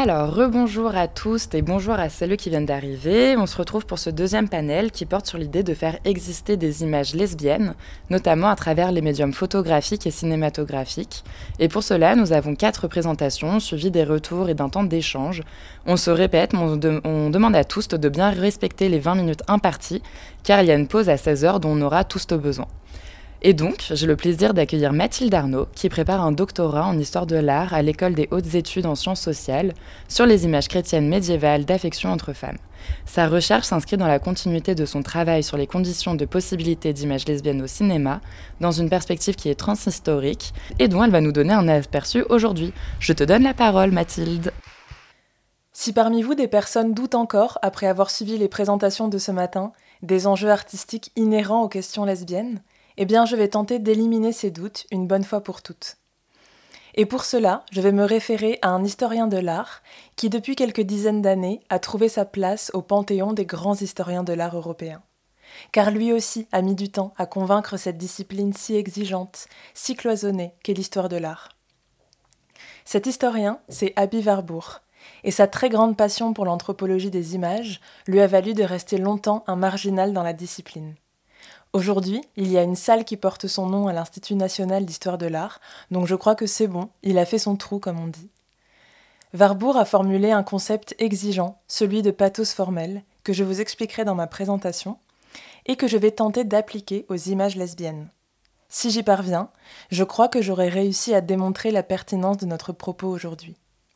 Alors, rebonjour à tous et bonjour à celles qui viennent d'arriver. On se retrouve pour ce deuxième panel qui porte sur l'idée de faire exister des images lesbiennes, notamment à travers les médiums photographiques et cinématographiques. Et pour cela, nous avons 4 présentations, suivies des retours et d'un temps d'échange. On se répète, on demande à tous de bien respecter les 20 minutes imparties, car il y a une pause à 16h dont on aura tous besoin. Et donc, j'ai le plaisir d'accueillir Mathilde Arnaud, qui prépare un doctorat en histoire de l'art à l'École des hautes études en sciences sociales sur les images chrétiennes médiévales d'affection entre femmes. Sa recherche s'inscrit dans la continuité de son travail sur les conditions de possibilité d'images lesbiennes au cinéma, dans une perspective qui est transhistorique et dont elle va nous donner un aperçu aujourd'hui. Je te donne la parole, Mathilde. Si parmi vous des personnes doutent encore, après avoir suivi les présentations de ce matin, des enjeux artistiques inhérents aux questions lesbiennes, eh bien je vais tenter d'éliminer ces doutes une bonne fois pour toutes. Et pour cela, je vais me référer à un historien de l'art qui, depuis quelques dizaines d'années, a trouvé sa place au panthéon des grands historiens de l'art européens. Car lui aussi a mis du temps à convaincre cette discipline si exigeante, si cloisonnée qu'est l'histoire de l'art. Cet historien, c'est Aby Warburg, et sa très grande passion pour l'anthropologie des images lui a valu de rester longtemps un marginal dans la discipline. Aujourd'hui, il y a une salle qui porte son nom à l'Institut national d'histoire de l'art, donc je crois que c'est bon, il a fait son trou comme on dit. Warburg a formulé un concept exigeant, celui de pathos formel, que je vous expliquerai dans ma présentation, et que je vais tenter d'appliquer aux images lesbiennes. Si j'y parviens, je crois que j'aurai réussi à démontrer la pertinence de notre propos aujourd'hui.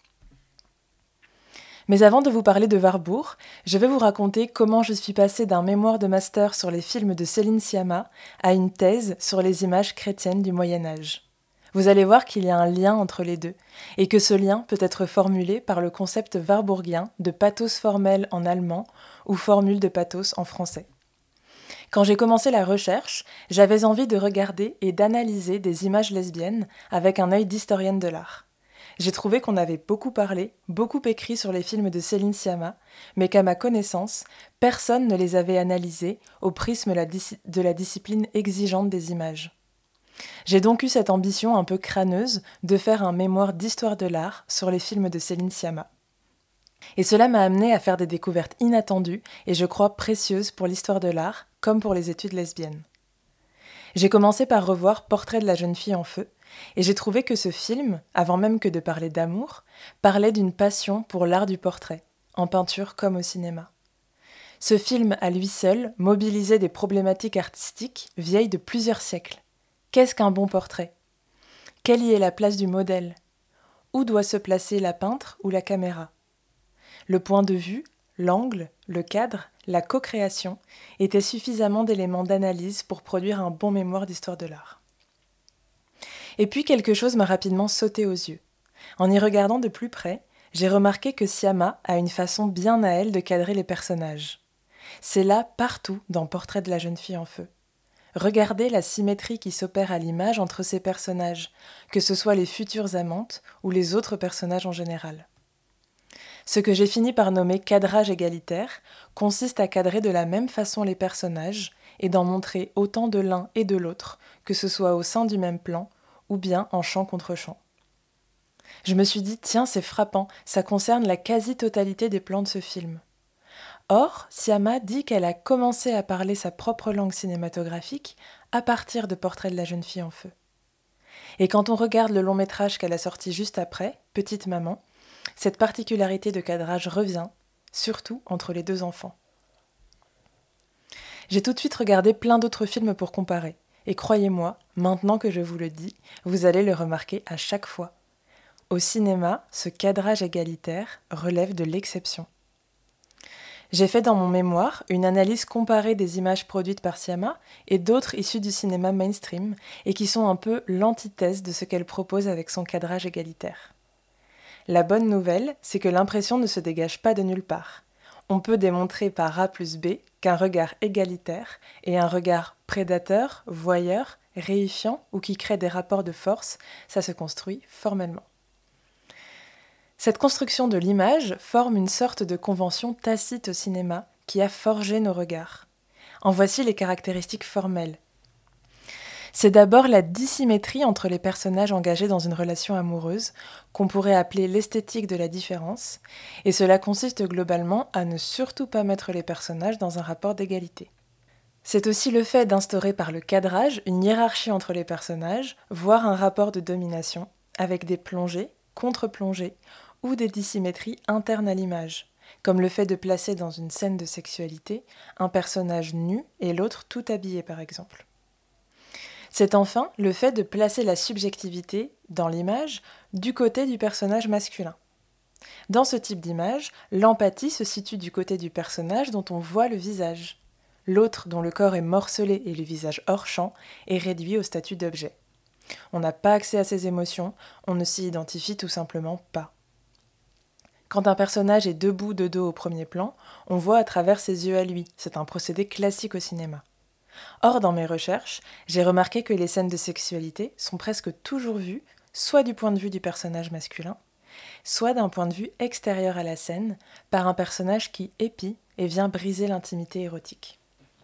Mais avant de vous parler de Warburg, je vais vous raconter comment je suis passée d'un mémoire de master sur les films de Céline Sciamma à une thèse sur les images chrétiennes du Moyen-Âge. Vous allez voir qu'il y a un lien entre les deux, et que ce lien peut être formulé par le concept warburgien de pathos formel en allemand ou formule de pathos en français. Quand j'ai commencé la recherche, j'avais envie de regarder et d'analyser des images lesbiennes avec un œil d'historienne de l'art. J'ai trouvé qu'on avait beaucoup parlé, beaucoup écrit sur les films de Céline Sciamma, mais qu'à ma connaissance, personne ne les avait analysés au prisme de la discipline exigeante des images. J'ai donc eu cette ambition un peu crâneuse de faire un mémoire d'histoire de l'art sur les films de Céline Sciamma. Et cela m'a amené à faire des découvertes inattendues et je crois précieuses pour l'histoire de l'art, comme pour les études lesbiennes. J'ai commencé par revoir Portrait de la jeune fille en feu, et j'ai trouvé que ce film, avant même que de parler d'amour, parlait d'une passion pour l'art du portrait, en peinture comme au cinéma. Ce film, à lui seul, mobilisait des problématiques artistiques vieilles de plusieurs siècles. Qu'est-ce qu'un bon portrait ? Quelle y est la place du modèle ? Où doit se placer la peintre ou la caméra ? Le point de vue, l'angle, le cadre, la co-création étaient suffisamment d'éléments d'analyse pour produire un bon mémoire d'histoire de l'art. Et puis quelque chose m'a rapidement sauté aux yeux. En y regardant de plus près, j'ai remarqué que Sciamma a une façon bien à elle de cadrer les personnages. C'est là partout dans Portrait de la jeune fille en feu. Regardez la symétrie qui s'opère à l'image entre ces personnages, que ce soit les futures amantes ou les autres personnages en général. Ce que j'ai fini par nommer cadrage égalitaire consiste à cadrer de la même façon les personnages et d'en montrer autant de l'un et de l'autre, que ce soit au sein du même plan ou bien en champ contre champ. Je me suis dit, tiens, c'est frappant, ça concerne la quasi-totalité des plans de ce film. Or, Sciamma dit qu'elle a commencé à parler sa propre langue cinématographique à partir de Portrait de la jeune fille en feu. Et quand on regarde le long métrage qu'elle a sorti juste après, Petite maman, cette particularité de cadrage revient, surtout entre les deux enfants. J'ai tout de suite regardé plein d'autres films pour comparer. Et croyez-moi, maintenant que je vous le dis, vous allez le remarquer à chaque fois. Au cinéma, ce cadrage égalitaire relève de l'exception. J'ai fait dans mon mémoire une analyse comparée des images produites par Sciamma et d'autres issues du cinéma mainstream et qui sont un peu l'antithèse de ce qu'elle propose avec son cadrage égalitaire. La bonne nouvelle, c'est que l'impression ne se dégage pas de nulle part. On peut démontrer par A plus B qu'un regard égalitaire et un regard prédateur, voyeur, réifiant ou qui crée des rapports de force, ça se construit formellement. Cette construction de l'image forme une sorte de convention tacite au cinéma qui a forgé nos regards. En voici les caractéristiques formelles. C'est d'abord la dissymétrie entre les personnages engagés dans une relation amoureuse, qu'on pourrait appeler l'esthétique de la différence, et cela consiste globalement à ne surtout pas mettre les personnages dans un rapport d'égalité. C'est aussi le fait d'instaurer par le cadrage une hiérarchie entre les personnages, voire un rapport de domination, avec des plongées, contre-plongées, ou des dissymétries internes à l'image, comme le fait de placer dans une scène de sexualité un personnage nu et l'autre tout habillé par exemple. C'est enfin le fait de placer la subjectivité dans l'image du côté du personnage masculin. Dans ce type d'image, l'empathie se situe du côté du personnage dont on voit le visage. L'autre, dont le corps est morcelé et le visage hors champ, est réduit au statut d'objet. On n'a pas accès à ses émotions, on ne s'y identifie tout simplement pas. Quand un personnage est debout de dos au premier plan, on voit à travers ses yeux à lui. C'est un procédé classique au cinéma. Or, dans mes recherches, j'ai remarqué que les scènes de sexualité sont presque toujours vues, soit du point de vue du personnage masculin, soit d'un point de vue extérieur à la scène, par un personnage qui épie et vient briser l'intimité érotique.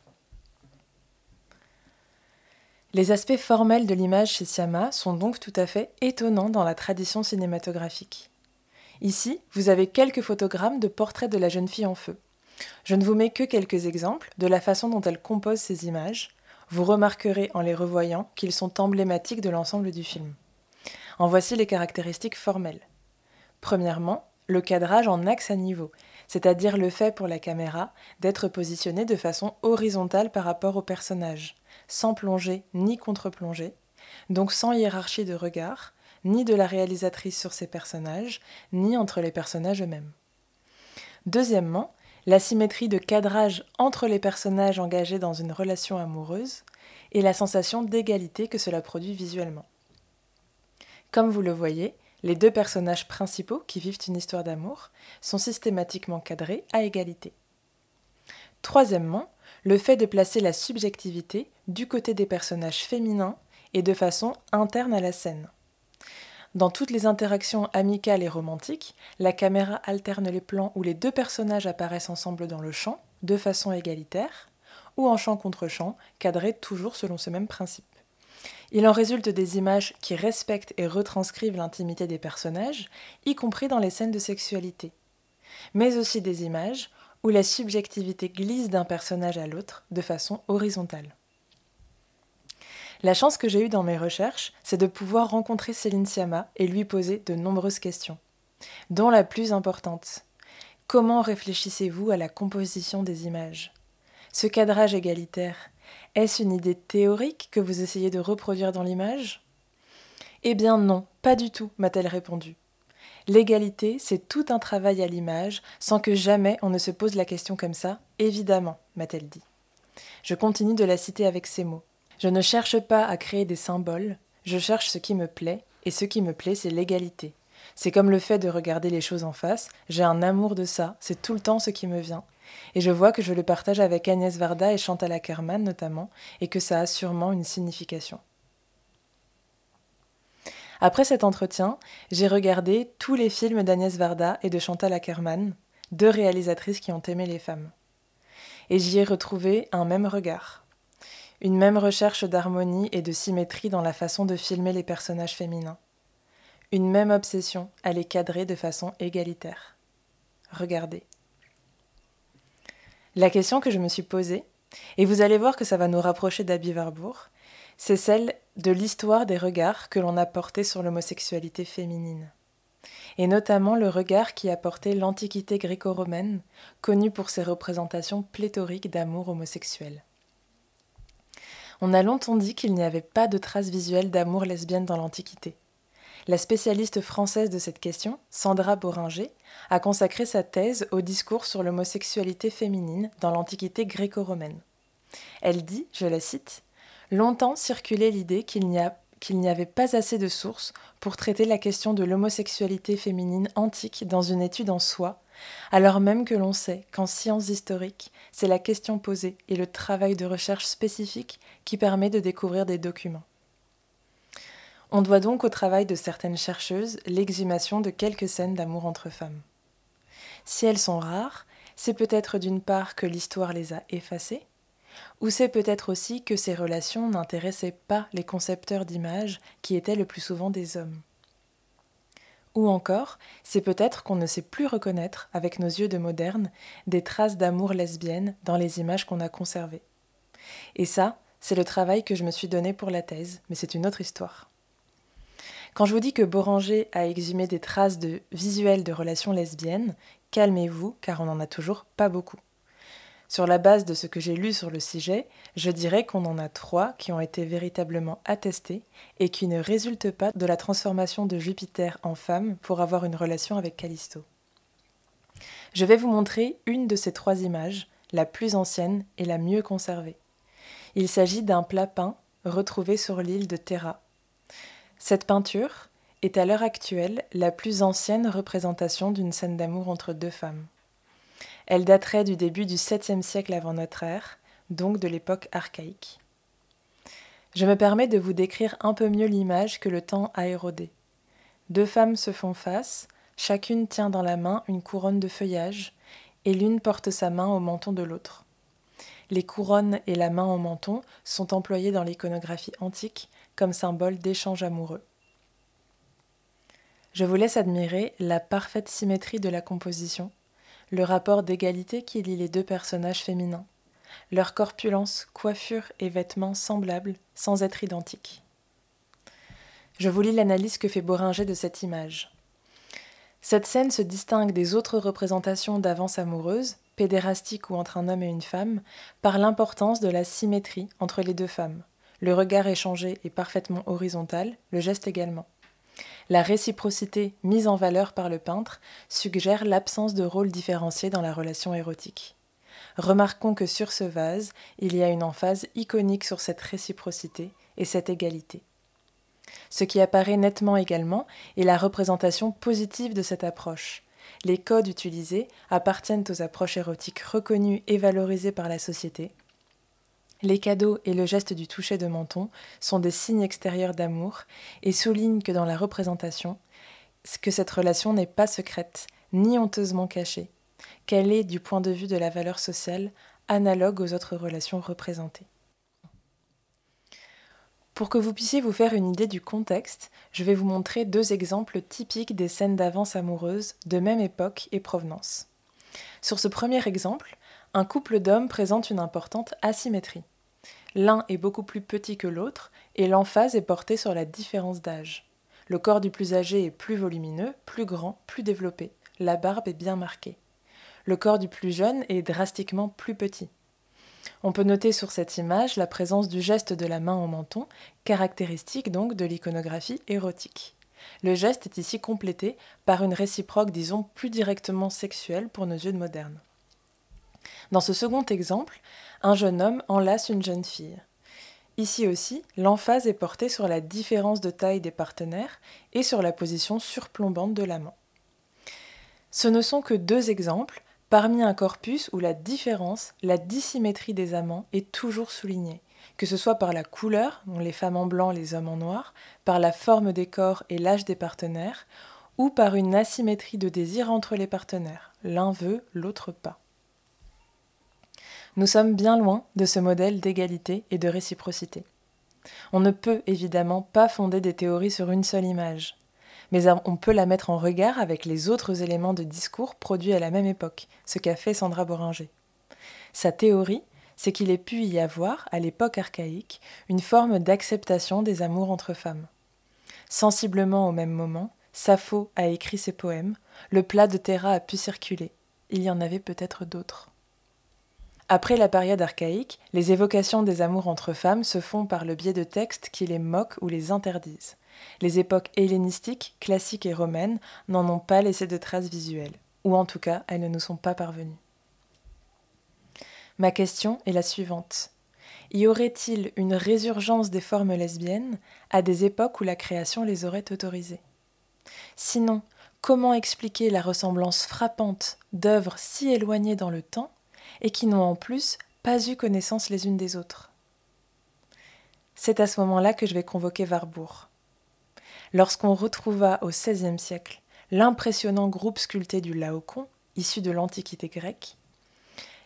Les aspects formels de l'image chez Sciamma sont donc tout à fait étonnants dans la tradition cinématographique. Ici, vous avez quelques photogrammes de portraits de la jeune fille en feu. Je ne vous mets que quelques exemples de la façon dont elle compose ces images. Vous remarquerez en les revoyant qu'ils sont emblématiques de l'ensemble du film. En voici les caractéristiques formelles. Premièrement, le cadrage en axe à niveau, c'est-à-dire le fait pour la caméra d'être positionnée de façon horizontale par rapport au personnage, sans plongée ni contre-plongée, donc sans hiérarchie de regard, ni de la réalisatrice sur ses personnages, ni entre les personnages eux-mêmes. Deuxièmement, la symétrie de cadrage entre les personnages engagés dans une relation amoureuse et la sensation d'égalité que cela produit visuellement. Comme vous le voyez, les deux personnages principaux qui vivent une histoire d'amour sont systématiquement cadrés à égalité. Troisièmement, le fait de placer la subjectivité du côté des personnages féminins et de façon interne à la scène. Dans toutes les interactions amicales et romantiques, la caméra alterne les plans où les deux personnages apparaissent ensemble dans le champ, de façon égalitaire, ou en champ contre champ, cadrés toujours selon ce même principe. Il en résulte des images qui respectent et retranscrivent l'intimité des personnages, y compris dans les scènes de sexualité, mais aussi des images où la subjectivité glisse d'un personnage à l'autre de façon horizontale. La chance que j'ai eue dans mes recherches, c'est de pouvoir rencontrer Céline Sciamma et lui poser de nombreuses questions, dont la plus importante. Comment réfléchissez-vous à la composition des images ? Ce cadrage égalitaire, est-ce une idée théorique que vous essayez de reproduire dans l'image ? Eh bien non, pas du tout, m'a-t-elle répondu. L'égalité, c'est tout un travail à l'image, sans que jamais on ne se pose la question comme ça, évidemment, m'a-t-elle dit. Je continue de la citer avec ces mots. Je ne cherche pas à créer des symboles, je cherche ce qui me plaît, et ce qui me plaît, c'est l'égalité. C'est comme le fait de regarder les choses en face, j'ai un amour de ça, c'est tout le temps ce qui me vient. Et je vois que je le partage avec Agnès Varda et Chantal Akerman notamment, et que ça a sûrement une signification. Après cet entretien, j'ai regardé tous les films d'Agnès Varda et de Chantal Akerman, deux réalisatrices qui ont aimé les femmes. Et j'y ai retrouvé un même regard. Une même recherche d'harmonie et de symétrie dans la façon de filmer les personnages féminins. Une même obsession à les cadrer de façon égalitaire. Regardez. La question que je me suis posée, et vous allez voir que ça va nous rapprocher d'Abby Warburg, c'est celle de l'histoire des regards que l'on a portés sur l'homosexualité féminine. Et notamment le regard qui a porté l'Antiquité gréco-romaine, connue pour ses représentations pléthoriques d'amour homosexuel. On a longtemps dit qu'il n'y avait pas de traces visuelles d'amour lesbienne dans l'Antiquité. La spécialiste française de cette question, Sandra Boringer, a consacré sa thèse au discours sur l'homosexualité féminine dans l'Antiquité gréco-romaine. Elle dit, je la cite, « Longtemps circulait l'idée qu'il n'y avait pas assez de sources pour traiter la question de l'homosexualité féminine antique dans une étude en soi, alors même que l'on sait qu'en sciences historiques, c'est la question posée et le travail de recherche spécifique qui permet de découvrir des documents. On doit donc au travail de certaines chercheuses l'exhumation de quelques scènes d'amour entre femmes. Si elles sont rares, c'est peut-être d'une part que l'histoire les a effacées, Ou c'est peut-être aussi que ces relations n'intéressaient pas les concepteurs d'images qui étaient le plus souvent des hommes. Ou encore, c'est peut-être qu'on ne sait plus reconnaître, avec nos yeux de moderne, des traces d'amour lesbienne dans les images qu'on a conservées. Et ça, c'est le travail que je me suis donné pour la thèse, mais c'est une autre histoire. Quand je vous dis que Boranger a exhumé des traces visuelles de relations lesbiennes, calmez-vous, car on n'en a toujours pas beaucoup. Sur la base de ce que j'ai lu sur le sujet, je dirais qu'on en a 3 qui ont été véritablement attestés et qui ne résultent pas de la transformation de Jupiter en femme pour avoir une relation avec Callisto. Je vais vous montrer une de ces 3 images, la plus ancienne et la mieux conservée. Il s'agit d'un plat peint retrouvé sur l'île de Terra. Cette peinture est à l'heure actuelle la plus ancienne représentation d'une scène d'amour entre 2 femmes. Elle daterait du début du 7e siècle avant notre ère, donc de l'époque archaïque. Je me permets de vous décrire un peu mieux l'image que le temps a érodée. 2 femmes se font face, chacune tient dans la main une couronne de feuillage, et l'une porte sa main au menton de l'autre. Les couronnes et la main au menton sont employées dans l'iconographie antique comme symbole d'échange amoureux. Je vous laisse admirer la parfaite symétrie de la composition, le rapport d'égalité qui lie les 2 personnages féminins, leur corpulence, coiffure et vêtements semblables sans être identiques. Je vous lis l'analyse que fait Boranger de cette image. Cette scène se distingue des autres représentations d'avances amoureuses, pédérastiques ou entre un homme et une femme, par l'importance de la symétrie entre les 2 femmes. Le regard échangé est parfaitement horizontal, le geste également. La réciprocité mise en valeur par le peintre suggère l'absence de rôle différencié dans la relation érotique. Remarquons que sur ce vase, il y a une emphase iconique sur cette réciprocité et cette égalité. Ce qui apparaît nettement également est la représentation positive de cette approche. Les codes utilisés appartiennent aux approches érotiques reconnues et valorisées par la société. Les cadeaux et le geste du toucher de menton sont des signes extérieurs d'amour et soulignent que dans la représentation, que cette relation n'est pas secrète, ni honteusement cachée, qu'elle est, du point de vue de la valeur sociale, analogue aux autres relations représentées. Pour que vous puissiez vous faire une idée du contexte, je vais vous montrer 2 exemples typiques des scènes d'avance amoureuses de même époque et provenance. Sur ce premier exemple, un couple d'hommes présente une importante asymétrie. L'un est beaucoup plus petit que l'autre et l'emphase est portée sur la différence d'âge. Le corps du plus âgé est plus volumineux, plus grand, plus développé. La barbe est bien marquée. Le corps du plus jeune est drastiquement plus petit. On peut noter sur cette image la présence du geste de la main au menton, caractéristique donc de l'iconographie érotique. Le geste est ici complété par une réciproque, disons, plus directement sexuelle pour nos yeux de moderne. Dans ce second exemple, un jeune homme enlace une jeune fille. Ici aussi, l'emphase est portée sur la différence de taille des partenaires et sur la position surplombante de l'amant. Ce ne sont que 2 exemples parmi un corpus où la différence, la dissymétrie des amants est toujours soulignée, que ce soit par la couleur, les femmes en blanc, les hommes en noir, par la forme des corps et l'âge des partenaires, ou par une asymétrie de désir entre les partenaires. L'un veut, l'autre pas. Nous sommes bien loin de ce modèle d'égalité et de réciprocité. On ne peut évidemment pas fonder des théories sur une seule image, mais on peut la mettre en regard avec les autres éléments de discours produits à la même époque, ce qu'a fait Sandra Boranger. Sa théorie, c'est qu'il ait pu y avoir, à l'époque archaïque, une forme d'acceptation des amours entre femmes. Sensiblement au même moment, Sappho a écrit ses poèmes, le plat de Terra a pu circuler. Il y en avait peut-être d'autres. Après la période archaïque, les évocations des amours entre femmes se font par le biais de textes qui les moquent ou les interdisent. Les époques hellénistiques, classiques et romaines n'en ont pas laissé de traces visuelles, ou en tout cas, elles ne nous sont pas parvenues. Ma question est la suivante. Y aurait-il une résurgence des formes lesbiennes à des époques où la création les aurait autorisées ? Sinon, comment expliquer la ressemblance frappante d'œuvres si éloignées dans le temps et qui n'ont en plus pas eu connaissance les unes des autres ? C'est à ce moment-là que je vais convoquer Warburg. Lorsqu'on retrouva au XVIe siècle l'impressionnant groupe sculpté du Laocoon, issu de l'Antiquité grecque,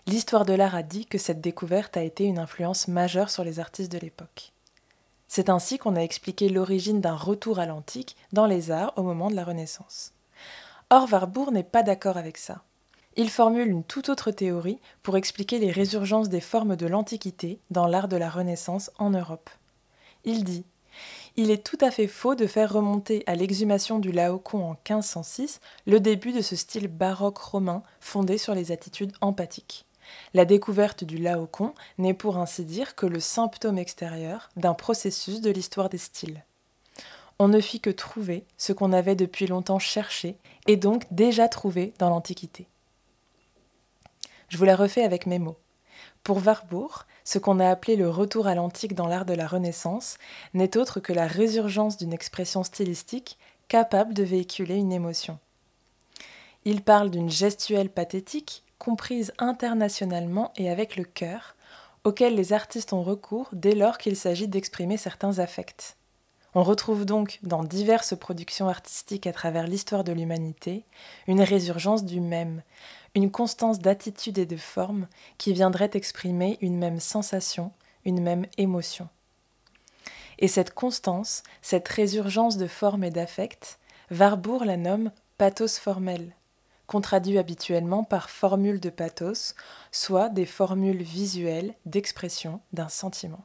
l'histoire de l'art a dit que cette découverte a été une influence majeure sur les artistes de l'époque. C'est ainsi qu'on a expliqué l'origine d'un retour à l'antique dans les arts au moment de la Renaissance. Or, Warburg n'est pas d'accord avec ça. Il formule une toute autre théorie pour expliquer les résurgences des formes de l'Antiquité dans l'art de la Renaissance en Europe. Il dit « Il est tout à fait faux de faire remonter à l'exhumation du Laocoon en 1506 le début de ce style baroque romain fondé sur les attitudes empathiques. La découverte du Laocoon n'est pour ainsi dire que le symptôme extérieur d'un processus de l'histoire des styles. On ne fit que trouver ce qu'on avait depuis longtemps cherché et donc déjà trouvé dans l'Antiquité. » Je vous la refais avec mes mots. Pour Warburg, ce qu'on a appelé le retour à l'antique dans l'art de la Renaissance n'est autre que la résurgence d'une expression stylistique capable de véhiculer une émotion. Il parle d'une gestuelle pathétique comprise internationalement et avec le cœur, auquel les artistes ont recours dès lors qu'il s'agit d'exprimer certains affects. On retrouve donc dans diverses productions artistiques à travers l'histoire de l'humanité une résurgence du même, une constance d'attitude et de forme qui viendrait exprimer une même sensation, une même émotion. Et cette constance, cette résurgence de forme et d'affect, Warburg la nomme pathos formel, qu'on traduit habituellement par formule de pathos, soit des formules visuelles d'expression d'un sentiment.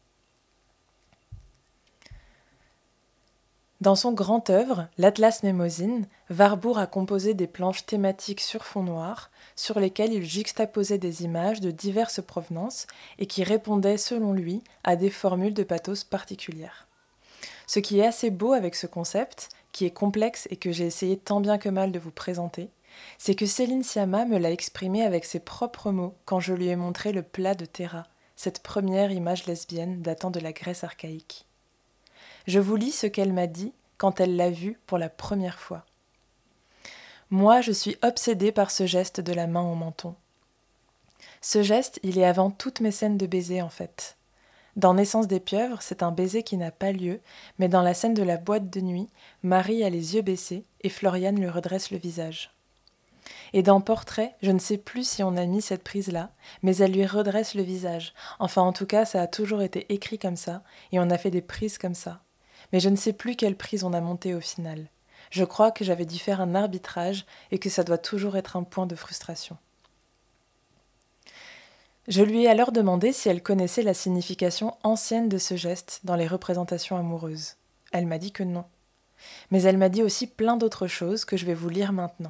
Dans son grand œuvre, l'Atlas Mémosine, Warburg a composé des planches thématiques sur fond noir, sur lesquelles il juxtaposait des images de diverses provenances et qui répondaient, selon lui, à des formules de pathos particulières. Ce qui est assez beau avec ce concept, qui est complexe et que j'ai essayé tant bien que mal de vous présenter, c'est que Céline Sciamma me l'a exprimé avec ses propres mots quand je lui ai montré le plat de Théra, cette première image lesbienne datant de la Grèce archaïque. Je vous lis ce qu'elle m'a dit quand elle l'a vu pour la première fois. Moi, je suis obsédée par ce geste de la main au menton. Ce geste, il est avant toutes mes scènes de baiser, en fait. Dans Naissance des pieuvres, c'est un baiser qui n'a pas lieu, mais dans la scène de la boîte de nuit, Marie a les yeux baissés et Floriane lui redresse le visage. Et dans Portrait, je ne sais plus si on a mis cette prise-là, mais elle lui redresse le visage. Enfin, en tout cas, ça a toujours été écrit comme ça, et on a fait des prises comme ça. Mais je ne sais plus quelle prise on a montée au final. Je crois que j'avais dû faire un arbitrage et que ça doit toujours être un point de frustration. Je lui ai alors demandé si elle connaissait la signification ancienne de ce geste dans les représentations amoureuses. Elle m'a dit que non. Mais elle m'a dit aussi plein d'autres choses que je vais vous lire maintenant.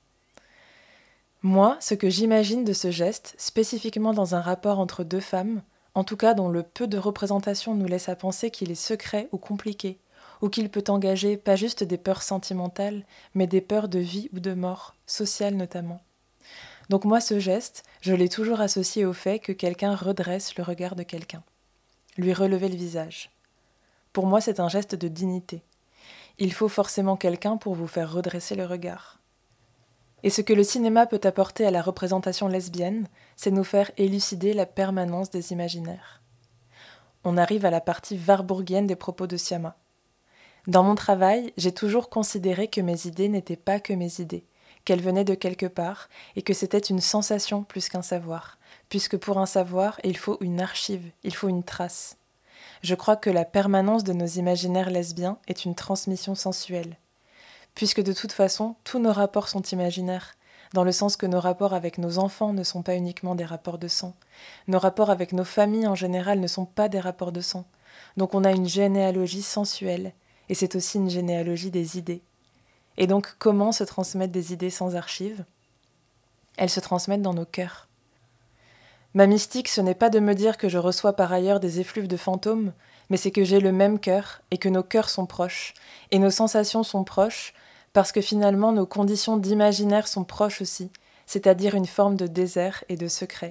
Moi, ce que j'imagine de ce geste, spécifiquement dans un rapport entre deux femmes, en tout cas dont le peu de représentation nous laisse à penser qu'il est secret ou compliqué, ou qu'il peut engager pas juste des peurs sentimentales, mais des peurs de vie ou de mort, sociales notamment. Donc moi, ce geste, je l'ai toujours associé au fait que quelqu'un redresse le regard de quelqu'un, lui relever le visage. Pour moi, c'est un geste de dignité. Il faut forcément quelqu'un pour vous faire redresser le regard. Et ce que le cinéma peut apporter à la représentation lesbienne, c'est nous faire élucider la permanence des imaginaires. On arrive à la partie warburgienne des propos de Sciamma. Dans mon travail, j'ai toujours considéré que mes idées n'étaient pas que mes idées, qu'elles venaient de quelque part et que c'était une sensation plus qu'un savoir, puisque pour un savoir, il faut une archive, il faut une trace. Je crois que la permanence de nos imaginaires lesbiens est une transmission sensuelle. Puisque de toute façon, tous nos rapports sont imaginaires, dans le sens que nos rapports avec nos enfants ne sont pas uniquement des rapports de sang. Nos rapports avec nos familles en général ne sont pas des rapports de sang. Donc on a une généalogie sensuelle, et c'est aussi une généalogie des idées. Et donc comment se transmettent des idées sans archives ? Elles se transmettent dans nos cœurs. Ma mystique, ce n'est pas de me dire que je reçois par ailleurs des effluves de fantômes, mais c'est que j'ai le même cœur, et que nos cœurs sont proches, et nos sensations sont proches, parce que finalement nos conditions d'imaginaire sont proches aussi, c'est-à-dire une forme de désert et de secret.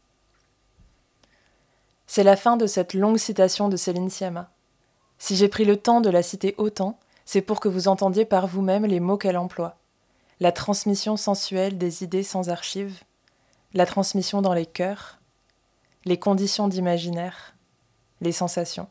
C'est la fin de cette longue citation de Céline Sciamma. Si j'ai pris le temps de la citer autant, c'est pour que vous entendiez par vous-même les mots qu'elle emploie. La transmission sensuelle des idées sans archives, la transmission dans les cœurs, les conditions d'imaginaire, les sensations.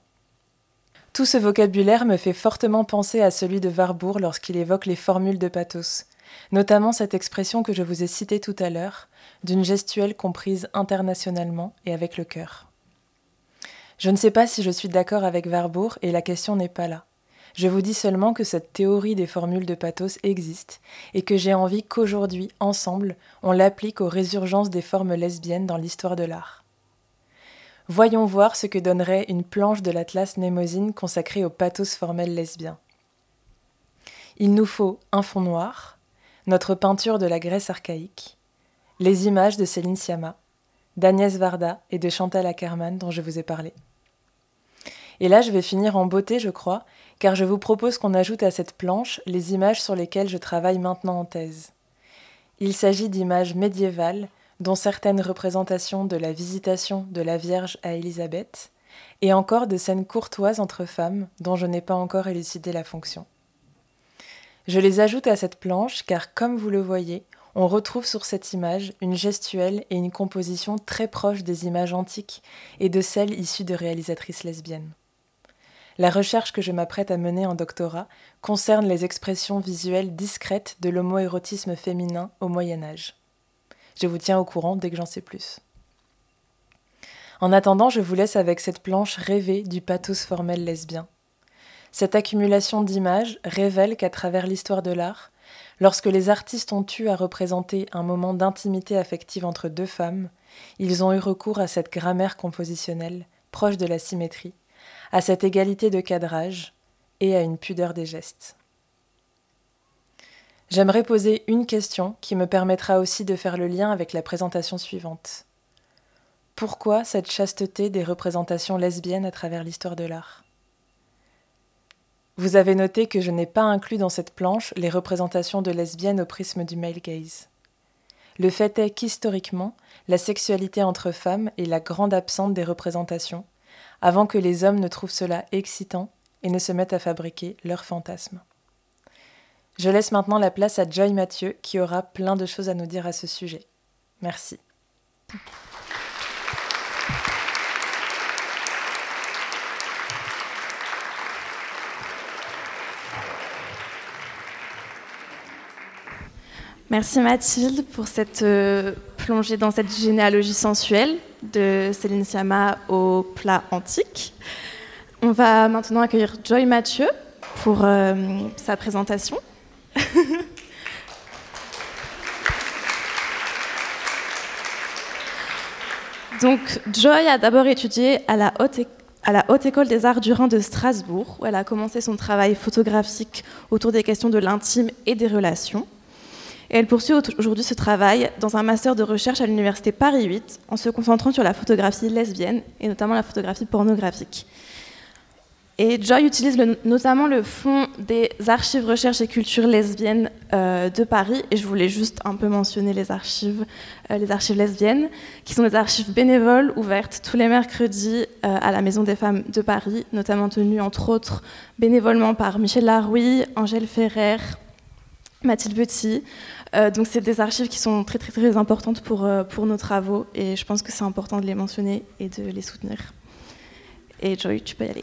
Tout ce vocabulaire me fait fortement penser à celui de Warburg lorsqu'il évoque les formules de pathos, notamment cette expression que je vous ai citée tout à l'heure, d'une gestuelle comprise internationalement et avec le cœur. Je ne sais pas si je suis d'accord avec Warburg et la question n'est pas là. Je vous dis seulement que cette théorie des formules de pathos existe et que j'ai envie qu'aujourd'hui, ensemble, on l'applique aux résurgences des formes lesbiennes dans l'histoire de l'art. Voyons voir ce que donnerait une planche de l'Atlas Mnemosyne consacrée au pathos formel lesbien. Il nous faut un fond noir, notre peinture de la Grèce archaïque, les images de Céline Sciamma, d'Agnès Varda et de Chantal Akerman dont je vous ai parlé. Et là, je vais finir en beauté, je crois, car je vous propose qu'on ajoute à cette planche les images sur lesquelles je travaille maintenant en thèse. Il s'agit d'images médiévales, dont certaines représentations de la visitation de la Vierge à Élisabeth, et encore de scènes courtoises entre femmes dont je n'ai pas encore élucidé la fonction. Je les ajoute à cette planche car, comme vous le voyez, on retrouve sur cette image une gestuelle et une composition très proches des images antiques et de celles issues de réalisatrices lesbiennes. La recherche que je m'apprête à mener en doctorat concerne les expressions visuelles discrètes de l'homoérotisme féminin au Moyen-Âge. Je vous tiens au courant dès que j'en sais plus. En attendant, je vous laisse avec cette planche rêvée du pathos formel lesbien. Cette accumulation d'images révèle qu'à travers l'histoire de l'art, lorsque les artistes ont eu à représenter un moment d'intimité affective entre deux femmes, ils ont eu recours à cette grammaire compositionnelle, proche de la symétrie, à cette égalité de cadrage et à une pudeur des gestes. J'aimerais poser une question qui me permettra aussi de faire le lien avec la présentation suivante. Pourquoi cette chasteté des représentations lesbiennes à travers l'histoire de l'art ? Vous avez noté que je n'ai pas inclus dans cette planche les représentations de lesbiennes au prisme du male gaze. Le fait est qu'historiquement, la sexualité entre femmes est la grande absente des représentations, avant que les hommes ne trouvent cela excitant et ne se mettent à fabriquer leurs fantasmes. Je laisse maintenant la place à Joy Mathieu qui aura plein de choses à nous dire à ce sujet. Merci. Merci Mathilde pour cette plongée dans cette généalogie sensuelle de Céline Sciamma au plat antique. On va maintenant accueillir Joy Mathieu pour sa présentation. Donc, Joy a d'abord étudié à la Haute École des Arts du Rhin de Strasbourg, où elle a commencé son travail photographique autour des questions de l'intime et des relations. Et elle poursuit aujourd'hui ce travail dans un master de recherche à l'université Paris 8, en se concentrant sur la photographie lesbienne, et notamment la photographie pornographique. Et Joy utilise notamment le fonds des archives recherche et culture lesbiennes de Paris, et je voulais juste un peu mentionner les archives lesbiennes, qui sont des archives bénévoles ouvertes tous les mercredis à la Maison des Femmes de Paris, notamment tenues entre autres bénévolement par Michel Larouille, Angèle Ferrer, Mathilde Petit. Donc c'est des archives qui sont très très très importantes pour nos travaux, et je pense que c'est important de les mentionner et de les soutenir. Et Joy, tu peux y aller.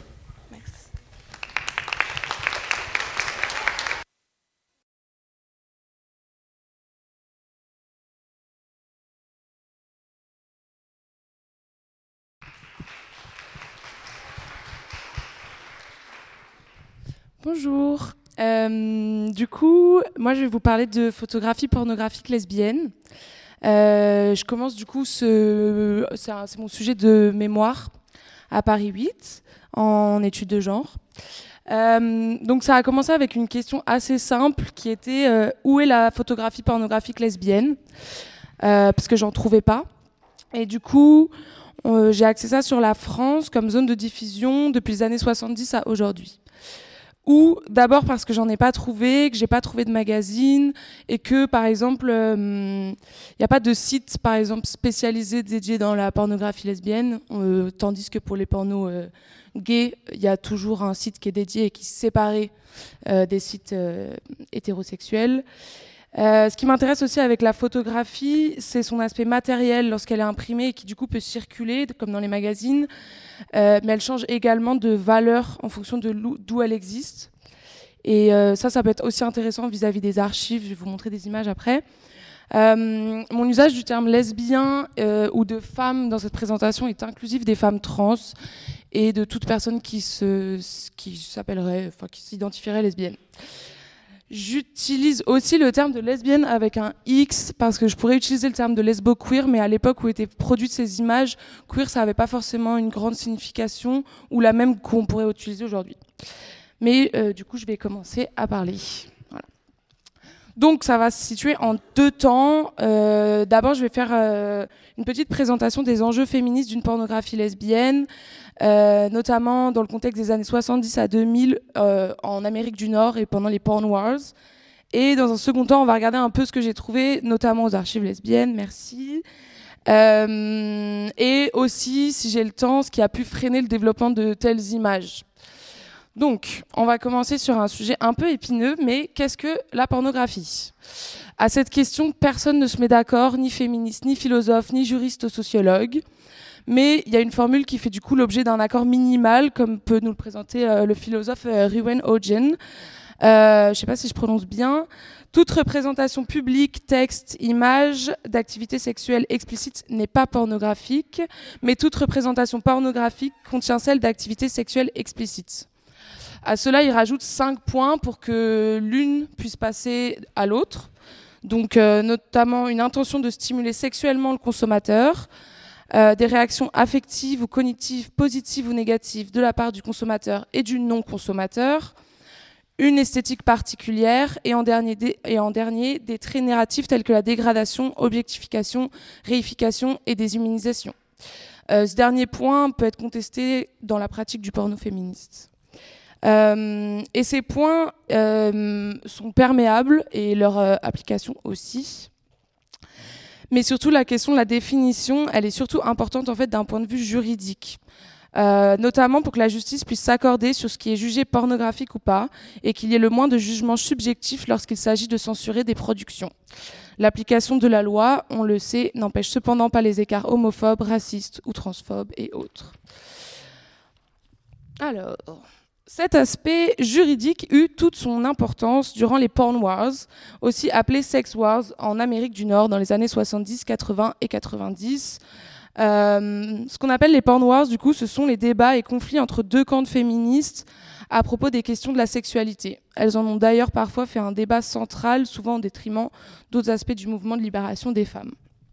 Bonjour. Du coup, moi je vais vous parler de photographie pornographique lesbienne. Je commence du coup, c'est mon sujet de mémoire à Paris 8 en études de genre. Donc ça a commencé avec une question assez simple qui était où est la photographie pornographique lesbienne, parce que j'en trouvais pas. Et du coup, j'ai axé ça sur la France comme zone de diffusion depuis les années 70 à aujourd'hui. Ou d'abord parce que j'en ai pas trouvé, que j'ai pas trouvé de magazine, et que par exemple il n'y a pas de site par exemple spécialisé dédié dans la pornographie lesbienne, tandis que pour les pornos gays il y a toujours un site qui est dédié et qui est séparé des sites hétérosexuels. Ce qui m'intéresse aussi avec la photographie, c'est son aspect matériel lorsqu'elle est imprimée et qui du coup peut circuler, comme dans les magazines, mais elle change également de valeur en fonction de d'où elle existe. Et ça peut être aussi intéressant vis-à-vis des archives. Je vais vous montrer des images après. Mon usage du terme lesbien ou de femme dans cette présentation est inclusif des femmes trans et de toute personne qui s'identifierait lesbienne. J'utilise aussi le terme de lesbienne avec un X parce que je pourrais utiliser le terme de lesbo-queer, mais à l'époque où étaient produites ces images, queer ça n'avait pas forcément une grande signification ou la même qu'on pourrait utiliser aujourd'hui. Mais du coup je vais commencer à parler. Voilà. Donc ça va se situer en 2 temps. D'abord je vais faire une petite présentation des enjeux féministes d'une pornographie lesbienne. Notamment dans le contexte des années 70 à 2000 en Amérique du Nord et pendant les Porn Wars. Et dans un second temps, on va regarder un peu ce que j'ai trouvé, notamment aux archives lesbiennes, merci. Et aussi, si j'ai le temps, ce qui a pu freiner le développement de telles images. Donc, on va commencer sur un sujet un peu épineux, mais qu'est-ce que la pornographie ? À cette question, personne ne se met d'accord, ni féministe, ni philosophe, ni juriste ou sociologue. Mais il y a une formule qui fait du coup l'objet d'un accord minimal, comme peut nous le présenter le philosophe Ruwen Ogen. Je ne sais pas si je prononce bien. Toute représentation publique, texte, image d'activité sexuelle explicite n'est pas pornographique, mais toute représentation pornographique contient celle d'activité sexuelle explicite. À cela, il rajoute 5 points pour que l'une puisse passer à l'autre. Donc, notamment une intention de stimuler sexuellement le consommateur, des réactions affectives ou cognitives positives ou négatives de la part du consommateur et du non-consommateur, une esthétique particulière et en dernier des traits narratifs tels que la dégradation, objectification, réification et déshumanisation. Ce dernier point peut être contesté dans la pratique du porno féministe. Et ces points sont perméables et leur application aussi. Mais surtout, la question de la définition, elle est surtout importante en fait d'un point de vue juridique. Notamment pour que la justice puisse s'accorder sur ce qui est jugé pornographique ou pas, et qu'il y ait le moins de jugements subjectifs lorsqu'il s'agit de censurer des productions. L'application de la loi, on le sait, n'empêche cependant pas les écarts homophobes, racistes ou transphobes et autres. Alors, cet aspect juridique eut toute son importance durant les Porn Wars, aussi appelés Sex Wars en Amérique du Nord dans les années 70, 80 et 90. Ce qu'on appelle les Porn Wars, du coup, ce sont les débats et conflits entre 2 camps de féministes à propos des questions de la sexualité. Elles en ont d'ailleurs parfois fait un débat central, souvent au détriment d'autres aspects du mouvement de libération des femmes.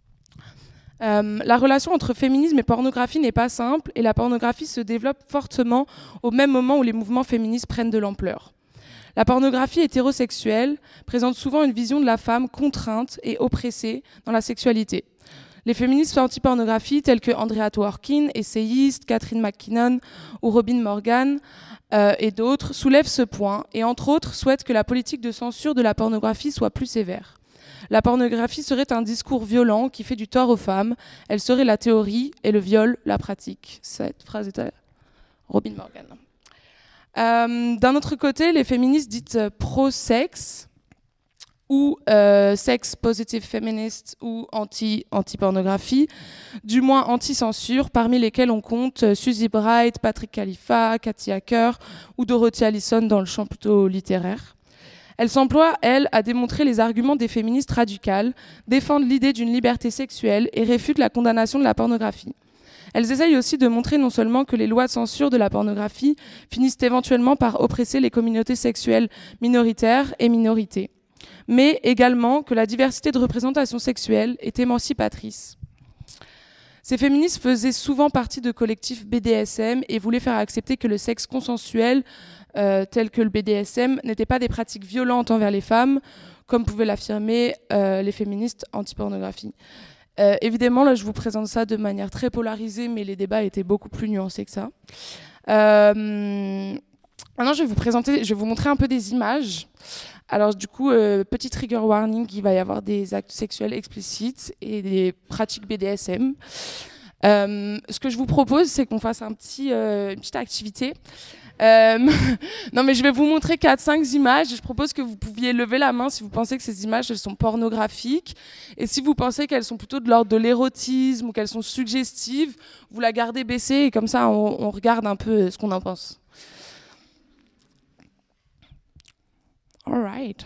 La relation entre féminisme et pornographie n'est pas simple et la pornographie se développe fortement au même moment où les mouvements féministes prennent de l'ampleur. La pornographie hétérosexuelle présente souvent une vision de la femme contrainte et oppressée dans la sexualité. Les féministes anti-pornographie telles que Andrea Dworkin, essayiste, Catherine McKinnon ou Robin Morgan et d'autres soulèvent ce point et entre autres souhaitent que la politique de censure de la pornographie soit plus sévère. La pornographie serait un discours violent qui fait du tort aux femmes. Elle serait la théorie et le viol, la pratique. Cette phrase est à Robin Morgan. D'un autre côté, les féministes dites pro-sexe ou sex positive feminist ou anti-pornographie, du moins anti-censure, parmi lesquels on compte Susie Bright, Patrick Khalifa, Cathy Hacker ou Dorothy Allison dans le champ plutôt littéraire. Elle s'emploie, elle, à démontrer les arguments des féministes radicales, défendent l'idée d'une liberté sexuelle et réfutent la condamnation de la pornographie. Elles essayent aussi de montrer non seulement que les lois de censure de la pornographie finissent éventuellement par oppresser les communautés sexuelles minoritaires et minorités, mais également que la diversité de représentation sexuelle est émancipatrice. Ces féministes faisaient souvent partie de collectifs BDSM et voulaient faire accepter que le sexe consensuel, tel que le BDSM, n'était pas des pratiques violentes envers les femmes, comme pouvaient l'affirmer les féministes anti-pornographie. Évidemment, là, je vous présente ça de manière très polarisée, mais les débats étaient beaucoup plus nuancés que ça. Maintenant, je vais vous montrer un peu des images. Alors du coup, petit trigger warning, il va y avoir des actes sexuels explicites et des pratiques BDSM. Ce que je vous propose, c'est qu'on fasse une petite activité. Non, mais je vais vous montrer 4-5 images. Je propose que vous pouviez lever la main si vous pensez que ces images elles sont pornographiques. Et si vous pensez qu'elles sont plutôt de l'ordre de l'érotisme ou qu'elles sont suggestives, vous la gardez baissée et comme ça, on regarde un peu ce qu'on en pense. All right.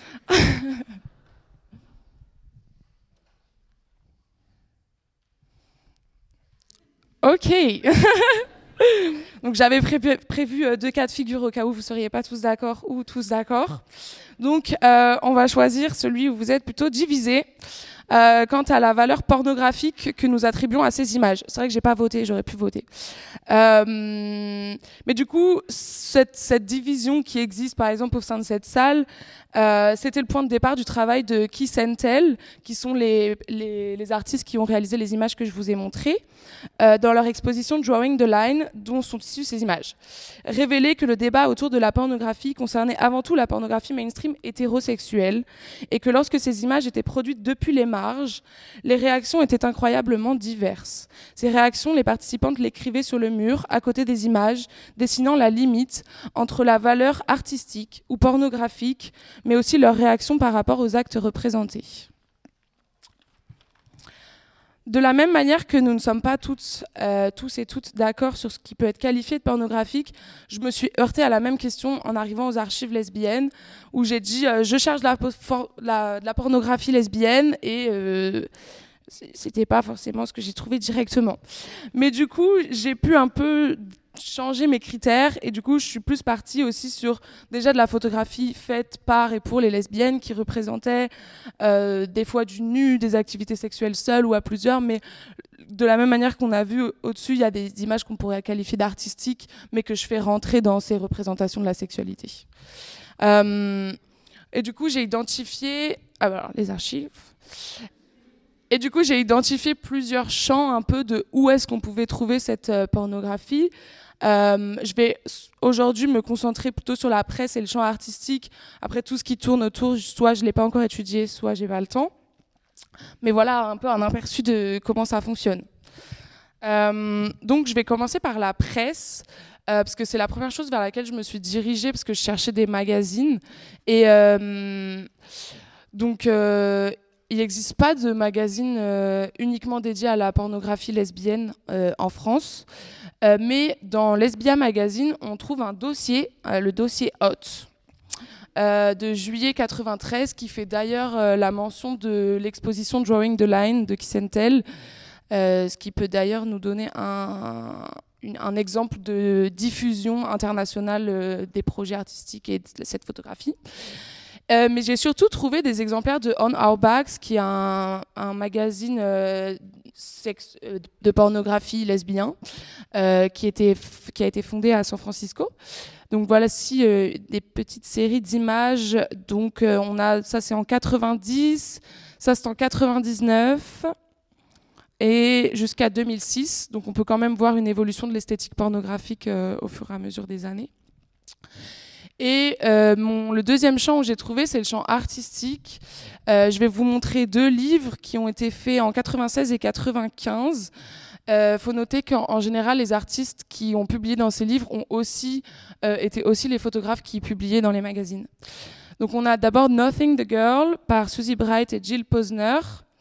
Ok. Donc j'avais prévu 2 cas de figure au cas où vous ne seriez pas tous d'accord ou tous d'accord. Donc on va choisir celui où vous êtes plutôt divisé quant à la valeur pornographique que nous attribuons à ces images. C'est vrai que j'ai pas voté, j'aurais pu voter. Mais du coup, cette division qui existe par exemple au sein de cette salle, c'était le point de départ du travail de Keith and Tell, qui sont les artistes qui ont réalisé les images que je vous ai montrées, dans leur exposition Drawing the Line, dont sont issues ces images. Révéler que le débat autour de la pornographie concernait avant tout la pornographie mainstream hétérosexuelle, et que lorsque ces images étaient produites depuis les marges, les réactions étaient incroyablement diverses. Ces réactions, les participantes l'écrivaient sur le mur, à côté des images, dessinant la limite entre la valeur artistique ou pornographique, mais aussi leurs réactions par rapport aux actes représentés. De la même manière que nous ne sommes pas tous et toutes d'accord sur ce qui peut être qualifié de pornographique, je me suis heurtée à la même question en arrivant aux archives lesbiennes, où j'ai dit je cherche de la pornographie lesbienne, et c'était pas forcément ce que j'ai trouvé directement. Mais du coup, j'ai pu un peu changer mes critères, et du coup je suis plus partie aussi sur déjà de la photographie faite par et pour les lesbiennes, qui représentait des fois du nu, des activités sexuelles seules ou à plusieurs, mais de la même manière qu'on a vu au-dessus, il y a des images qu'on pourrait qualifier d'artistiques, mais que je fais rentrer dans ces représentations de la sexualité. Et du coup j'ai identifié alors, les archives. Et du coup, j'ai identifié plusieurs champs un peu de où est-ce qu'on pouvait trouver cette pornographie. Je vais aujourd'hui me concentrer plutôt sur la presse et le champ artistique. Après, tout ce qui tourne autour, soit je ne l'ai pas encore étudié, soit j'ai pas le temps. Mais voilà un peu un aperçu de comment ça fonctionne. Donc, je vais commencer par la presse. Parce que c'est la première chose vers laquelle je me suis dirigée, parce que je cherchais des magazines. Et donc... il n'existe pas de magazine uniquement dédié à la pornographie lesbienne en France, mais dans Lesbia Magazine, on trouve un dossier, le dossier Hot, de juillet 93, qui fait d'ailleurs la mention de l'exposition Drawing the Line de Keith and Tell, ce qui peut d'ailleurs nous donner un exemple de diffusion internationale des projets artistiques et de cette photographie. Mais j'ai surtout trouvé des exemplaires de On Our Backs, qui est un magazine de pornographie lesbien qui a été fondé à San Francisco. Donc voilà des petites séries d'images. Donc on a ça, c'est en 90, ça c'est en 99 et jusqu'à 2006. Donc on peut quand même voir une évolution de l'esthétique pornographique au fur et à mesure des années. Et le deuxième champ où j'ai trouvé, c'est le champ artistique. Je vais vous montrer 2 livres qui ont été faits en 96 et 95. Faut noter qu'en général, les artistes qui ont publié dans ces livres ont aussi étaient aussi les photographes qui publiaient dans les magazines. Donc on a d'abord Nothing the Girl par Susie Bright et Jill Posner,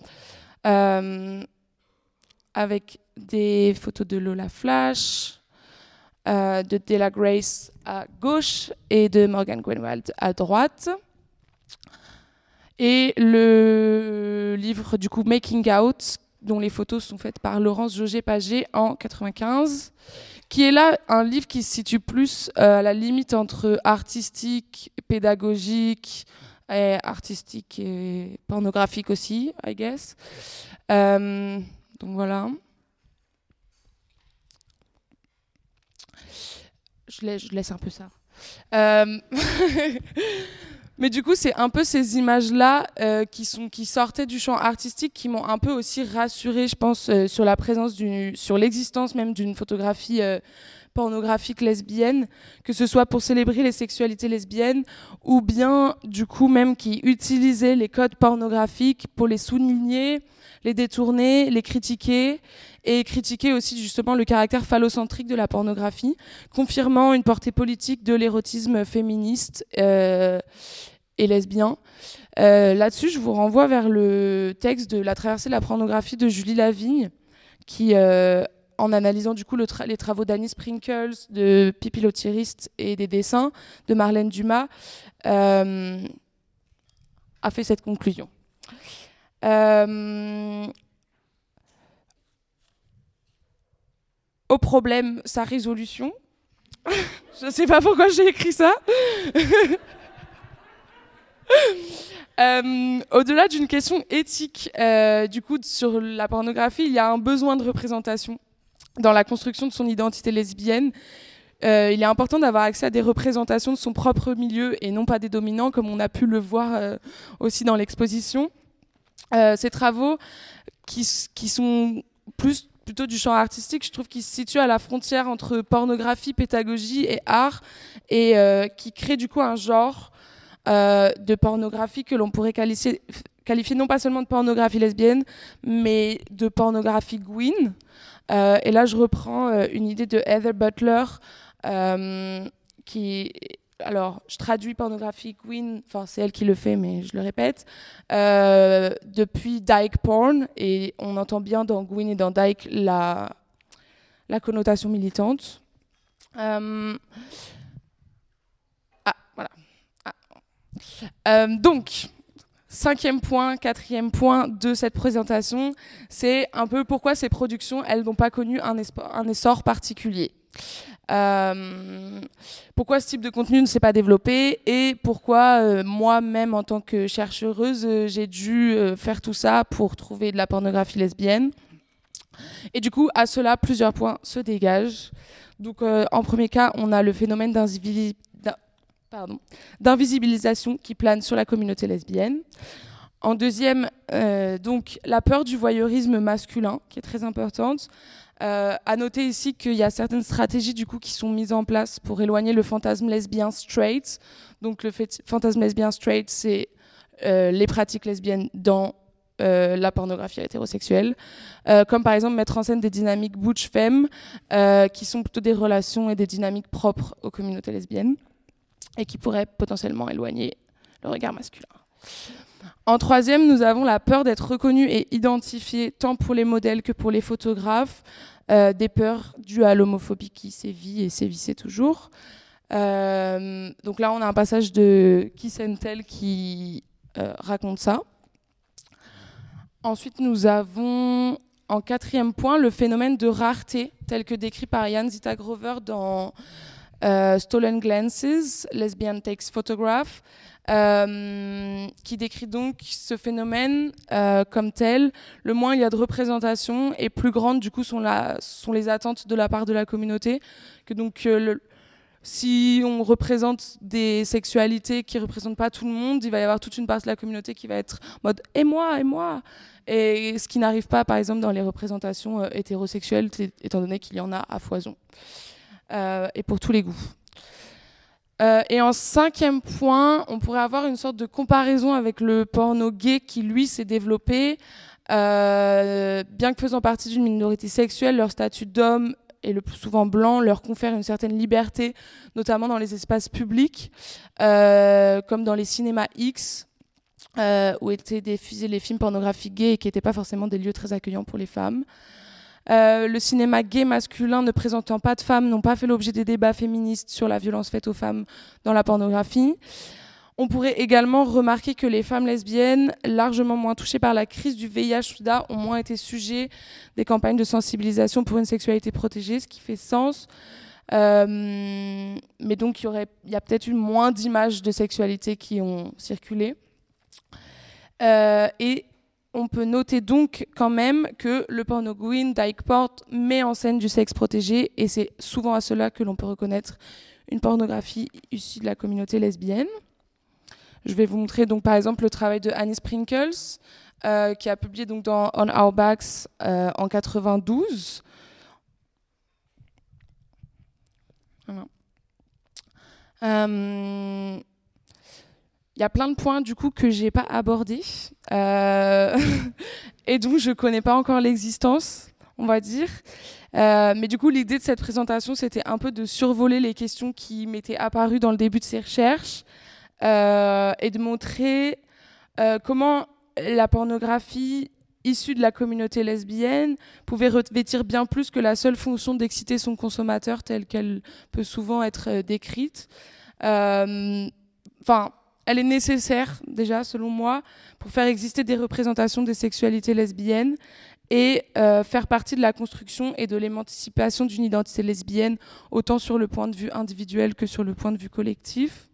avec des photos de Lola Flash, de Della Grace à gauche et de Morgan Greenwald à droite. Et le livre du coup Making Out, dont les photos sont faites par Laurence Jauger-Paget en 95, qui est là un livre qui se situe plus à la limite entre artistique, pédagogique, et artistique et pornographique aussi, I guess. Donc voilà. Je laisse un peu ça. Mais du coup, c'est un peu ces images-là qui sortaient du champ artistique qui m'ont un peu aussi rassurée, je pense, sur l'existence même d'une photographie pornographique lesbienne, que ce soit pour célébrer les sexualités lesbiennes ou bien, du coup, même qui utilisaient les codes pornographiques pour les souligner, les détourner, les critiquer, et critiquer aussi justement le caractère phallocentrique de la pornographie, confirmant une portée politique de l'érotisme féministe et lesbien. Là-dessus, je vous renvoie vers le texte de La traversée de la pornographie de Julie Lavigne, qui en analysant du coup les travaux d'Annie Sprinkles, de Pippi Lottirist et des dessins de Marlène Dumas, a fait cette conclusion. Au problème, sa résolution. Je ne sais pas pourquoi j'ai écrit ça. Au-delà d'une question éthique, du coup, sur la pornographie, il y a un besoin de représentation dans la construction de son identité lesbienne. Il est important d'avoir accès à des représentations de son propre milieu et non pas des dominants, comme on a pu le voir aussi dans l'exposition. Ces travaux qui sont plutôt du champ artistique, je trouve qu'ils se situent à la frontière entre pornographie, pédagogie et art, et qui créent du coup un genre de pornographie que l'on pourrait qualifier non pas seulement de pornographie lesbienne, mais de pornographie Gwyn. Et là, je reprends une idée de Heather Butler, alors, je traduis pornographie Gwyn, enfin c'est elle qui le fait, mais je le répète, depuis dyke porn, et on entend bien dans Gwyn et dans dyke la connotation militante. Donc, 5e point, 4e point de cette présentation, c'est un peu pourquoi ces productions, elles n'ont pas connu un essor particulier. Pourquoi ce type de contenu ne s'est pas développé et pourquoi moi-même en tant que chercheuse j'ai dû faire tout ça pour trouver de la pornographie lesbienne. Et du coup à cela plusieurs points se dégagent. Donc en premier cas on a le phénomène d'invisibilisation qui plane sur la communauté lesbienne. En deuxième, donc la peur du voyeurisme masculin qui est très importante. À noter ici qu'il y a certaines stratégies du coup qui sont mises en place pour éloigner le fantasme lesbien straight. Donc le fantasme lesbien straight, c'est les pratiques lesbiennes dans la pornographie hétérosexuelle, comme par exemple mettre en scène des dynamiques butch-femme qui sont plutôt des relations et des dynamiques propres aux communautés lesbiennes et qui pourraient potentiellement éloigner le regard masculin. En troisième, nous avons la peur d'être reconnus et identifiés tant pour les modèles que pour les photographes, des peurs dues à l'homophobie qui sévit et sévissait toujours. Donc là, on a un passage de Kiss and Tell qui raconte ça. Ensuite, nous avons en quatrième point le phénomène de rareté, tel que décrit par Jan Zita Grover dans Stolen Glances, Lesbian Takes Photograph, qui décrit donc ce phénomène comme tel. Le moins il y a de représentation et plus grandes du coup sont les attentes de la part de la communauté. Que donc si on représente des sexualités qui ne représentent pas tout le monde, il va y avoir toute une partie de la communauté qui va être en mode « et moi ?» et ce qui n'arrive pas par exemple dans les représentations hétérosexuelles, étant donné qu'il y en a à foison. Et pour tous les goûts. Et en cinquième point, on pourrait avoir une sorte de comparaison avec le porno gay qui, lui, s'est développé. Bien que faisant partie d'une minorité sexuelle, leur statut d'homme, et le plus souvent blanc, leur confère une certaine liberté, notamment dans les espaces publics, comme dans les cinémas X, où étaient diffusés les films pornographiques gays et qui n'étaient pas forcément des lieux très accueillants pour les femmes. Le cinéma gay masculin ne présentant pas de femmes n'ont pas fait l'objet des débats féministes sur la violence faite aux femmes dans la pornographie. On pourrait également remarquer que les femmes lesbiennes, largement moins touchées par la crise du VIH/SIDA, ont moins été sujets des campagnes de sensibilisation pour une sexualité protégée, ce qui fait sens. Mais donc il y a peut-être eu moins d'images de sexualité qui ont circulé. Et on peut noter donc quand même que le porno Gwyn, dyke porn, met en scène du sexe protégé et c'est souvent à cela que l'on peut reconnaître une pornographie issue de la communauté lesbienne. Je vais vous montrer donc par exemple le travail de Annie Sprinkles qui a publié donc dans On Our Backs en 92. Voilà. Il y a plein de points du coup que j'ai pas abordés et dont je connais pas encore l'existence, on va dire. Mais du coup, l'idée de cette présentation, c'était un peu de survoler les questions qui m'étaient apparues dans le début de ces recherches et de montrer comment la pornographie issus de la communauté lesbienne pouvaient revêtir bien plus que la seule fonction d'exciter son consommateur telle qu'elle peut souvent être décrite. Elle est nécessaire déjà, selon moi, pour faire exister des représentations des sexualités lesbiennes et faire partie de la construction et de l'émancipation d'une identité lesbienne, autant sur le point de vue individuel que sur le point de vue collectif.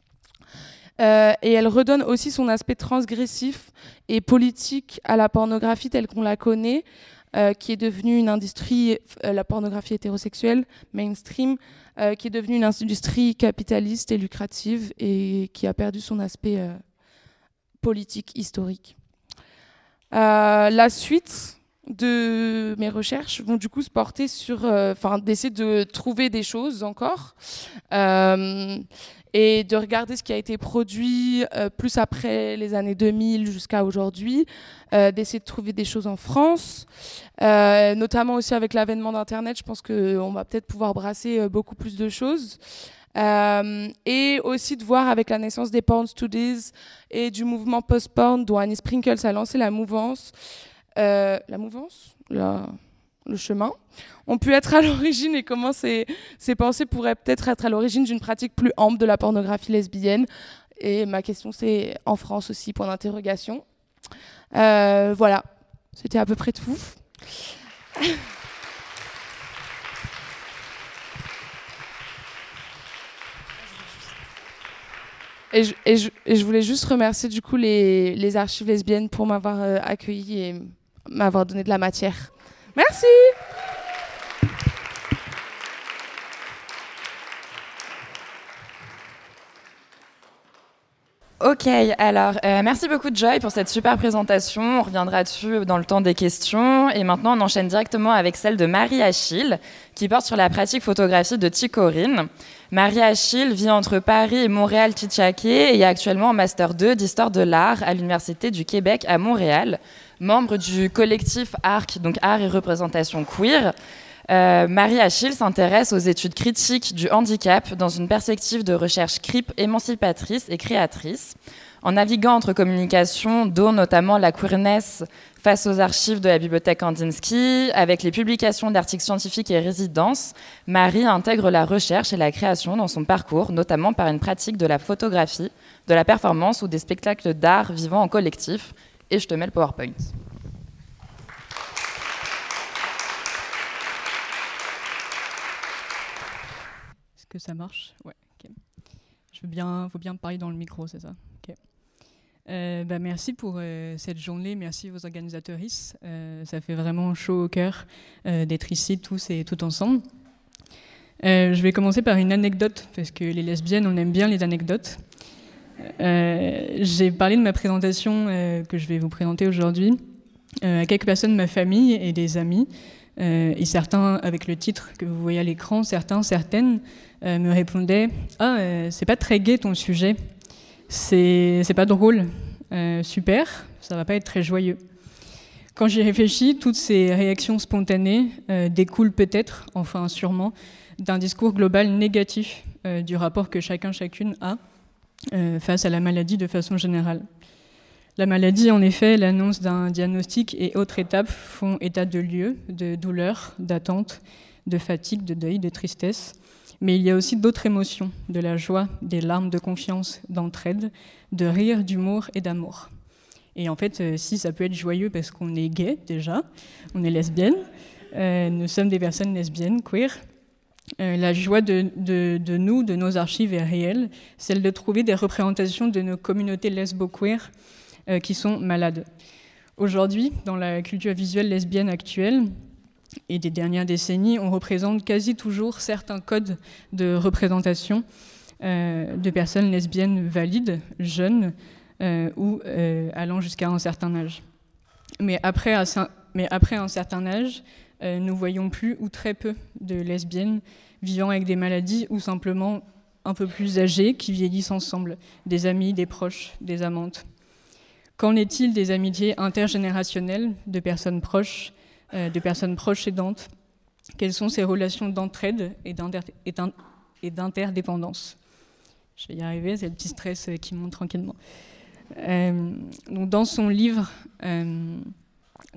Et elle redonne aussi son aspect transgressif et politique à la pornographie telle qu'on la connaît, qui est devenue une industrie, la pornographie hétérosexuelle, mainstream, qui est devenue une industrie capitaliste et lucrative et qui a perdu son aspect politique, historique. La suite de mes recherches vont du coup se porter sur, d'essayer de trouver des choses encore, et de regarder ce qui a été produit plus après les années 2000 jusqu'à aujourd'hui, d'essayer de trouver des choses en France, notamment aussi avec l'avènement d'Internet. Je pense qu'on va peut-être pouvoir brasser beaucoup plus de choses. Et aussi de voir avec la naissance des Porn Studies et du mouvement post-porn dont Annie Sprinkles a lancé la mouvance, le chemin, ont pu être à l'origine et comment ces pensées pourraient peut-être être à l'origine d'une pratique plus ample de la pornographie lesbienne. Et ma question, c'est en France aussi, point d'interrogation. Voilà, c'était à peu près tout. Et je voulais juste remercier du coup les archives lesbiennes pour m'avoir accueillie et m'avoir donné de la matière. Merci. Ok, alors merci beaucoup Joy pour cette super présentation. On reviendra dessus dans le temps des questions. Et maintenant, on enchaîne directement avec celle de Marie Achille, qui porte sur la pratique photographique de Ticorine. Marie Achille vit entre Paris et Montréal-Titicaca et est actuellement en Master 2 d'Histoire de l'Art à l'Université du Québec à Montréal. Membre du collectif ARC, donc Art et Représentation Queer, Marie Achille s'intéresse aux études critiques du handicap dans une perspective de recherche crip émancipatrice et créatrice. En naviguant entre communications, dont notamment la queerness face aux archives de la bibliothèque Kandinsky, avec les publications d'articles scientifiques et résidences, Marie intègre la recherche et la création dans son parcours, notamment par une pratique de la photographie, de la performance ou des spectacles d'art vivant en collectif. Et je te mets le PowerPoint. Est-ce que ça marche? Ouais, ok. Faut bien me parler dans le micro, c'est ça? Ok. Merci pour cette journée, merci aux organisatrices. Ça fait vraiment chaud au cœur d'être ici tous et toutes ensemble. Je vais commencer par une anecdote, parce que les lesbiennes, on aime bien les anecdotes. J'ai parlé de ma présentation que je vais vous présenter aujourd'hui à quelques personnes de ma famille et des amis. Et certains, avec le titre que vous voyez à l'écran, certaines me répondaient « Ah, c'est pas très gai ton sujet, c'est pas drôle, super, ça va pas être très joyeux ». Quand j'y réfléchis, toutes ces réactions spontanées découlent peut-être, enfin sûrement, d'un discours global négatif du rapport que chacune a face à la maladie de façon générale. La maladie, en effet, l'annonce d'un diagnostic et autres étapes font état de lieu, de douleur, d'attente, de fatigue, de deuil, de tristesse. Mais il y a aussi d'autres émotions, de la joie, des larmes de confiance, d'entraide, de rire, d'humour et d'amour. Et en fait, si ça peut être joyeux parce qu'on est gay déjà, on est lesbienne, nous sommes des personnes lesbiennes, queer. La joie de nous, de nos archives est réelle, celle de trouver des représentations de nos communautés lesbo-queer qui sont malades. Aujourd'hui, dans la culture visuelle lesbienne actuelle et des dernières décennies, on représente quasi toujours certains codes de représentation de personnes lesbiennes valides, jeunes ou allant jusqu'à un certain âge. Mais après un certain âge, nous voyons plus ou très peu de lesbiennes vivant avec des maladies ou simplement un peu plus âgées qui vieillissent ensemble, des amis, des proches, des amantes. Qu'en est-il des amitiés intergénérationnelles de personnes proches aidantes? Quelles sont ces relations d'entraide et d'interdépendance? Je vais y arriver, c'est le petit stress qui monte tranquillement. Donc dans son livre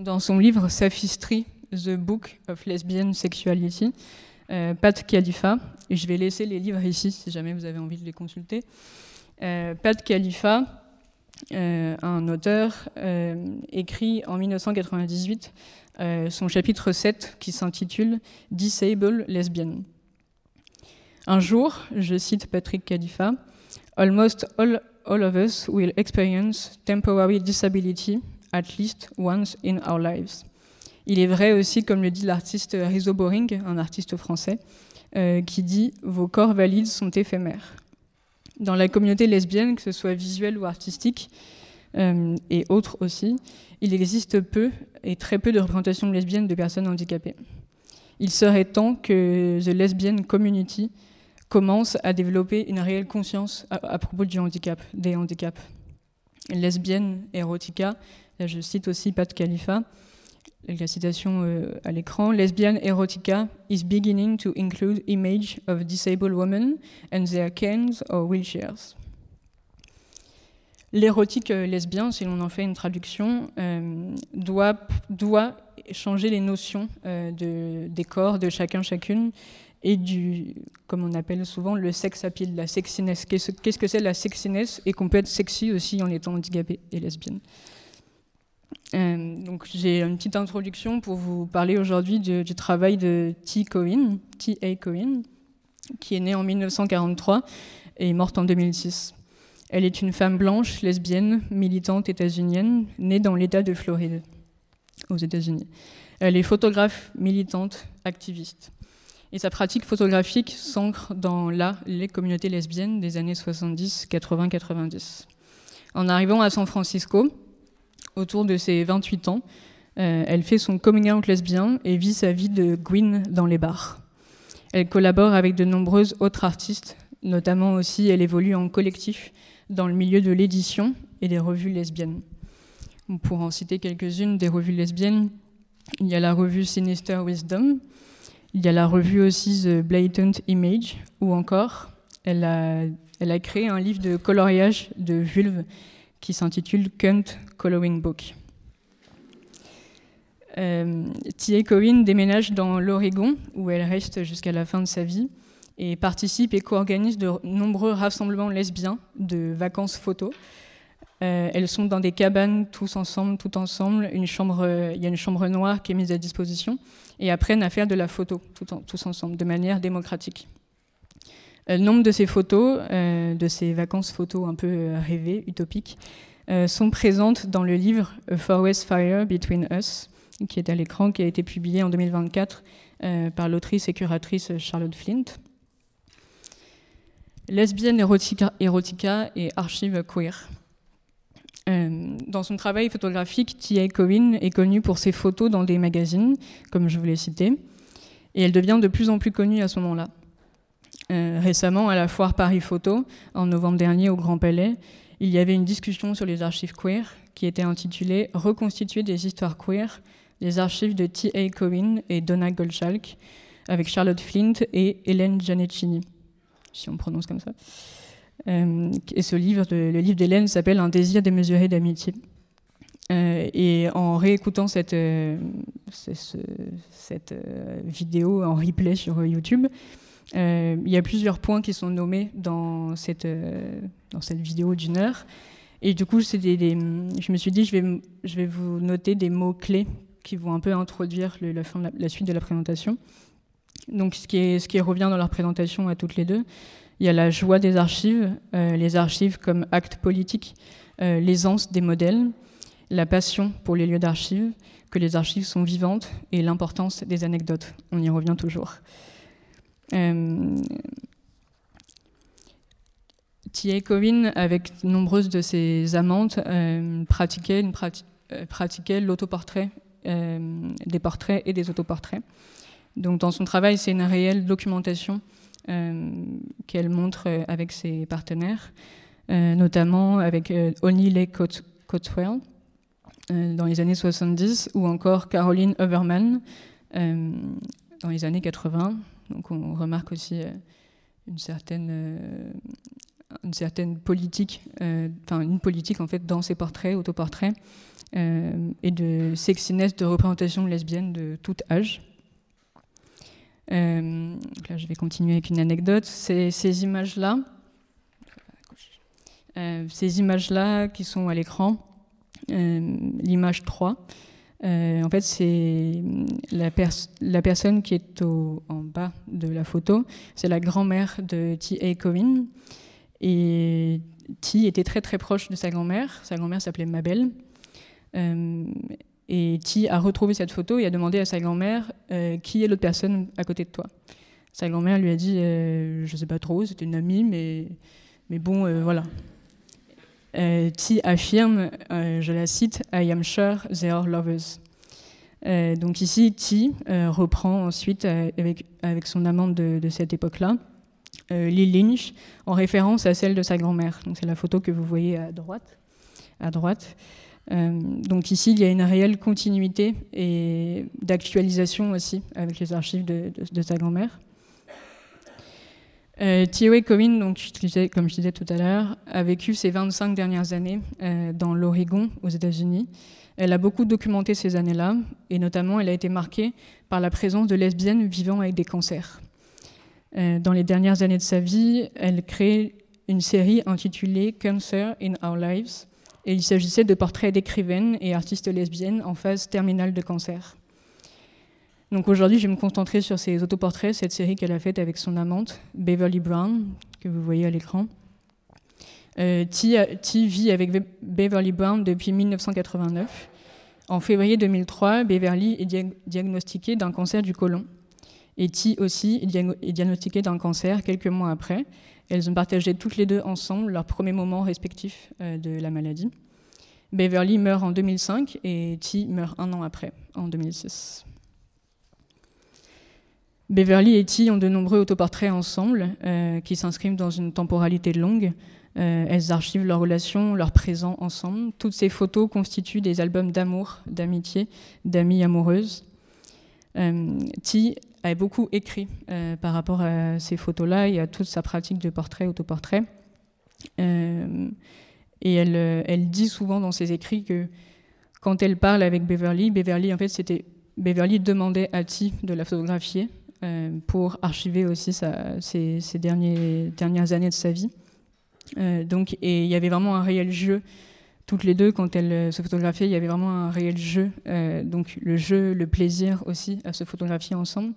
Dans son livre Sophistry, The Book of Lesbian Sexuality, Pat Khalifa, et je vais laisser les livres ici si jamais vous avez envie de les consulter. Pat Khalifa, un auteur, écrit en 1998 son chapitre 7 qui s'intitule « Disable Lesbian ». Un jour, je cite Patrick Khalifa, « Almost all of us will experience temporary disability at least once in our lives ». Il est vrai aussi, comme le dit l'artiste Rizzo Boring, un artiste français, qui dit « Vos corps valides sont éphémères ». Dans la communauté lesbienne, que ce soit visuelle ou artistique, et autres aussi, il existe peu et très peu de représentations lesbiennes de personnes handicapées. Il serait temps que The Lesbian Community commence à développer une réelle conscience à propos du handicap, des handicaps. Lesbienne erotica, là je cite aussi Pat Khalifa, la citation à l'écran, Lesbian erotica is beginning to include image of disabled women and their canes or wheelchairs. L'érotique lesbien, si l'on en fait une traduction, doit changer les notions des corps de chacun, chacune, et du, comme on appelle souvent, le sex appeal, la sexiness. Qu'est-ce que c'est la sexiness, et qu'on peut être sexy aussi en étant handicapé et lesbienne. Donc j'ai une petite introduction pour vous parler aujourd'hui du travail de T.A. Cohen, qui est née en 1943 et est morte en 2006. Elle est une femme blanche, lesbienne, militante états-unienne, née dans l'État de Floride, aux États-Unis. Elle est photographe, militante, activiste. Et sa pratique photographique s'ancre dans les communautés lesbiennes des années 70, 80, 90. En arrivant à San Francisco, autour de ses 28 ans, elle fait son coming out lesbien et vit sa vie de Gwyn dans les bars. Elle collabore avec de nombreuses autres artistes, notamment aussi elle évolue en collectif dans le milieu de l'édition et des revues lesbiennes. Pour en citer quelques-unes des revues lesbiennes, il y a la revue Sinister Wisdom, il y a la revue aussi The Blatant Image, ou encore, elle a créé un livre de coloriage de vulve qui s'intitule Cunt Coloring Book. T.A. Cohen déménage dans l'Oregon, où elle reste jusqu'à la fin de sa vie, et participe et co-organise de nombreux rassemblements lesbiens de vacances photos. Elles sont dans des cabanes, tout ensemble. Il y a une chambre noire qui est mise à disposition, et apprennent à faire de la photo, tous ensemble, de manière démocratique. Nombre de ces photos, de ces vacances photos un peu rêvées, utopiques, sont présentes dans le livre A Forest Fire Between Us, qui est à l'écran, qui a été publié en 2024 par l'autrice et curatrice Charlotte Flint. Lesbienne erotica et archive queer. Dans son travail photographique, T.A. Cohen est connue pour ses photos dans des magazines, comme je vous l'ai cité, et elle devient de plus en plus connue à ce moment-là. Récemment, à la foire Paris Photo, en novembre dernier au Grand Palais, il y avait une discussion sur les archives queer qui était intitulée « Reconstituer des histoires queer, les archives de T.A. Cohen et Donna Goldschalk » avec Charlotte Flint et Hélène Giannettini, si on prononce comme ça. Et ce livre, le livre d'Hélène, s'appelle « Un désir démesuré d'amitié ». Et en réécoutant cette vidéo en replay sur YouTube, il y a plusieurs points qui sont nommés dans cette vidéo d'1 heure. Et du coup, je me suis dit, je vais vous noter des mots-clés qui vont un peu introduire la suite de la présentation. Donc, ce qui revient dans leur présentation à toutes les deux, il y a la joie des archives, les archives comme acte politique, l'aisance des modèles, la passion pour les lieux d'archives, que les archives sont vivantes, et l'importance des anecdotes. On y revient toujours. T.A. Cohen, avec nombreuses de ses amantes, pratiquait l'autoportrait, des portraits et des autoportraits. Donc dans son travail, c'est une réelle documentation qu'elle montre avec ses partenaires, notamment avec Oney Cotswell dans les années 70, ou encore Caroline Overman dans les années 80. Donc on remarque aussi une certaine politique, une politique en fait dans ces portraits, autoportraits, et de sexiness, de représentation lesbienne de tout âge. Donc là, je vais continuer avec une anecdote. Ces images-là qui sont à l'écran, l'image 3, en fait, c'est la personne qui est en bas de la photo, c'est la grand-mère de T.A. Cohen. Et T était très très proche de sa grand-mère. Sa grand-mère s'appelait Mabel. Et T a retrouvé cette photo et a demandé à sa grand-mère qui est l'autre personne à côté de toi. Sa grand-mère lui a dit je ne sais pas trop, c'était une amie, mais bon, voilà. T affirme, je la cite, I am sure they are lovers. Donc ici, T reprend ensuite avec son amante de cette époque-là, Lee Lynch, en référence à celle de sa grand-mère. Donc c'est la photo que vous voyez à droite. Donc ici, il y a une réelle continuité et d'actualisation aussi avec les archives de sa grand-mère. T.A. Cohen, donc, comme je disais tout à l'heure, a vécu ses 25 dernières années dans l'Oregon, aux États-Unis. Elle a beaucoup documenté ces années-là, et notamment, elle a été marquée par la présence de lesbiennes vivant avec des cancers. Dans les dernières années de sa vie, elle crée une série intitulée Cancer in Our Lives, et il s'agissait de portraits d'écrivaines et artistes lesbiennes en phase terminale de cancer. Donc aujourd'hui, je vais me concentrer sur ses autoportraits, cette série qu'elle a faite avec son amante, Beverly Brown, que vous voyez à l'écran. T vit avec Beverly Brown depuis 1989. En février 2003, Beverly est diagnostiquée d'un cancer du côlon. Et T aussi est diagnostiquée d'un cancer quelques mois après. Elles ont partagé toutes les deux ensemble leurs premiers moments respectifs de la maladie. Beverly meurt en 2005 et T meurt un an après, en 2006. Beverly et T ont de nombreux autoportraits ensemble qui s'inscrivent dans une temporalité longue. Elles archivent leur relation, leur présent ensemble. Toutes ces photos constituent des albums d'amour, d'amitié, d'amies amoureuses. T a beaucoup écrit par rapport à ces photos-là et à toute sa pratique de portrait, autoportrait. Et elle dit souvent dans ses écrits que quand elle parle avec Beverly, Beverly demandait à T de la photographier pour archiver aussi ses dernières années de sa vie. Et il y avait vraiment un réel jeu. Toutes les deux, quand elles se photographiaient, il y avait vraiment un réel jeu. Donc le jeu, le plaisir aussi à se photographier ensemble.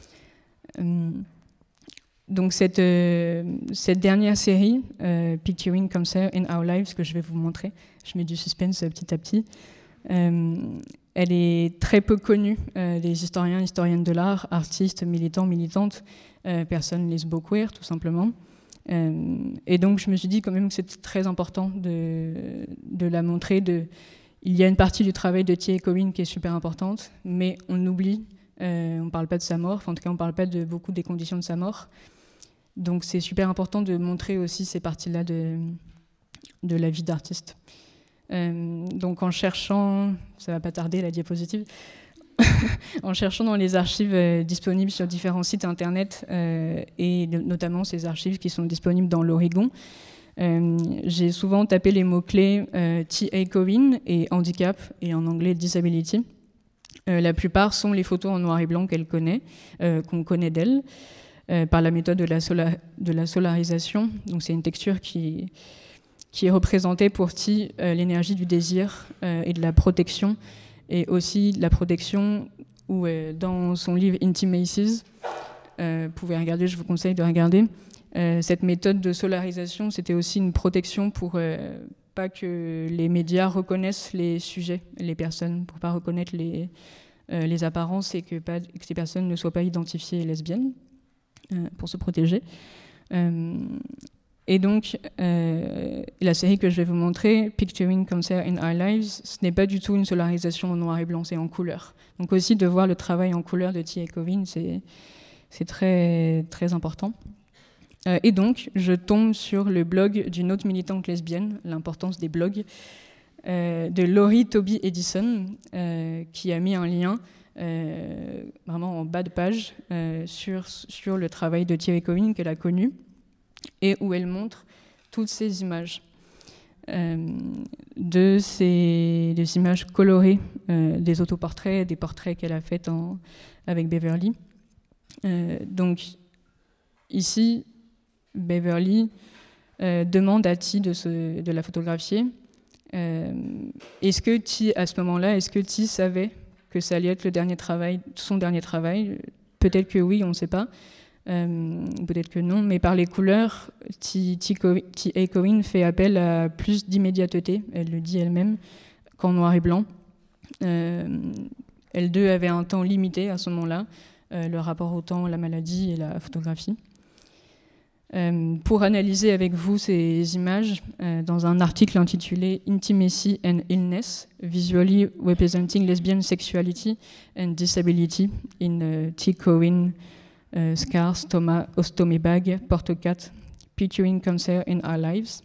Donc cette dernière série, Picturing Cancer in Our Lives, que je vais vous montrer, je mets du suspense petit à petit, elle est très peu connue des historiens, historiennes de l'art, artistes, militants, militantes, personnes lesbo-queer tout simplement. Et donc je me suis dit quand même que c'était très important de la montrer. Il y a une partie du travail de T.A. Cohen qui est super importante, mais on oublie, on ne parle pas de sa mort, en tout cas on ne parle pas de beaucoup des conditions de sa mort. Donc c'est super important de montrer aussi ces parties-là de la vie d'artiste. Donc en cherchant, ça ne va pas tarder la diapositive, en cherchant dans les archives disponibles sur différents sites internet et notamment ces archives qui sont disponibles dans l'Oregon, j'ai souvent tapé les mots-clés T.A. Cohen et handicap et en anglais disability. La plupart sont les photos en noir et blanc qu'on connaît d'elle par la méthode de la solarisation. Donc c'est une texture qui est représentée pour T l'énergie du désir et de la protection, et aussi de la protection où dans son livre Intimacies, vous pouvez regarder, je vous conseille de regarder, cette méthode de solarisation, c'était aussi une protection pour pas que les médias reconnaissent les sujets, les personnes, pour pas reconnaître les apparences et que ces personnes ne soient pas identifiées lesbiennes, pour se protéger. Et donc, la série que je vais vous montrer, Picturing Cancer in Our Lives, ce n'est pas du tout une solarisation en noir et blanc, c'est en couleur. Donc aussi, de voir le travail en couleur de T.A. Cohen, c'est très, très important. Et donc, je tombe sur le blog d'une autre militante lesbienne, l'importance des blogs, de Laurie Toby Edison, qui a mis un lien vraiment en bas de page sur le travail de T.A. Cohen qu'elle a connu, et où elle montre toutes ces images. de des images colorées, des autoportraits, des portraits qu'elle a faits avec Beverly. Donc ici, Beverly demande à Ti de la photographier. Est-ce que Ti, à ce moment-là, savait que ça allait être son dernier travail? Peut-être que oui, on ne sait pas. Peut-être que non, mais par les couleurs, T.A. Cohen fait appel à plus d'immédiateté, elle le dit elle-même, qu'en noir et blanc. Elles deux avaient un temps limité à ce moment-là, le rapport au temps, la maladie et la photographie. Pour analyser avec vous ces images, dans un article intitulé Intimacy and Illness, Visually Representing Lesbian Sexuality and Disability in T. Cohen, Scars, Ostomy Bag, Portocat, Picturing Cancer in Our Lives.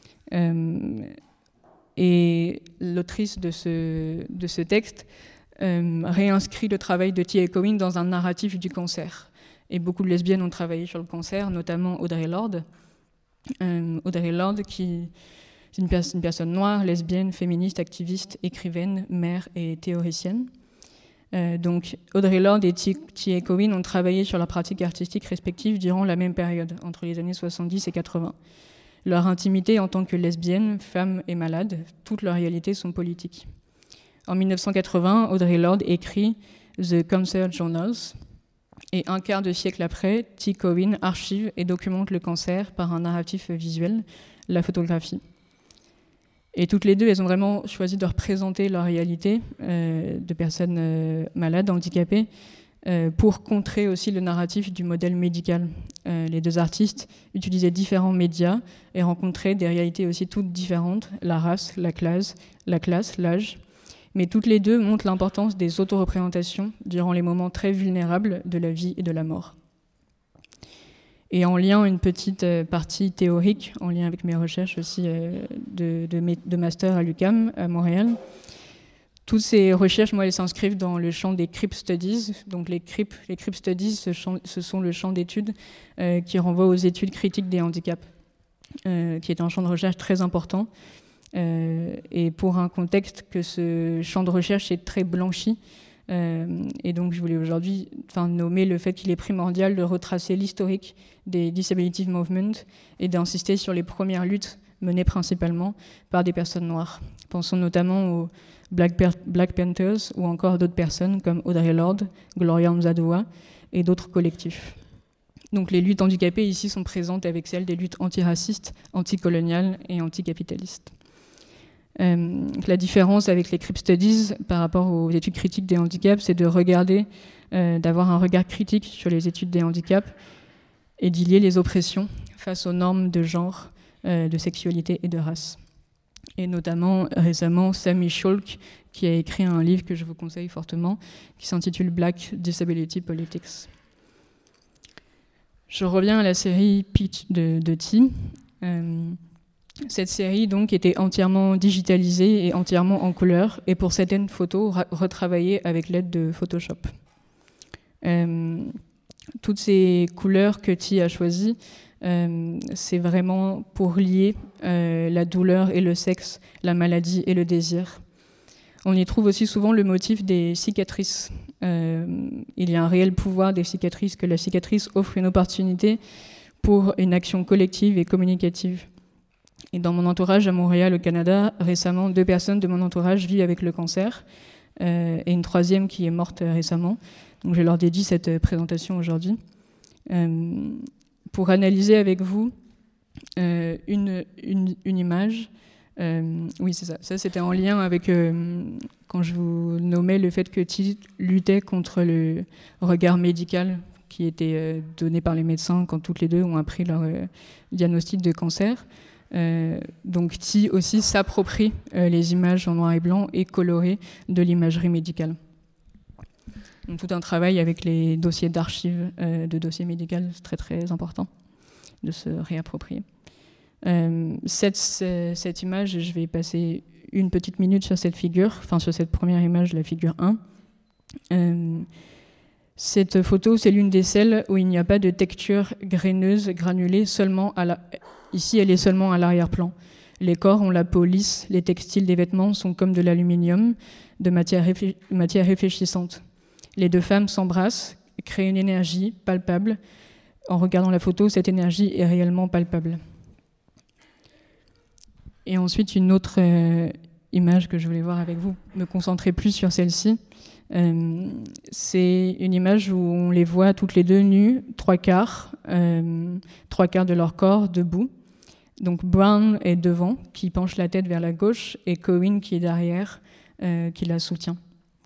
Et l'autrice de ce texte réinscrit le travail de T.A. Cohen dans un narratif du cancer. Et beaucoup de lesbiennes ont travaillé sur le cancer, notamment Audre Lorde. Audre Lorde, qui est une personne noire, lesbienne, féministe, activiste, écrivaine, mère et théoricienne. Donc Audre Lorde et T.A. Cohen ont travaillé sur leurs pratiques artistiques respectives durant la même période, entre les années 70 et 80. Leur intimité en tant que lesbiennes, femmes et malades, toutes leurs réalités sont politiques. En 1980, Audre Lorde écrit The Cancer Journals, et un quart de siècle après, T. Cohen archive et documente le cancer par un narratif visuel, la photographie. Et toutes les deux, elles ont vraiment choisi de représenter leur réalité de personnes malades, handicapées, pour contrer aussi le narratif du modèle médical. Les deux artistes utilisaient différents médias et rencontraient des réalités aussi toutes différentes, la race, la classe, l'âge. Mais toutes les deux montrent l'importance des autoreprésentations durant les moments très vulnérables de la vie et de la mort. Et en lien, une petite partie théorique, en lien avec mes recherches aussi de master à l'UQAM, à Montréal. Toutes ces recherches, moi, elles s'inscrivent dans le champ des CRIP Studies. Donc les CRIP Studies, ce sont le champ d'études qui renvoie aux études critiques des handicaps, qui est un champ de recherche très important. Et pour un contexte que ce champ de recherche est très blanchi, et donc je voulais aujourd'hui nommer le fait qu'il est primordial de retracer l'historique des disability movements et d'insister sur les premières luttes menées principalement par des personnes noires. Pensons notamment aux Black Panthers ou encore d'autres personnes comme Audre Lorde, Gloria Nzadewa et d'autres collectifs. Donc les luttes handicapées ici sont présentes avec celles des luttes antiracistes, anticoloniales et anticapitalistes. La différence avec les CRIP Studies par rapport aux études critiques des handicaps, c'est de regarder, d'avoir un regard critique sur les études des handicaps et d'y lier les oppressions face aux normes de genre, de sexualité et de race. Et notamment, récemment, Sami Scholk, qui a écrit un livre que je vous conseille fortement, qui s'intitule Black Disability Politics. Je reviens à la série Pitch de Ti. Cette série donc était entièrement digitalisée et entièrement en couleur, et pour certaines photos retravaillées avec l'aide de Photoshop. Toutes ces couleurs que Ti a choisies, c'est vraiment pour lier la douleur et le sexe, la maladie et le désir. On y trouve aussi souvent le motif des cicatrices. Il y a un réel pouvoir des cicatrices, que la cicatrice offre une opportunité pour une action collective et communicative. Et dans mon entourage à Montréal, au Canada, récemment, 2 personnes de mon entourage vivent avec le cancer et une 3e qui est morte récemment. Donc je leur dédie cette présentation aujourd'hui. Pour analyser avec vous une image. Oui, c'est ça. Ça, c'était en lien avec quand je vous nommais le fait que Ti luttait contre le regard médical qui était donné par les médecins quand toutes les deux ont appris leur diagnostic de cancer. Donc Ti aussi s'approprie les images en noir et blanc et colorées de l'imagerie médicale. Donc, tout un travail avec les dossiers d'archives de dossiers médicaux, c'est très très important de se réapproprier. Cette image, je vais passer une petite minute sur cette figure, enfin sur cette première image, la figure 1. Cette photo, c'est l'une des celles où il n'y a pas de texture graineuse, granulée, ici elle est seulement à l'arrière-plan. Les corps ont la peau lisse, les textiles des vêtements sont comme de l'aluminium, de matière réfléchissante. Les deux femmes s'embrassent, créent une énergie palpable. En regardant la photo, cette énergie est réellement palpable. Et ensuite, une autre image que je voulais voir avec vous, me concentrer plus sur celle-ci. C'est une image où on les voit toutes les deux nues, trois quarts de leur corps debout. Donc Brown est devant, qui penche la tête vers la gauche, et Cohen qui est derrière, qui la soutient.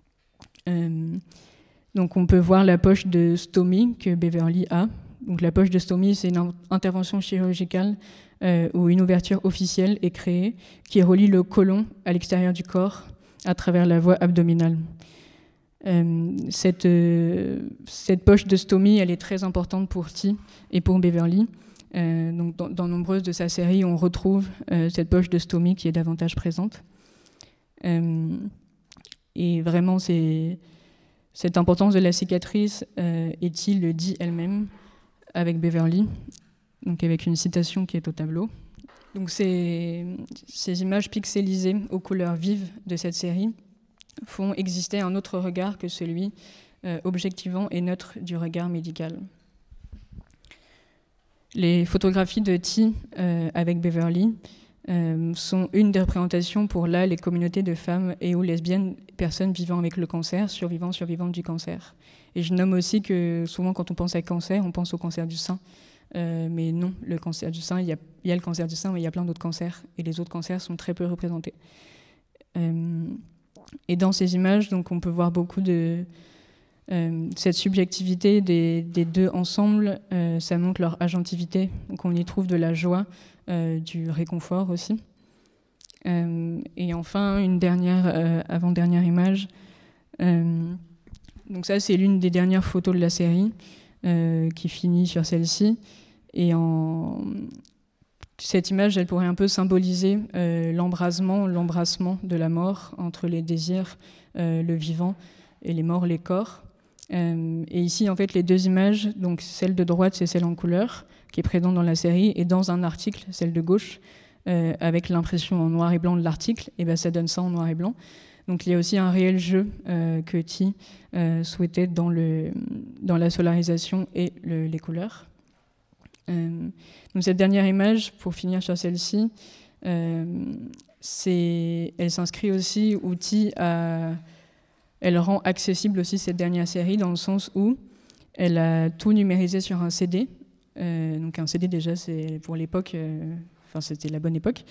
Donc on peut voir la poche de stomie que Beverly a. Donc la poche de stomie, c'est une intervention chirurgicale où une ouverture officielle est créée qui relie le côlon à l'extérieur du corps à travers la voie abdominale. Cette poche de stomie, elle est très importante pour T et pour Beverly. Donc dans nombreuses de sa série, on retrouve cette poche de stomie qui est davantage présente. Et vraiment, cette importance de la cicatrice, Etty le dit elle-même avec Beverly, donc avec une citation qui est au tableau. Donc ces images pixelisées aux couleurs vives de cette série font exister un autre regard que celui objectivant et neutre du regard médical. Les photographies de T avec Beverly sont une des représentations pour là les communautés de femmes et ou lesbiennes, personnes vivant avec le cancer, survivantes du cancer. Et je nomme aussi que souvent quand on pense à cancer, on pense au cancer du sein. Mais non, le cancer du sein, il y a le cancer du sein, mais il y a plein d'autres cancers. Et les autres cancers sont très peu représentés. Et dans ces images, donc, on peut voir beaucoup de cette subjectivité des deux ensemble. Ça montre leur agentivité. Donc on y trouve de la joie, du réconfort aussi. Et enfin, une avant-dernière image. Donc ça, c'est l'une des dernières photos de la série qui finit sur celle-ci. Et cette image, elle pourrait un peu symboliser l'embrassement de la mort entre les désirs, le vivant, et les morts, les corps. Et ici, en fait, les deux images, donc celle de droite, c'est celle en couleur, qui est présente dans la série, et dans un article, celle de gauche, avec l'impression en noir et blanc de l'article, et ben ça donne ça en noir et blanc. Donc il y a aussi un réel jeu que T souhaitait dans la solarisation et les couleurs. Donc cette dernière image, pour finir sur celle-ci, elle s'inscrit aussi où T elle rend accessible aussi cette dernière série dans le sens où elle a tout numérisé sur un CD. Donc un CD déjà, c'est pour l'époque, c'était la bonne époque.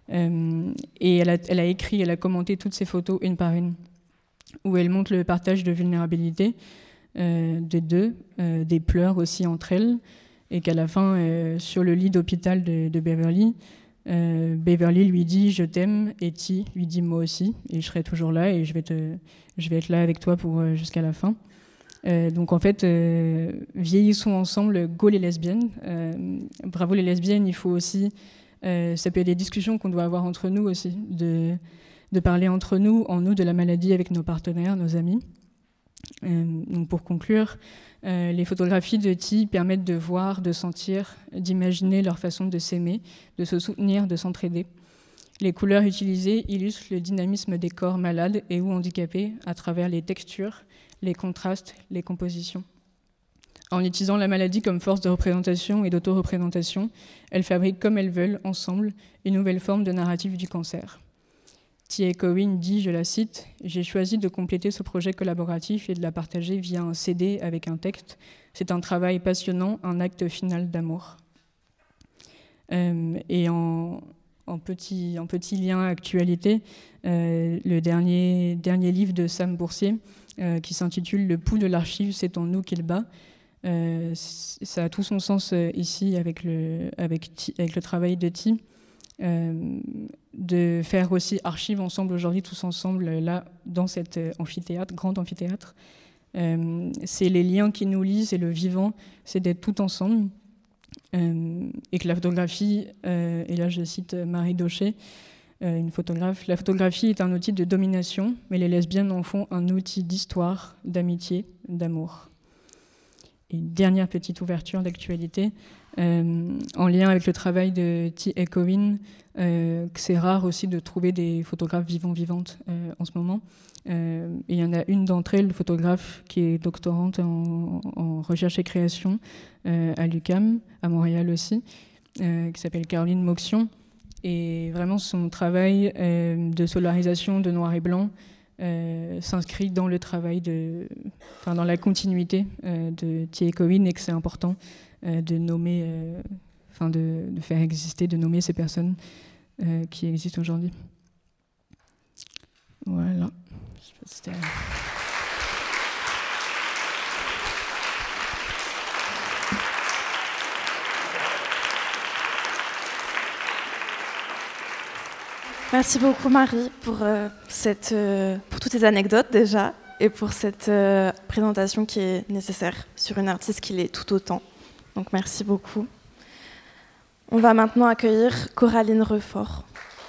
Et elle a écrit, elle a commenté toutes ces photos une par une, où elle montre le partage de vulnérabilité des deux, des pleurs aussi entre elles, et qu'à la fin, sur le lit d'hôpital de Beverly, Beverly lui dit « je t'aime » et T lui dit « moi aussi » et je serai toujours là et je vais être là avec toi jusqu'à la fin. Donc en fait, vieillissons ensemble, go les lesbiennes. Bravo les lesbiennes, il faut aussi... ça peut être des discussions qu'on doit avoir entre nous aussi, de parler entre nous, en nous, de la maladie avec nos partenaires, nos amis. Donc pour conclure, les photographies de T permettent de voir, de sentir, d'imaginer leur façon de s'aimer, de se soutenir, de s'entraider. Les couleurs utilisées illustrent le dynamisme des corps malades et ou handicapés à travers les textures, les contrastes, les compositions. En utilisant la maladie comme force de représentation et d'auto-représentation, elles fabriquent comme elles veulent, ensemble, une nouvelle forme de narrative du cancer. T.A. Cohen dit, je la cite, « J'ai choisi de compléter ce projet collaboratif et de la partager via un CD avec un texte. C'est un travail passionnant, un acte final d'amour. » Et en petit lien actualité, le dernier livre de Sam Boursier, qui s'intitule « Le pouls de l'archive, c'est en nous qu'il bat », ça a tout son sens ici avec le travail de T. De faire aussi archives ensemble aujourd'hui, tous ensemble, là, dans cet grand amphithéâtre. C'est les liens qui nous lient, c'est le vivant, c'est d'être tout ensemble. Et que la photographie, et là je cite Marie Daucher, une photographe, la photographie est un outil de domination, mais les lesbiennes en font un outil d'histoire, d'amitié, d'amour. une dernière petite ouverture d'actualité, en lien avec le travail de T. Cohen, que c'est rare aussi de trouver des photographes vivantes en ce moment. Et il y en a une d'entre elles, le photographe, qui est doctorante en recherche et création à l'UQAM, à Montréal aussi, qui s'appelle Caroline Moxion. Et vraiment, son travail de solarisation de noir et blanc s'inscrit dans le travail dans la continuité de T. Cohen, et que c'est important de nommer, de faire exister, de nommer ces personnes qui existent aujourd'hui. Voilà. Je sais pas si c'était... Merci beaucoup Marie pour toutes ces anecdotes déjà et pour cette présentation qui est nécessaire sur une artiste qui l'est tout autant. Donc merci beaucoup. On va maintenant accueillir Coraline Refort.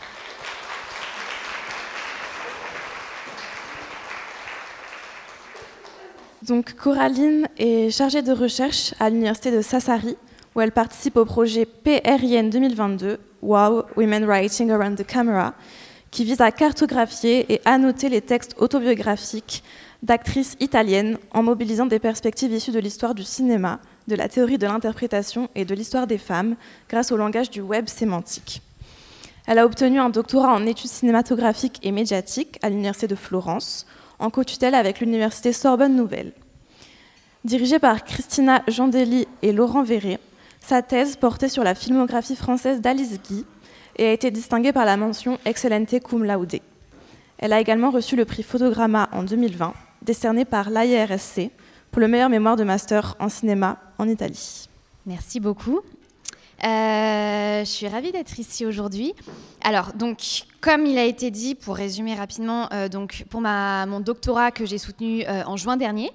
Donc Coraline est chargée de recherche à l'université de Sassari, où elle participe au projet PRIN 2022, Wow, Women Writing Around the Camera, qui vise à cartographier et annoter les textes autobiographiques d'actrices italiennes en mobilisant des perspectives issues de l'histoire du cinéma, de la théorie de l'interprétation et de l'histoire des femmes grâce au langage du web sémantique. Elle a obtenu un doctorat en études cinématographiques et médiatiques à l'université de Florence, en co-tutelle avec l'université Sorbonne Nouvelle. Dirigée par Christina Gendelli et Laurent Verret, sa thèse portait sur la filmographie française d'Alice Guy et a été distinguée par la mention Excellente cum laude. Elle a également reçu le prix Photogramma en 2020, décerné par l'AIRSC pour le meilleur mémoire de master en cinéma en Italie. Merci beaucoup. Je suis ravie d'être ici aujourd'hui. Alors, donc, comme il a été dit, pour résumer rapidement, donc pour mon doctorat que j'ai soutenu en juin dernier,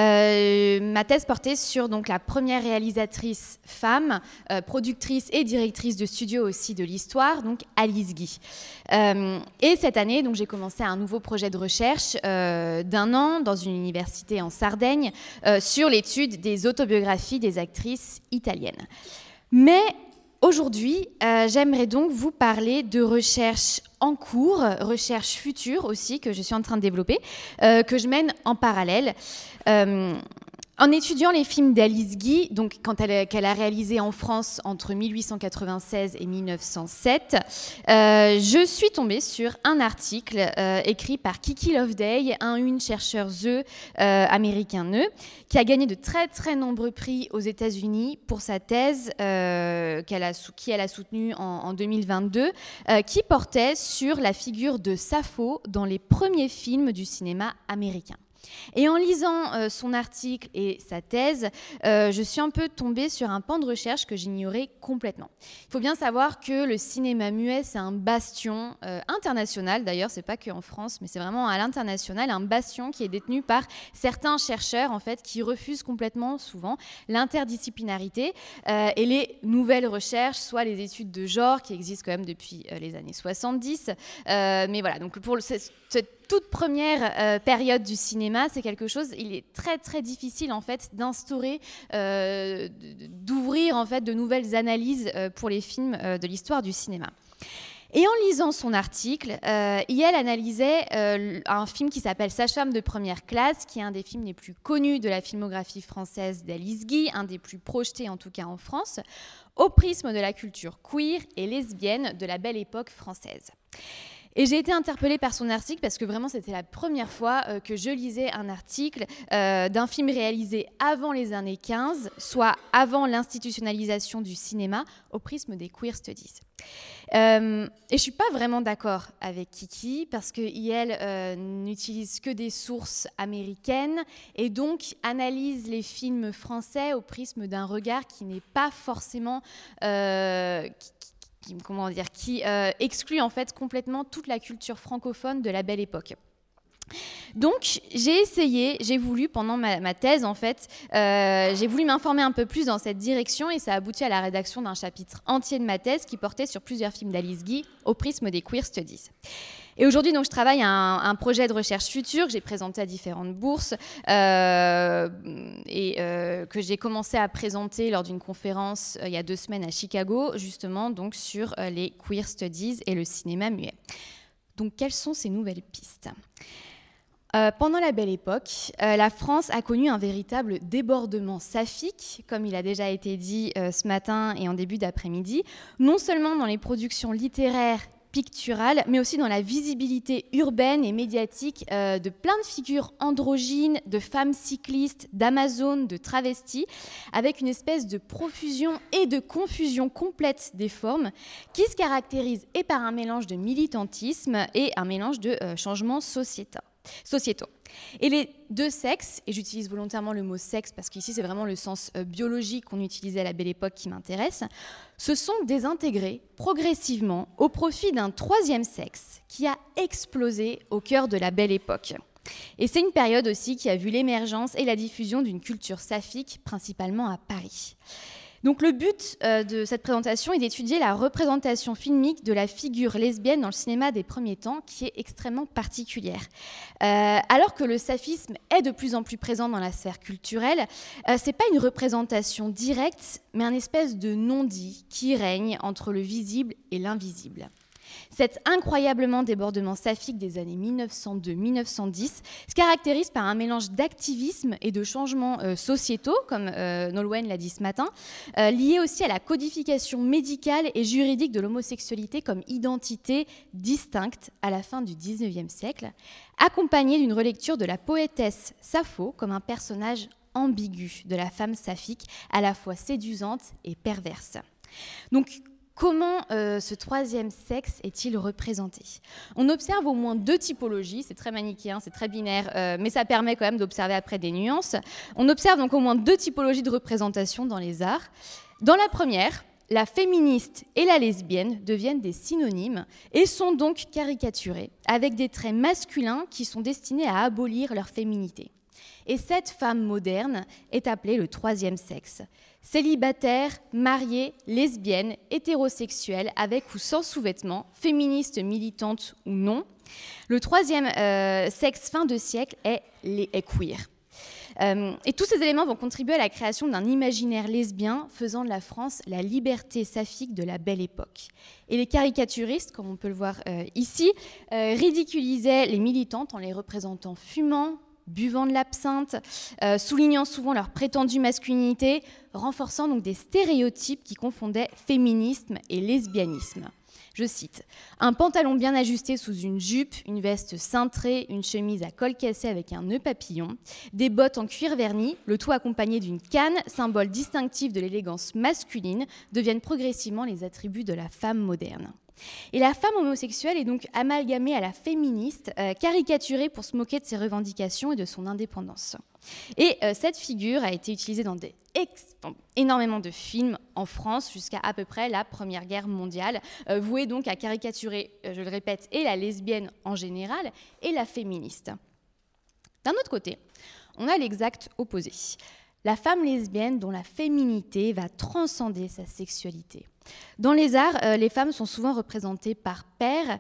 ma thèse portait sur donc la première réalisatrice femme, productrice et directrice de studio aussi de l'histoire, donc Alice Guy. Et cette année, donc j'ai commencé un nouveau projet de recherche d'1 an dans une université en Sardaigne sur l'étude des autobiographies des actrices italiennes. Mais aujourd'hui, j'aimerais donc vous parler de recherche en cours, recherche future aussi, que je suis en train de développer, que je mène en parallèle. En étudiant les films d'Alice Guy, donc qu'elle a réalisé en France entre 1896 et 1907, je suis tombée sur un article écrit par Kiki Loveday, une chercheur américain qui a gagné de très très nombreux prix aux États-Unis pour sa thèse qu'elle a soutenue en 2022, qui portait sur la figure de Sappho dans les premiers films du cinéma américain. Et en lisant son article et sa thèse, je suis un peu tombée sur un pan de recherche que j'ignorais complètement. Il faut bien savoir que le cinéma muet, c'est un bastion international, d'ailleurs, c'est pas qu'en France, mais c'est vraiment à l'international, un bastion qui est détenu par certains chercheurs, en fait, qui refusent complètement, souvent, l'interdisciplinarité et les nouvelles recherches, soit les études de genre, qui existent quand même depuis les années 70. Mais voilà, donc pour cette toute première période du cinéma, c'est quelque chose, il est très très difficile en fait d'instaurer, d'ouvrir en fait de nouvelles analyses pour les films de l'histoire du cinéma. Et en lisant son article, elle analysait un film qui s'appelle Sage-femme de première classe, qui est un des films les plus connus de la filmographie française d'Alice Guy, un des plus projetés en tout cas en France, au prisme de la culture queer et lesbienne de la belle époque française. Et j'ai été interpellée par son article parce que vraiment c'était la première fois que je lisais un article d'un film réalisé avant les années 15, soit avant l'institutionnalisation du cinéma au prisme des queer studies. Et je ne suis pas vraiment d'accord avec Kiki parce qu'elle n'utilise que des sources américaines et donc analyse les films français au prisme d'un regard qui n'est pas forcément... qui exclut en fait complètement toute la culture francophone de la belle époque. Donc j'ai voulu pendant ma thèse en fait, j'ai voulu m'informer un peu plus dans cette direction et ça a abouti à la rédaction d'un chapitre entier de ma thèse qui portait sur plusieurs films d'Alice Guy au prisme des queer studies. Et aujourd'hui, donc, je travaille à un projet de recherche future que j'ai présenté à différentes bourses que j'ai commencé à présenter lors d'une conférence il y a 2 semaines à Chicago, justement donc, sur les queer studies et le cinéma muet. Donc, quelles sont ces nouvelles pistes ? Pendant la Belle Époque, la France a connu un véritable débordement saphique, comme il a déjà été dit ce matin et en début d'après-midi, non seulement dans les productions littéraires, picturales, mais aussi dans la visibilité urbaine et médiatique de plein de figures androgynes, de femmes cyclistes, d'amazones, de travestis, avec une espèce de profusion et de confusion complète des formes qui se caractérise et par un mélange de militantisme et un mélange de changements sociétaux. Et les 2 sexes, et j'utilise volontairement le mot sexe parce qu'ici c'est vraiment le sens biologique qu'on utilisait à la Belle Époque qui m'intéresse, se sont désintégrés progressivement au profit d'un 3e sexe qui a explosé au cœur de la Belle Époque. Et c'est une période aussi qui a vu l'émergence et la diffusion d'une culture saphique, principalement à Paris. Donc le but de cette présentation est d'étudier la représentation filmique de la figure lesbienne dans le cinéma des premiers temps, qui est extrêmement particulière. Alors que le saphisme est de plus en plus présent dans la sphère culturelle, c'est pas une représentation directe, mais un espèce de non-dit qui règne entre le visible et l'invisible. Cet incroyablement débordement saphique des années 1902-1910 se caractérise par un mélange d'activisme et de changements sociétaux, comme Nolwenn l'a dit ce matin, liés aussi à la codification médicale et juridique de l'homosexualité comme identité distincte à la fin du XIXe siècle, accompagnée d'une relecture de la poétesse Sappho comme un personnage ambigu de la femme saphique, à la fois séduisante et perverse. Donc, comment ce 3e sexe est-il représenté ? On observe au moins 2 typologies, c'est très manichéen, c'est très binaire, mais ça permet quand même d'observer après des nuances. On observe donc au moins 2 typologies de représentation dans les arts. Dans la première, la féministe et la lesbienne deviennent des synonymes et sont donc caricaturées, avec des traits masculins qui sont destinés à abolir leur féminité. Et cette femme moderne est appelée le 3e sexe. Célibataire, mariée, lesbienne, hétérosexuelle, avec ou sans sous-vêtements, féministe, militante ou non. Le 3e sexe fin de siècle est queer. Et tous ces éléments vont contribuer à la création d'un imaginaire lesbien faisant de la France la liberté saphique de la Belle Époque. Et les caricaturistes, comme on peut le voir ici, ridiculisaient les militantes en les représentant fumant, buvant de l'absinthe, soulignant souvent leur prétendue masculinité, renforçant donc des stéréotypes qui confondaient féminisme et lesbianisme. Je cite, « Un pantalon bien ajusté sous une jupe, une veste cintrée, une chemise à col cassé avec un nœud papillon, des bottes en cuir verni, le tout accompagné d'une canne, symbole distinctif de l'élégance masculine, deviennent progressivement les attributs de la femme moderne. » Et la femme homosexuelle est donc amalgamée à la féministe, caricaturée pour se moquer de ses revendications et de son indépendance. Et cette figure a été utilisée dans énormément de films en France jusqu'à à peu près la Première Guerre mondiale, vouée donc à caricaturer, je le répète, et la lesbienne en général et la féministe. D'un autre côté, on a l'exact opposé. La femme lesbienne dont la féminité va transcender sa sexualité. Dans les arts, les femmes sont souvent représentées par paires,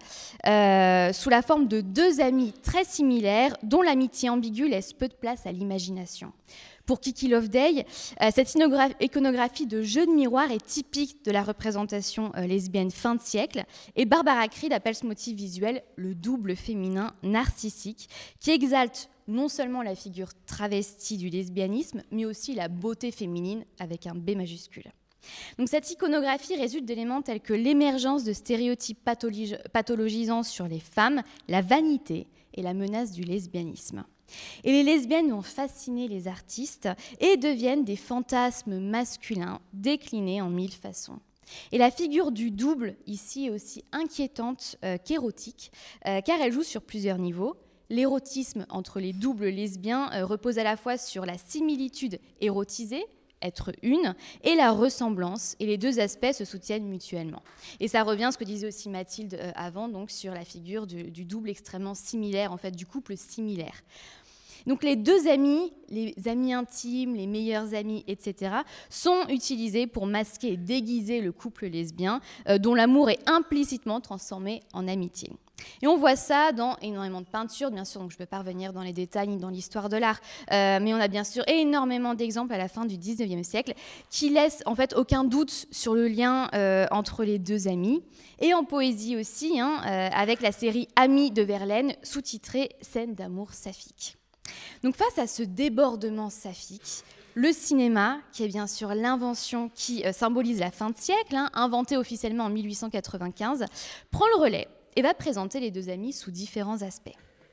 sous la forme de 2 amies très similaires, dont l'amitié ambiguë laisse peu de place à l'imagination. Pour Kiki Loveday, cette iconographie de jeu de miroir est typique de la représentation lesbienne fin de siècle, et Barbara Creed appelle ce motif visuel le double féminin narcissique, qui exalte non seulement la figure travestie du lesbianisme, mais aussi la beauté féminine avec un B majuscule. Donc cette iconographie résulte d'éléments tels que l'émergence de stéréotypes pathologisants sur les femmes, la vanité et la menace du lesbianisme. Et les lesbiennes vont fasciner les artistes et deviennent des fantasmes masculins déclinés en 1000 façons. Et la figure du double ici est aussi inquiétante qu'érotique, car elle joue sur plusieurs niveaux. L'érotisme entre les doubles lesbiens repose à la fois sur la similitude érotisée, être une, et la ressemblance, et les 2 aspects se soutiennent mutuellement. Et ça revient à ce que disait aussi Mathilde avant, donc sur la figure du double extrêmement similaire, en fait du couple similaire. Donc les deux amis, les amis intimes, les meilleurs amis, etc., sont utilisés pour masquer et déguiser le couple lesbien, dont l'amour est implicitement transformé en amitié. Et on voit ça dans énormément de peintures, bien sûr, donc je ne peux pas revenir dans les détails ni dans l'histoire de l'art, mais on a bien sûr énormément d'exemples à la fin du 19e siècle qui laissent en fait aucun doute sur le lien entre les deux amis. Et en poésie aussi, avec la série Amis de Verlaine, sous-titrée Scènes d'amour saphique. Donc face à ce débordement saphique, le cinéma, qui est bien sûr l'invention qui symbolise la fin de siècle, inventée officiellement en 1895, prend le relais et va présenter les deux amis sous différents aspects.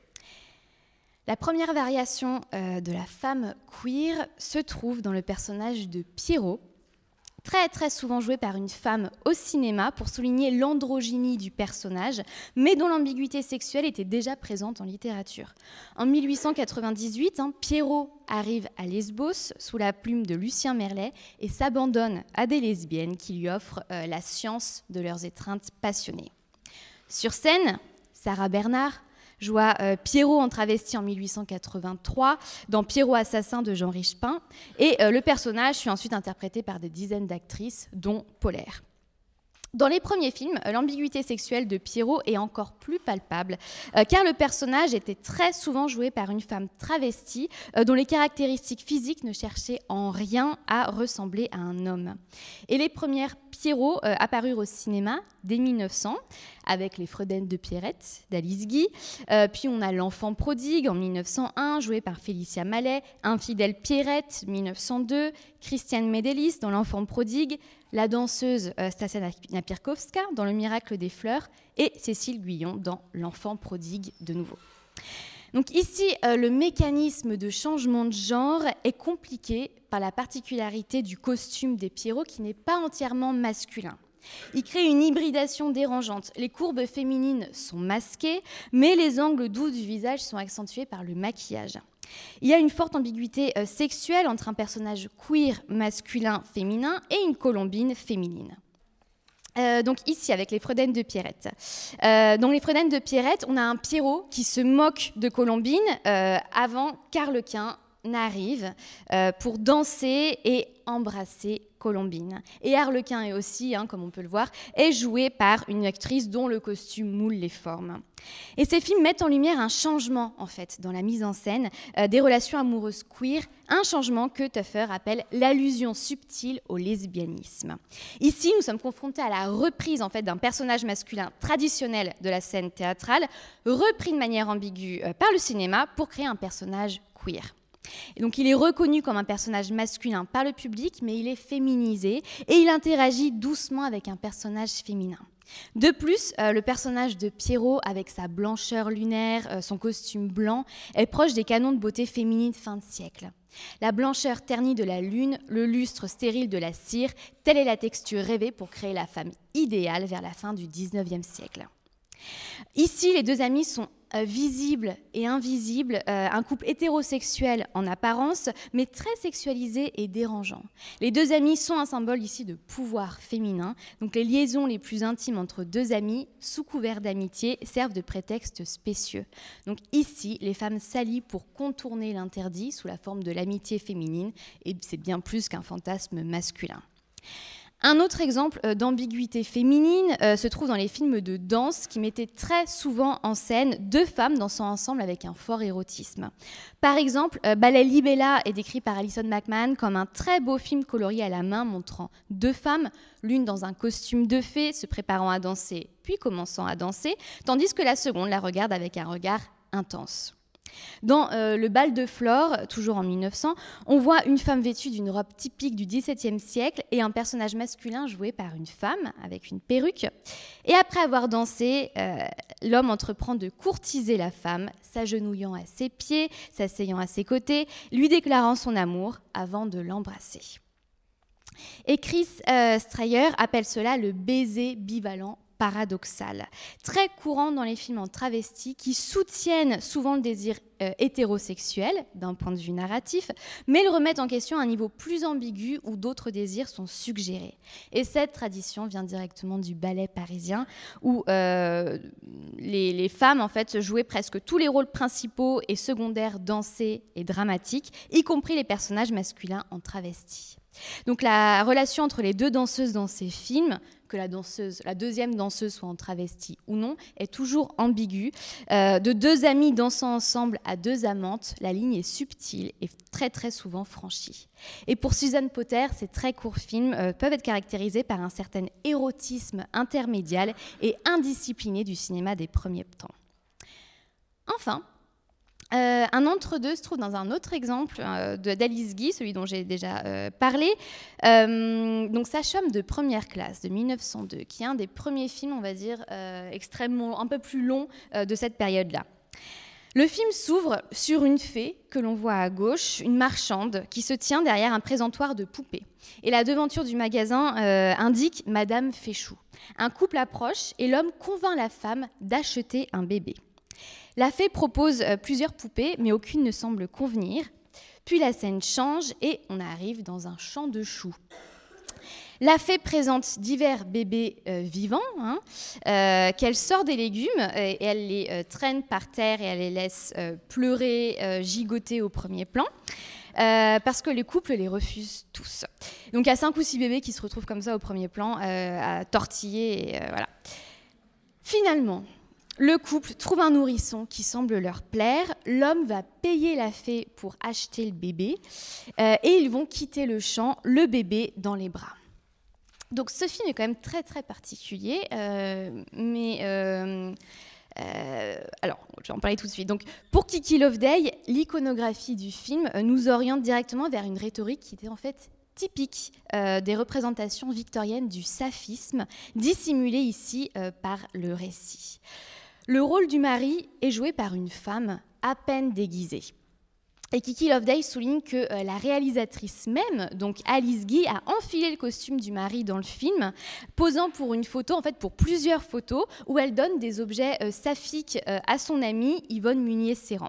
La première variation de la femme queer se trouve dans le personnage de Pierrot, très très souvent joué par une femme au cinéma pour souligner l'androgynie du personnage, mais dont l'ambiguïté sexuelle était déjà présente en littérature. En 1898, Pierrot arrive à Lesbos sous la plume de Lucien Merlet et s'abandonne à des lesbiennes qui lui offrent la science de leurs étreintes passionnées. Sur scène, Sarah Bernard joua Pierrot en travesti en 1883 dans Pierrot assassin de Jean Richepin, et le personnage fut ensuite interprété par des dizaines d'actrices, dont Polaire. Dans les premiers films, l'ambiguïté sexuelle de Pierrot est encore plus palpable, car le personnage était très souvent joué par une femme travestie, dont les caractéristiques physiques ne cherchaient en rien à ressembler à un homme. Et les premières Pierrot apparurent au cinéma dès 1900, avec Les Fredaines de Pierrette d'Alice Guy. Puis on a L'Enfant prodigue en 1901, joué par Félicia Mallet, Infidèle Pierrette, 1902, Christiane Médelis dans L'Enfant prodigue, la danseuse Stasia Napierkowska dans Le Miracle des fleurs et Cécile Guyon dans L'Enfant prodigue de nouveau. Donc ici, le mécanisme de changement de genre est compliqué par la particularité du costume des Pierrots qui n'est pas entièrement masculin. Il crée une hybridation dérangeante. Les courbes féminines sont masquées, mais les angles doux du visage sont accentués par le maquillage. Il y a une forte ambiguïté sexuelle entre un personnage queer masculin-féminin et une colombine féminine. Donc ici, avec Les Fredaines de Pierrette. Dans Les Fredaines de Pierrette, on a un Pierrot qui se moque de Colombine avant qu'Arlequin n'arrive pour danser et embrasser Colombine. Et Arlequin est aussi, comme on peut le voir, est joué par une actrice dont le costume moule les formes. Et ces films mettent en lumière un changement, en fait, dans la mise en scène des relations amoureuses queer, un changement que Tuffer appelle l'allusion subtile au lesbianisme. Ici, nous sommes confrontés à la reprise, en fait, d'un personnage masculin traditionnel de la scène théâtrale, repris de manière ambiguë par le cinéma pour créer un personnage queer. Et donc il est reconnu comme un personnage masculin par le public, mais il est féminisé et il interagit doucement avec un personnage féminin. De plus, le personnage de Pierrot, avec sa blancheur lunaire, son costume blanc, est proche des canons de beauté féminine fin de siècle. La blancheur ternie de la lune, le lustre stérile de la cire, telle est la texture rêvée pour créer la femme idéale vers la fin du XIXe siècle. Ici, les deux amis sont visibles et invisibles, un couple hétérosexuel en apparence, mais très sexualisé et dérangeant. Les deux amis sont un symbole ici de pouvoir féminin, donc les liaisons les plus intimes entre deux amis, sous couvert d'amitié, servent de prétexte spécieux. Donc ici, les femmes s'allient pour contourner l'interdit sous la forme de l'amitié féminine, et c'est bien plus qu'un fantasme masculin. Un autre exemple d'ambiguïté féminine se trouve dans les films de danse qui mettaient très souvent en scène deux femmes dansant ensemble avec un fort érotisme. Par exemple, Ballet Libella est décrit par Alison McMahon comme un très beau film colorié à la main montrant deux femmes, l'une dans un costume de fée se préparant à danser puis commençant à danser, tandis que la seconde la regarde avec un regard intense. Dans Le bal de Flore, toujours en 1900, on voit une femme vêtue d'une robe typique du XVIIe siècle et un personnage masculin joué par une femme avec une perruque. Et après avoir dansé, l'homme entreprend de courtiser la femme, s'agenouillant à ses pieds, s'asseyant à ses côtés, lui déclarant son amour avant de l'embrasser. Et Chris Strayer appelle cela le baiser bivalent paradoxal, très courant dans les films en travesti qui soutiennent souvent le désir hétérosexuel d'un point de vue narratif, mais le remettent en question à un niveau plus ambigu où d'autres désirs sont suggérés. Et cette tradition vient directement du ballet parisien où les femmes en fait jouaient presque tous les rôles principaux et secondaires dansés et dramatiques, y compris les personnages masculins en travesti. Donc la relation entre les deux danseuses dans ces films, que la deuxième danseuse soit en travesti ou non, est toujours ambiguë. De deux amies dansant ensemble à deux amantes, la ligne est subtile et très très souvent franchie. Et pour Suzanne Potter, ces très courts films peuvent être caractérisés par un certain érotisme intermédial et indiscipliné du cinéma des premiers temps. Enfin, un entre-deux se trouve dans un autre exemple d'Alice Guy, celui dont j'ai déjà parlé, donc Sage-femme de première classe de 1902, qui est un des premiers films, on va dire, extrêmement, un peu plus long de cette période-là. Le film s'ouvre sur une fée que l'on voit à gauche, une marchande qui se tient derrière un présentoir de poupées. Et la devanture du magasin indique Madame Féchou. Un couple approche et l'homme convainc la femme d'acheter un bébé. La fée propose plusieurs poupées, mais aucune ne semble convenir. Puis la scène change et on arrive dans un champ de choux. La fée présente divers bébés vivants, qu'elle sort des légumes et elle les traîne par terre et elle les laisse pleurer, gigoter au premier plan. Parce que les couples les refusent tous. Donc il y a 5 ou 6 bébés qui se retrouvent comme ça au premier plan, à tortiller, et voilà. Finalement, le couple trouve un nourrisson qui semble leur plaire. L'homme va payer la fée pour acheter le bébé et ils vont quitter le champ, le bébé dans les bras. Donc ce film est quand même très très particulier, alors je vais en parler tout de suite. Donc pour Kiki Loveday, l'iconographie du film nous oriente directement vers une rhétorique qui était en fait typique des représentations victoriennes du saphisme, dissimulée ici par le récit. Le rôle du mari est joué par une femme à peine déguisée. Et Kiki Loveday souligne que la réalisatrice même, donc Alice Guy, a enfilé le costume du mari dans le film, posant pour une photo, en fait pour plusieurs photos, où elle donne des objets saphiques à son amie Yvonne Munier-Serran.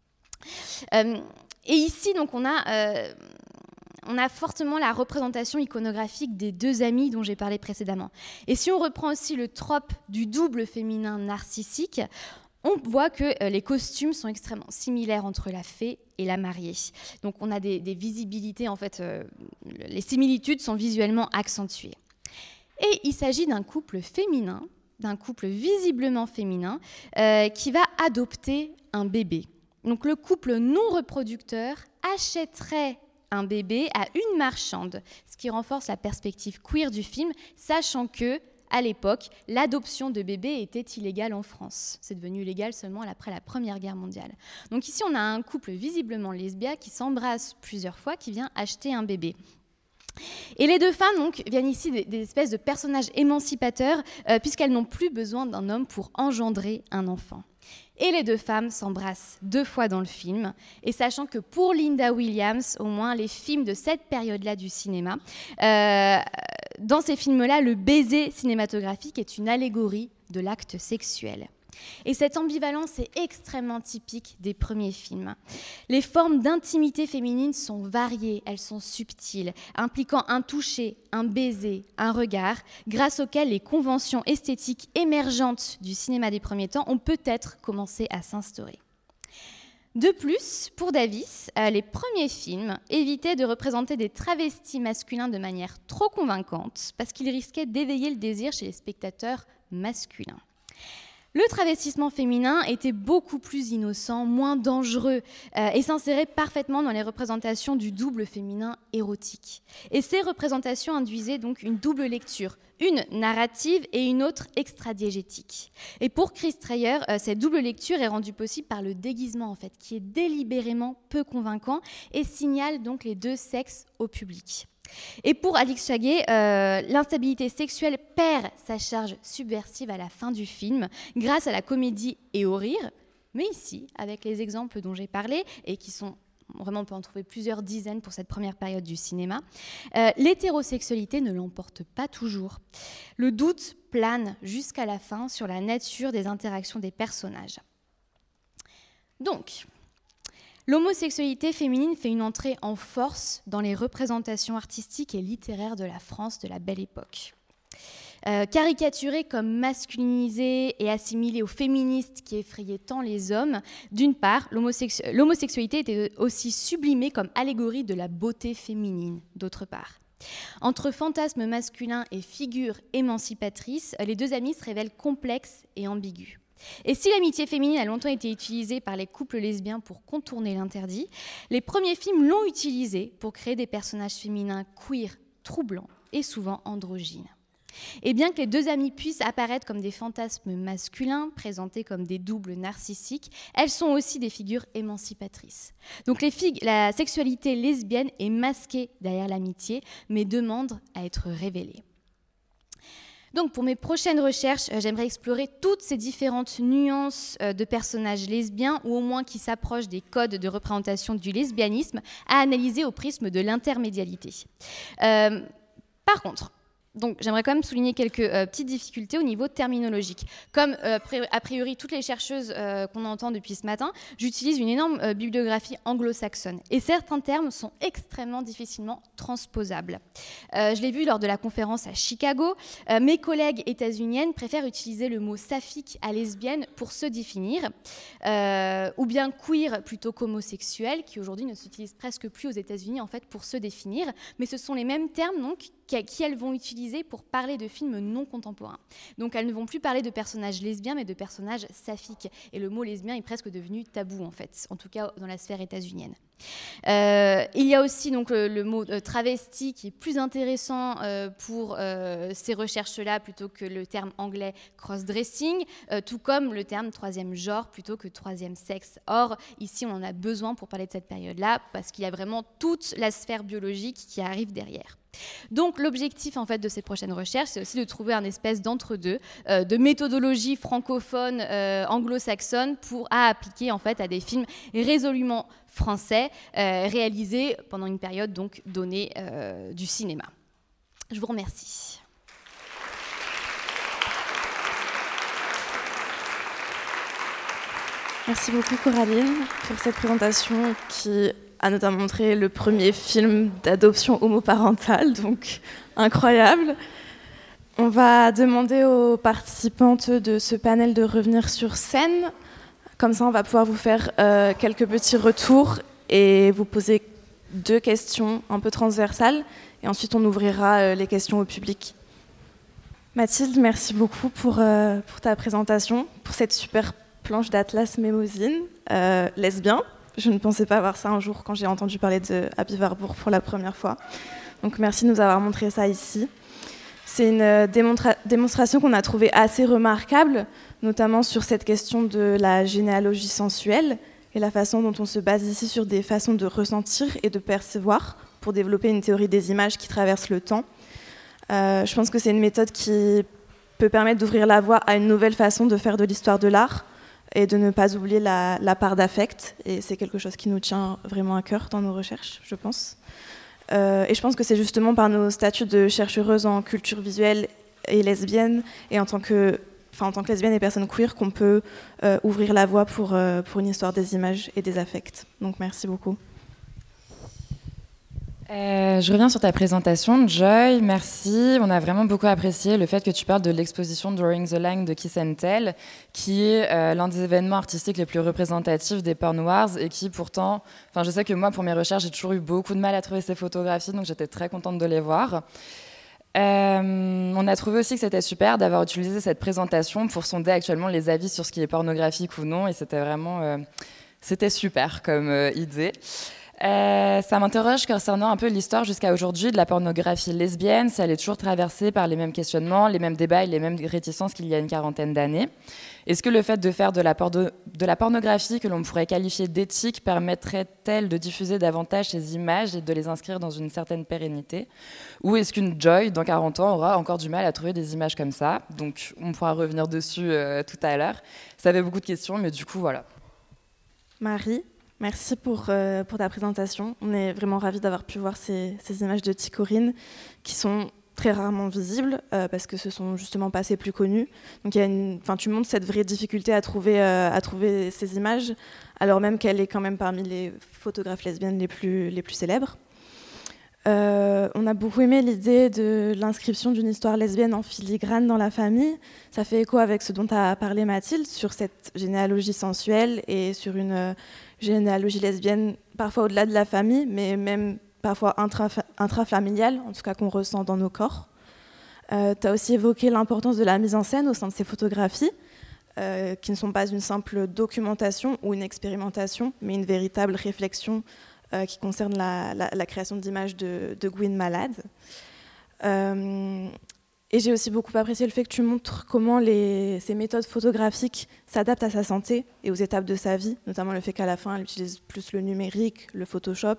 Et ici, donc, on a fortement la représentation iconographique des deux amies dont j'ai parlé précédemment. Et si on reprend aussi le trope du double féminin narcissique, on voit que les costumes sont extrêmement similaires entre la fée et la mariée. Donc on a des visibilités, en fait, les similitudes sont visuellement accentuées. Et il s'agit d'un couple féminin, d'un couple visiblement féminin, qui va adopter un bébé. Donc le couple non reproducteur achèterait un bébé à une marchande, ce qui renforce la perspective queer du film, sachant que, à l'époque, l'adoption de bébés était illégale en France. C'est devenu légal seulement après la Première Guerre mondiale. Donc ici, on a un couple visiblement lesbien qui s'embrasse plusieurs fois, qui vient acheter un bébé. Et les deux femmes donc, viennent ici des espèces de personnages émancipateurs, puisqu'elles n'ont plus besoin d'un homme pour engendrer un enfant. Et les deux femmes s'embrassent 2 fois dans le film. Et sachant que pour Linda Williams, au moins les films de cette période-là du cinéma, dans ces films-là, le baiser cinématographique est une allégorie de l'acte sexuel. Et cette ambivalence est extrêmement typique des premiers films. Les formes d'intimité féminine sont variées, elles sont subtiles, impliquant un toucher, un baiser, un regard, grâce auxquels les conventions esthétiques émergentes du cinéma des premiers temps ont peut-être commencé à s'instaurer. De plus, pour Davis, les premiers films évitaient de représenter des travestis masculins de manière trop convaincante, parce qu'ils risquaient d'éveiller le désir chez les spectateurs masculins. Le travestissement féminin était beaucoup plus innocent, moins dangereux et s'insérait parfaitement dans les représentations du double féminin érotique. Et ces représentations induisaient donc une double lecture, une narrative et une autre extradiégétique. Et pour Chris Dreyer, cette double lecture est rendue possible par le déguisement, en fait, qui est délibérément peu convaincant et signale donc les deux sexes au public. Et pour Alix Chaguet, l'instabilité sexuelle perd sa charge subversive à la fin du film grâce à la comédie et au rire, mais ici, avec les exemples dont j'ai parlé et qui sont vraiment on peut en trouver plusieurs dizaines pour cette première période du cinéma. L'hétérosexualité ne l'emporte pas toujours. Le doute plane jusqu'à la fin sur la nature des interactions des personnages. Donc, l'homosexualité féminine fait une entrée en force dans les représentations artistiques et littéraires de la France de la Belle Époque. Caricaturée comme masculinisée et assimilée aux féministes qui effrayaient tant les hommes, d'une part, l'homosexualité était aussi sublimée comme allégorie de la beauté féminine, d'autre part. Entre fantasmes masculins et figures émancipatrices, les deux amis se révèlent complexes et ambigus. Et si l'amitié féminine a longtemps été utilisée par les couples lesbiens pour contourner l'interdit, les premiers films l'ont utilisée pour créer des personnages féminins queer, troublants et souvent androgynes. Et bien que les deux amies puissent apparaître comme des fantasmes masculins, présentés comme des doubles narcissiques, elles sont aussi des figures émancipatrices. Donc la sexualité lesbienne est masquée derrière l'amitié, mais demande à être révélée. Donc pour mes prochaines recherches, j'aimerais explorer toutes ces différentes nuances de personnages lesbiens, ou au moins qui s'approchent des codes de représentation du lesbianisme, à analyser au prisme de l'intermédialité. Par contre, donc, j'aimerais quand même souligner quelques petites difficultés au niveau terminologique. Comme, a priori, toutes les chercheuses qu'on entend depuis ce matin, j'utilise une énorme bibliographie anglo-saxonne. Et certains termes sont extrêmement difficilement transposables. Je l'ai vu lors de la conférence à Chicago. Mes collègues états-uniennes préfèrent utiliser le mot saphique à lesbienne pour se définir, ou bien queer plutôt qu'homosexuel, qui aujourd'hui ne s'utilise presque plus aux États-Unis en fait, pour se définir. Mais ce sont les mêmes termes donc, qui elles vont utiliser pour parler de films non contemporains. Donc elles ne vont plus parler de personnages lesbiens, mais de personnages saphiques. Et le mot lesbien est presque devenu tabou, en fait, en tout cas dans la sphère états-unienne. Il y a aussi donc, le mot travesti qui est plus intéressant pour ces recherches-là plutôt que le terme anglais cross-dressing, tout comme le terme troisième genre plutôt que troisième sexe. Or, ici, on en a besoin pour parler de cette période-là parce qu'il y a vraiment toute la sphère biologique qui arrive derrière. Donc l'objectif en fait de ces prochaines recherches, c'est aussi de trouver un espèce d'entre-deux de méthodologie francophone anglo-saxonne à appliquer en fait à des films résolument français réalisés pendant une période donc donnée du cinéma. Je vous remercie. Merci beaucoup Coraline pour cette présentation qui a notamment montré le premier film d'adoption homoparentale, donc incroyable. On va demander aux participantes de ce panel de revenir sur scène. Comme ça, on va pouvoir vous faire quelques petits retours et vous poser 2 questions un peu transversales. Et ensuite, on ouvrira les questions au public. Mathilde, merci beaucoup pour ta présentation, pour cette super planche d'Atlas Mémosine lesbien. Je ne pensais pas voir ça un jour quand j'ai entendu parler de Happy Warburg pour la première fois. Donc merci de nous avoir montré ça ici. C'est une démonstration qu'on a trouvée assez remarquable, notamment sur cette question de la généalogie sensuelle et la façon dont on se base ici sur des façons de ressentir et de percevoir pour développer une théorie des images qui traverse le temps. Je pense que c'est une méthode qui peut permettre d'ouvrir la voie à une nouvelle façon de faire de l'histoire de l'art et de ne pas oublier la part d'affect. Et c'est quelque chose qui nous tient vraiment à cœur dans nos recherches, je pense. Et je pense que c'est justement par nos statuts de chercheuse en culture visuelle et lesbienne, et en tant que lesbienne et personne queer, qu'on peut ouvrir la voie pour une histoire des images et des affects. Donc merci beaucoup. Je reviens sur ta présentation, Joy, merci. On a vraiment beaucoup apprécié le fait que tu parles de l'exposition Drawing the Line de Kiss and Tell, qui est l'un des événements artistiques les plus représentatifs des Porn Wars et qui pourtant, je sais que moi pour mes recherches j'ai toujours eu beaucoup de mal à trouver ces photographies, donc j'étais très contente de les voir. On a trouvé aussi que c'était super d'avoir utilisé cette présentation pour sonder actuellement les avis sur ce qui est pornographique ou non, et c'était vraiment c'était super comme idée. Ça m'interroge concernant un peu l'histoire jusqu'à aujourd'hui de la pornographie lesbienne, si elle est toujours traversée par les mêmes questionnements, les mêmes débats et les mêmes réticences qu'il y a une quarantaine d'années. Est-ce que le fait de faire de la pornographie que l'on pourrait qualifier d'éthique permettrait-elle de diffuser davantage ces images et de les inscrire dans une certaine pérennité ? Ou est-ce qu'une Joy, dans 40 ans, aura encore du mal à trouver des images comme ça ? Donc on pourra revenir dessus tout à l'heure. Ça avait beaucoup de questions, mais du coup, voilà. Marie ? Merci pour ta présentation. On est vraiment ravis d'avoir pu voir ces images de Ticorine qui sont très rarement visibles parce que ce sont justement pas assez plus connus. Donc tu montres cette vraie difficulté à trouver ces images, alors même qu'elle est quand même parmi les photographes lesbiennes les plus célèbres. On a beaucoup aimé l'idée de l'inscription d'une histoire lesbienne en filigrane dans la famille. Ça fait écho avec ce dont a parlé Mathilde sur cette généalogie sensuelle et sur une généalogie lesbienne parfois au-delà de la famille, mais même parfois intrafamiliale, en tout cas qu'on ressent dans nos corps. Tu as aussi évoqué l'importance de la mise en scène au sein de ces photographies, qui ne sont pas une simple documentation ou une expérimentation, mais une véritable réflexion qui concerne la création d'images de Gwyn Malade. Et j'ai aussi beaucoup apprécié le fait que tu montres comment ces méthodes photographiques s'adaptent à sa santé et aux étapes de sa vie, notamment le fait qu'à la fin, elle utilise plus le numérique, le Photoshop.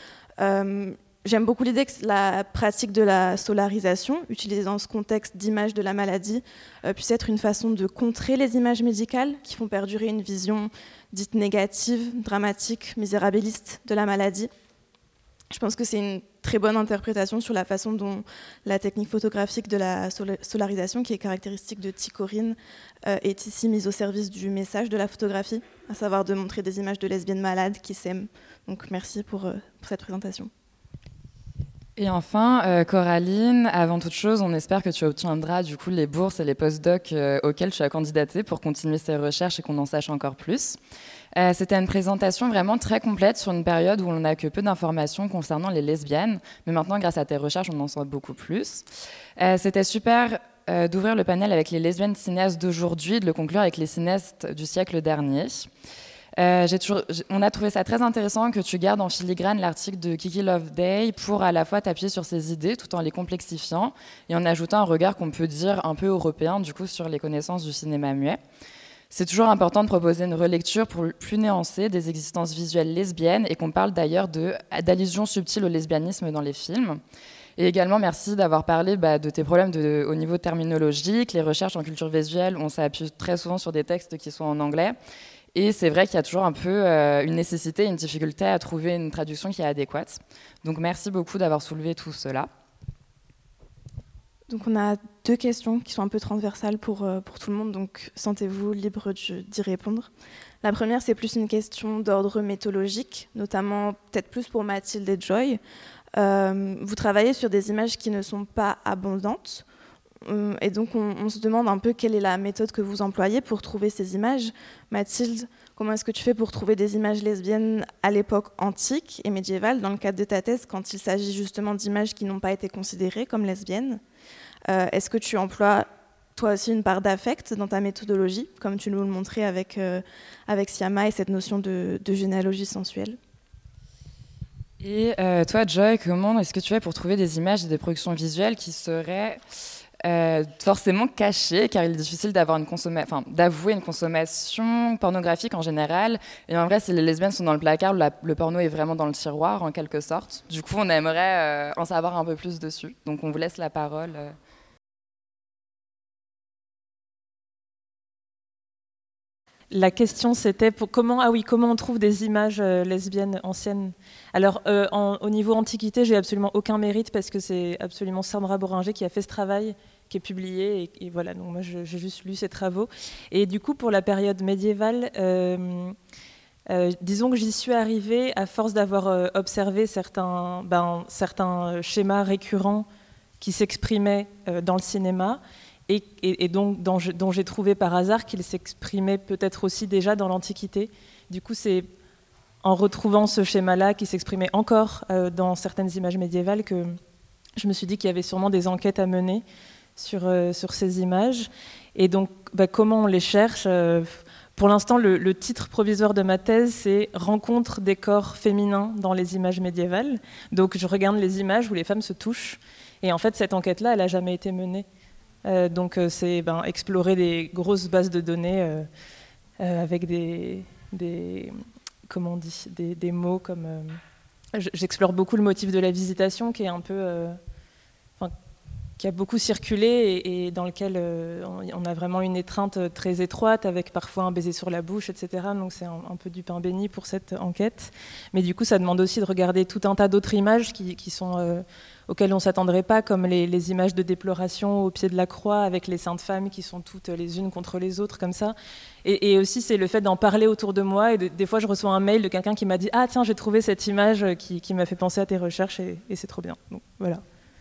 J'aime beaucoup l'idée que la pratique de la solarisation, utilisée dans ce contexte d'image de la maladie, puisse être une façon de contrer les images médicales qui font perdurer une vision dite négative, dramatique, misérabiliste de la maladie. Je pense que c'est une très bonne interprétation sur la façon dont la technique photographique de la solarisation, qui est caractéristique de Ticorine, est ici mise au service du message de la photographie, à savoir de montrer des images de lesbiennes malades qui s'aiment. Donc merci pour cette présentation. Et enfin, Coraline, avant toute chose, on espère que tu obtiendras du coup les bourses et les post-docs auxquels tu as candidaté pour continuer ces recherches et qu'on en sache encore plus. C'était une présentation vraiment très complète sur une période où on n'a que peu d'informations concernant les lesbiennes, mais maintenant, grâce à tes recherches, on en sait beaucoup plus. C'était super d'ouvrir le panel avec les lesbiennes cinéastes d'aujourd'hui, de le conclure avec les cinéastes du siècle dernier. On a trouvé ça très intéressant que tu gardes en filigrane l'article de Kiki Loveday pour à la fois t'appuyer sur ses idées tout en les complexifiant et en ajoutant un regard qu'on peut dire un peu européen du coup sur les connaissances du cinéma muet. C'est toujours important de proposer une relecture plus nuancée des existences visuelles lesbiennes et qu'on parle d'ailleurs d'allusions subtiles au lesbianisme dans les films. Et également, merci d'avoir parlé de tes problèmes au niveau terminologique. Les recherches en culture visuelle, on s'appuie très souvent sur des textes qui sont en anglais. Et c'est vrai qu'il y a toujours un peu une nécessité, une difficulté à trouver une traduction qui est adéquate. Donc merci beaucoup d'avoir soulevé tout cela. Donc on a 2 questions qui sont un peu transversales pour tout le monde, donc sentez-vous libre d'y répondre. La première, c'est plus une question d'ordre méthodologique, notamment peut-être plus pour Mathilde et Joy. Vous travaillez sur des images qui ne sont pas abondantes, et donc on se demande un peu quelle est la méthode que vous employez pour trouver ces images. Mathilde, comment est-ce que tu fais pour trouver des images lesbiennes à l'époque antique et médiévale, dans le cadre de ta thèse, quand il s'agit justement d'images qui n'ont pas été considérées comme lesbiennes ? Est-ce que tu emploies toi aussi une part d'affect dans ta méthodologie, comme tu nous le montrais avec Siama et cette notion de généalogie sensuelle ? Et toi, Joy, comment est-ce que tu fais pour trouver des images et des productions visuelles qui seraient forcément cachées, car il est difficile d'avouer une consommation pornographique en général. Et en vrai, si les lesbiennes sont dans le placard, le porno est vraiment dans le tiroir, en quelque sorte. Du coup, on aimerait en savoir un peu plus dessus. Donc, on vous laisse la parole. La question, c'était comment on trouve des images lesbiennes anciennes. Alors, au niveau antiquité, j'ai absolument aucun mérite parce que c'est absolument Sandra Boringer qui a fait ce travail, qui est publié. Et voilà, donc moi, j'ai juste lu ses travaux. Et du coup, pour la période médiévale, disons que j'y suis arrivée à force d'avoir observé certains schémas récurrents qui s'exprimaient dans le cinéma. Et donc dont j'ai trouvé par hasard qu'il s'exprimait peut-être aussi déjà dans l'Antiquité. Du coup, c'est en retrouvant ce schéma-là qui s'exprimait encore dans certaines images médiévales que je me suis dit qu'il y avait sûrement des enquêtes à mener sur ces images. Et donc, comment on les cherche ? Pour l'instant, le titre provisoire de ma thèse, c'est « Rencontre des corps féminins dans les images médiévales ». Donc, je regarde les images où les femmes se touchent. Et en fait, cette enquête-là, elle n'a jamais été menée. Donc c'est explorer des grosses bases de données avec des mots comme... J'explore beaucoup le motif de la visitation qui est un peu... qui a beaucoup circulé et dans lequel on a vraiment une étreinte très étroite, avec parfois un baiser sur la bouche, etc. Donc c'est un peu du pain béni pour cette enquête. Mais du coup, ça demande aussi de regarder tout un tas d'autres images qui sont, auxquelles on ne s'attendrait pas, comme les images de déploration au pied de la croix, avec les saintes femmes qui sont toutes les unes contre les autres, comme ça. Et aussi, c'est le fait d'en parler autour de moi. Et des fois, je reçois un mail de quelqu'un qui m'a dit « Ah tiens, j'ai trouvé cette image qui m'a fait penser à tes recherches et c'est trop bien. » Donc voilà.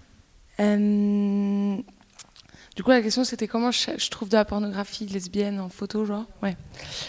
Du coup, la question, c'était comment je trouve de la pornographie lesbienne en photo, genre. Ouais.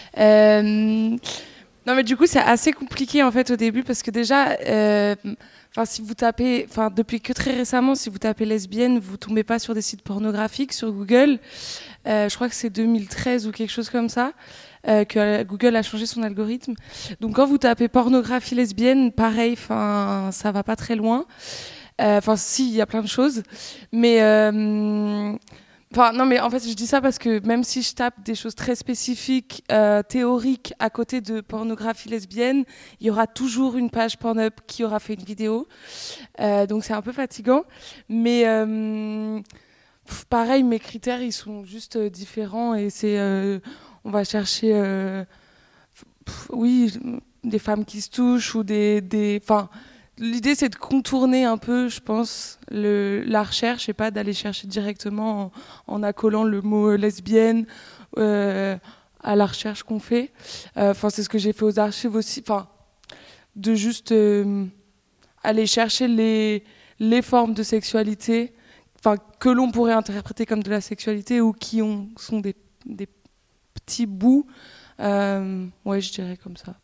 Non, mais du coup, c'est assez compliqué en fait au début parce que déjà, si vous tapez, depuis que très récemment, si vous tapez lesbienne, vous tombez pas sur des sites pornographiques sur Google. Je crois que c'est 2013 ou quelque chose comme ça que Google a changé son algorithme. Donc, quand vous tapez pornographie lesbienne, pareil, ça va pas très loin. Si, il y a plein de choses, mais non, mais en fait, je dis ça parce que même si je tape des choses très spécifiques, théoriques, à côté de pornographie lesbienne, il y aura toujours une page Pornhub qui aura fait une vidéo. Donc c'est un peu fatigant. Mais pareil, mes critères, ils sont juste différents. Et c'est, on va chercher, des femmes qui se touchent ou l'idée, c'est de contourner un peu, je pense, la recherche et pas d'aller chercher directement en accolant le mot lesbienne à la recherche qu'on fait. C'est ce que j'ai fait aux archives aussi, de juste aller chercher les formes de sexualité que l'on pourrait interpréter comme de la sexualité ou qui sont des petits bouts. Je dirais comme ça.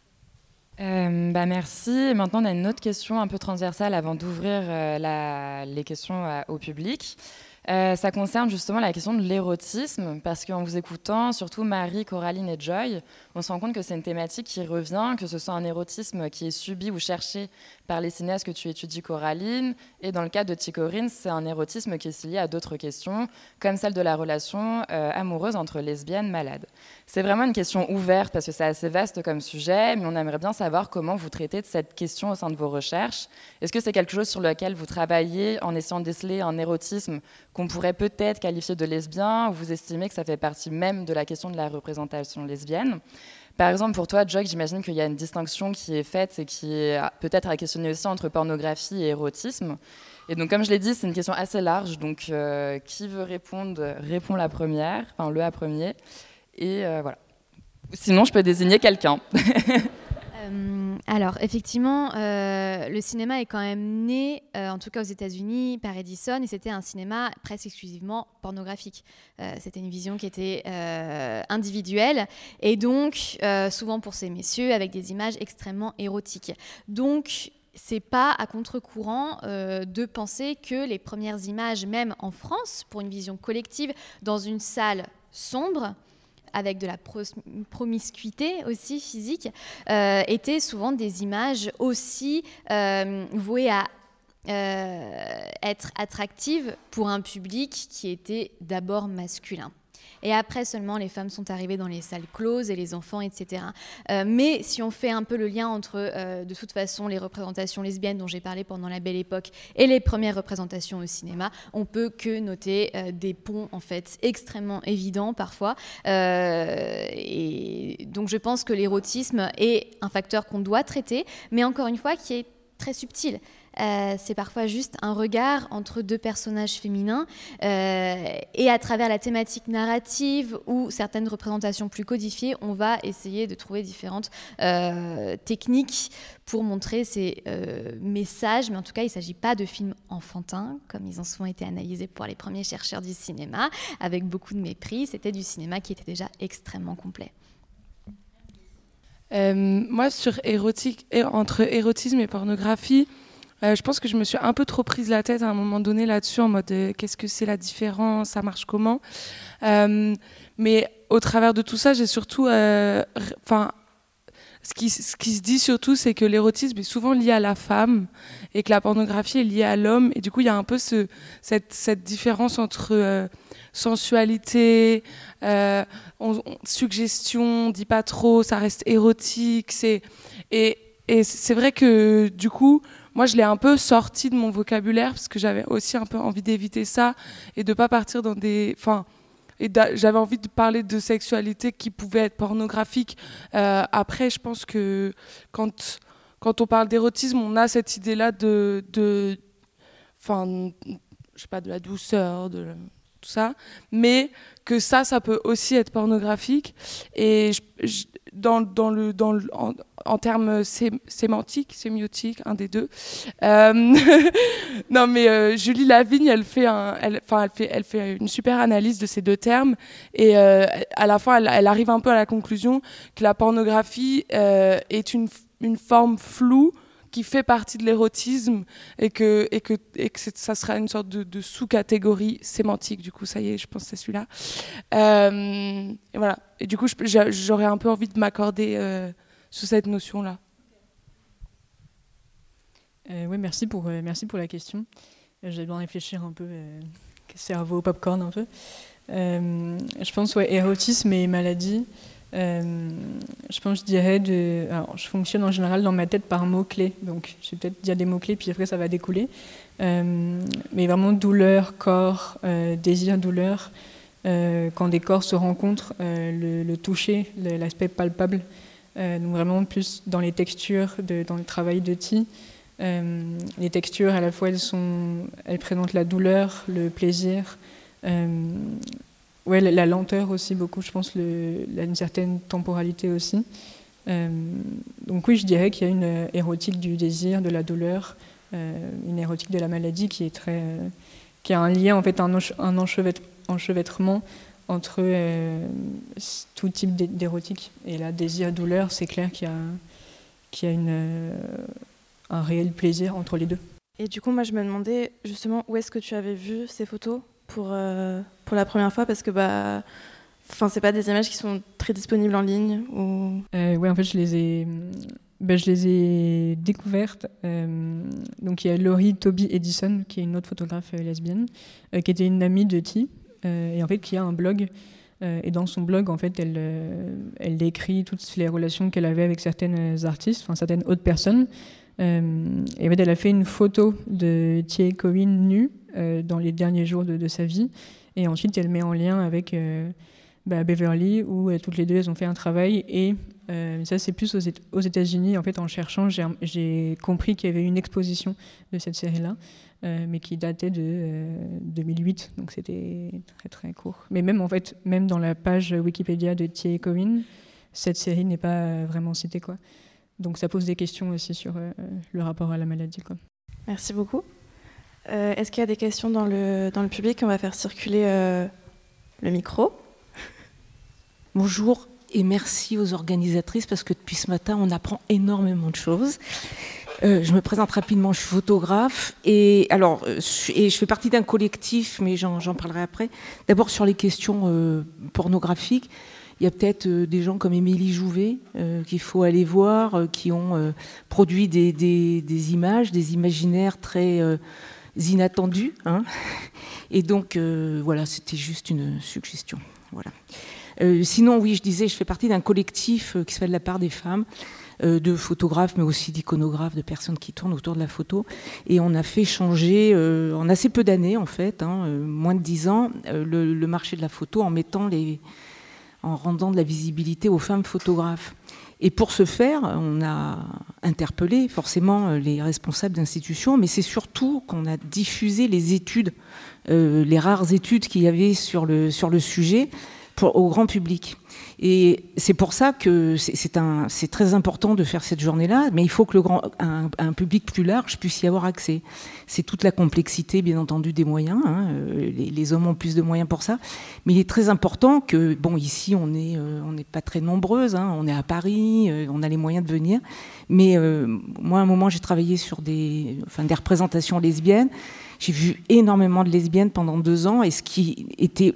Merci. Et maintenant, on a une autre question un peu transversale avant d'ouvrir les questions au public. Ça concerne justement la question de l'érotisme, parce qu'en vous écoutant, surtout Marie, Coraline et Joy, on se rend compte que c'est une thématique qui revient, que ce soit un érotisme qui est subi ou cherché par les cinéastes que tu étudies, Coraline, et dans le cas de Ticorine, c'est un érotisme qui est lié à d'autres questions, comme celle de la relation amoureuse entre lesbiennes malades. C'est vraiment une question ouverte, parce que c'est assez vaste comme sujet, mais on aimerait bien savoir comment vous traitez de cette question au sein de vos recherches. Est-ce que c'est quelque chose sur lequel vous travaillez en essayant de déceler un érotisme qu'on pourrait peut-être qualifier de lesbien, ou vous estimez que ça fait partie même de la question de la représentation lesbienne? Par exemple, pour toi, Joy, j'imagine qu'il y a une distinction qui est faite et qui est peut-être à questionner aussi entre pornographie et érotisme. Et donc, comme je l'ai dit, c'est une question assez large. Donc, qui veut répondre, répond la première, le à premier. Et voilà. Sinon, je peux désigner quelqu'un. Alors, effectivement, le cinéma est quand même né, en tout cas aux États-Unis, par Edison, et c'était un cinéma presque exclusivement pornographique. C'était une vision qui était individuelle, et donc, souvent pour ces messieurs, avec des images extrêmement érotiques. Donc, c'est pas à contre-courant de penser que les premières images, même en France, pour une vision collective, dans une salle sombre, avec de la promiscuité aussi physique, étaient souvent des images aussi vouées à être attractives pour un public qui était d'abord masculin. Et après seulement, les femmes sont arrivées dans les salles closes et les enfants, etc. Mais si on fait un peu le lien entre, de toute façon, les représentations lesbiennes dont j'ai parlé pendant la Belle Époque et les premières représentations au cinéma, on peut que noter des ponts, en fait, extrêmement évidents parfois. Et donc, je pense que l'érotisme est un facteur qu'on doit traiter, mais encore une fois, qui est très subtil. C'est parfois juste un regard entre deux personnages féminins et à travers la thématique narrative ou certaines représentations plus codifiées, on va essayer de trouver différentes techniques pour montrer ces messages, mais en tout cas il ne s'agit pas de films enfantins comme ils en ont été analysés pour les premiers chercheurs du cinéma avec beaucoup de mépris. C'était du cinéma qui était déjà extrêmement complet. Moi, entre érotisme et pornographie, je pense que je me suis un peu trop prise la tête à un moment donné là-dessus, en mode qu'est-ce que c'est la différence, ça marche comment. Mais au travers de tout ça, j'ai surtout... ce qui se dit surtout, c'est que l'érotisme est souvent lié à la femme et que la pornographie est liée à l'homme. Et du coup, il y a un peu cette différence entre sensualité, suggestion, on dit pas trop, ça reste érotique. Et c'est vrai que du coup... moi, je l'ai un peu sorti de mon vocabulaire parce que j'avais aussi un peu envie d'éviter ça et de pas partir dans des... j'avais envie de parler de sexualité qui pouvait être pornographique. Après, je pense que quand on parle d'érotisme, on a cette idée-là de la douceur, tout ça, mais que ça peut aussi être pornographique. Et en termes sémiotiques, un des deux. Non, mais Julie Lavigne, elle fait une super analyse de ces deux termes, et à la fin, elle arrive un peu à la conclusion que la pornographie est une forme floue qui fait partie de l'érotisme et que ça sera une sorte de sous-catégorie sémantique. Du coup, ça y est, je pense que c'est celui-là. Et voilà. Et du coup, j'aurais un peu envie de m'accorder sur cette notion-là. Oui, merci pour la question. J'ai besoin de réfléchir un peu, cerveau popcorn un peu. Je pense, érotisme et maladie. Je pense, je dirais alors, je fonctionne en général dans ma tête par mots-clés, donc je vais peut-être dire des mots-clés, puis après ça va découler. Mais vraiment douleur, corps, désir, douleur, quand des corps se rencontrent, le toucher, l'aspect palpable, donc vraiment plus dans les textures, dans le travail de Ti. Les textures, à la fois, elles présentent la douleur, le plaisir, la lenteur aussi, beaucoup, je pense, une certaine temporalité aussi. Donc oui, je dirais qu'il y a une érotique du désir, de la douleur, une érotique de la maladie qui a un lien, en fait, un enchevêtrement entre tout type d'érotique. Et là, désir, douleur, c'est clair qu'il y a un réel plaisir entre les deux. Et du coup, moi, je me demandais justement où est-ce que tu avais vu ces photos pour la première fois, parce que c'est pas des images qui sont très disponibles en ligne ou... Oui, en fait, je les ai découvertes. Donc, il y a Laurie Toby Edison, qui est une autre photographe lesbienne, qui était une amie de Ti, et en fait, qui a un blog. Et dans son blog, en fait, elle décrit toutes les relations qu'elle avait avec certaines artistes, certaines autres personnes. Et en fait, elle a fait une photo de Ti Cohen nue dans les derniers jours de sa vie. Et ensuite, elle met en lien avec Beverly, où toutes les deux, elles ont fait un travail. Et ça, c'est plus aux États-Unis. En fait, en cherchant, j'ai compris qu'il y avait une exposition de cette série-là, mais qui datait de 2008. Donc, c'était très, très court. Mais même dans la page Wikipédia de Ti Cohen, cette série n'est pas vraiment citée, quoi. Donc, ça pose des questions aussi sur le rapport à la maladie, quoi. Merci beaucoup. Est-ce qu'il y a des questions dans le public? On va faire circuler le micro. Bonjour et merci aux organisatrices parce que depuis ce matin, on apprend énormément de choses. Je me présente rapidement, je suis photographe et je fais partie d'un collectif, mais j'en parlerai après. D'abord sur les questions pornographiques, il y a peut-être des gens comme Émilie Jouvet qu'il faut aller voir, qui ont produit des images, des imaginaires très inattendus. Hein. Et donc, voilà, c'était juste une suggestion. Voilà. Sinon, oui, je disais, je fais partie d'un collectif qui s'appelle La Part des Femmes, de photographes, mais aussi d'iconographes, de personnes qui tournent autour de la photo. Et on a fait changer, en assez peu d'années, en fait, moins de 10 ans, le marché de la photo en rendant de la visibilité aux femmes photographes. Et pour ce faire, on a interpellé forcément les responsables d'institutions, mais c'est surtout qu'on a diffusé les études, les rares études qu'il y avait sur le sujet, au grand public. Et c'est pour ça que c'est très important de faire cette journée-là, mais il faut que un public plus large puisse y avoir accès. C'est toute la complexité, bien entendu, des moyens. Hein. Les hommes ont plus de moyens pour ça. Mais il est très important que, bon, ici, on n'est pas très nombreuses. Hein. On est à Paris, on a les moyens de venir. Mais moi, à un moment, j'ai travaillé sur des représentations lesbiennes. J'ai vu énormément de lesbiennes pendant 2 ans et ce qui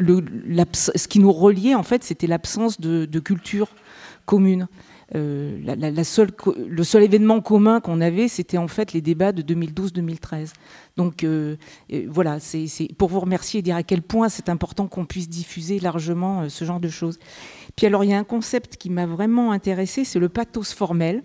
nous reliait, en fait, c'était l'absence de culture commune. Le seul événement commun qu'on avait, c'était en fait les débats de 2012-2013. Donc voilà, c'est pour vous remercier et dire à quel point c'est important qu'on puisse diffuser largement ce genre de choses. Puis alors, il y a un concept qui m'a vraiment intéressée, c'est le pathos formel.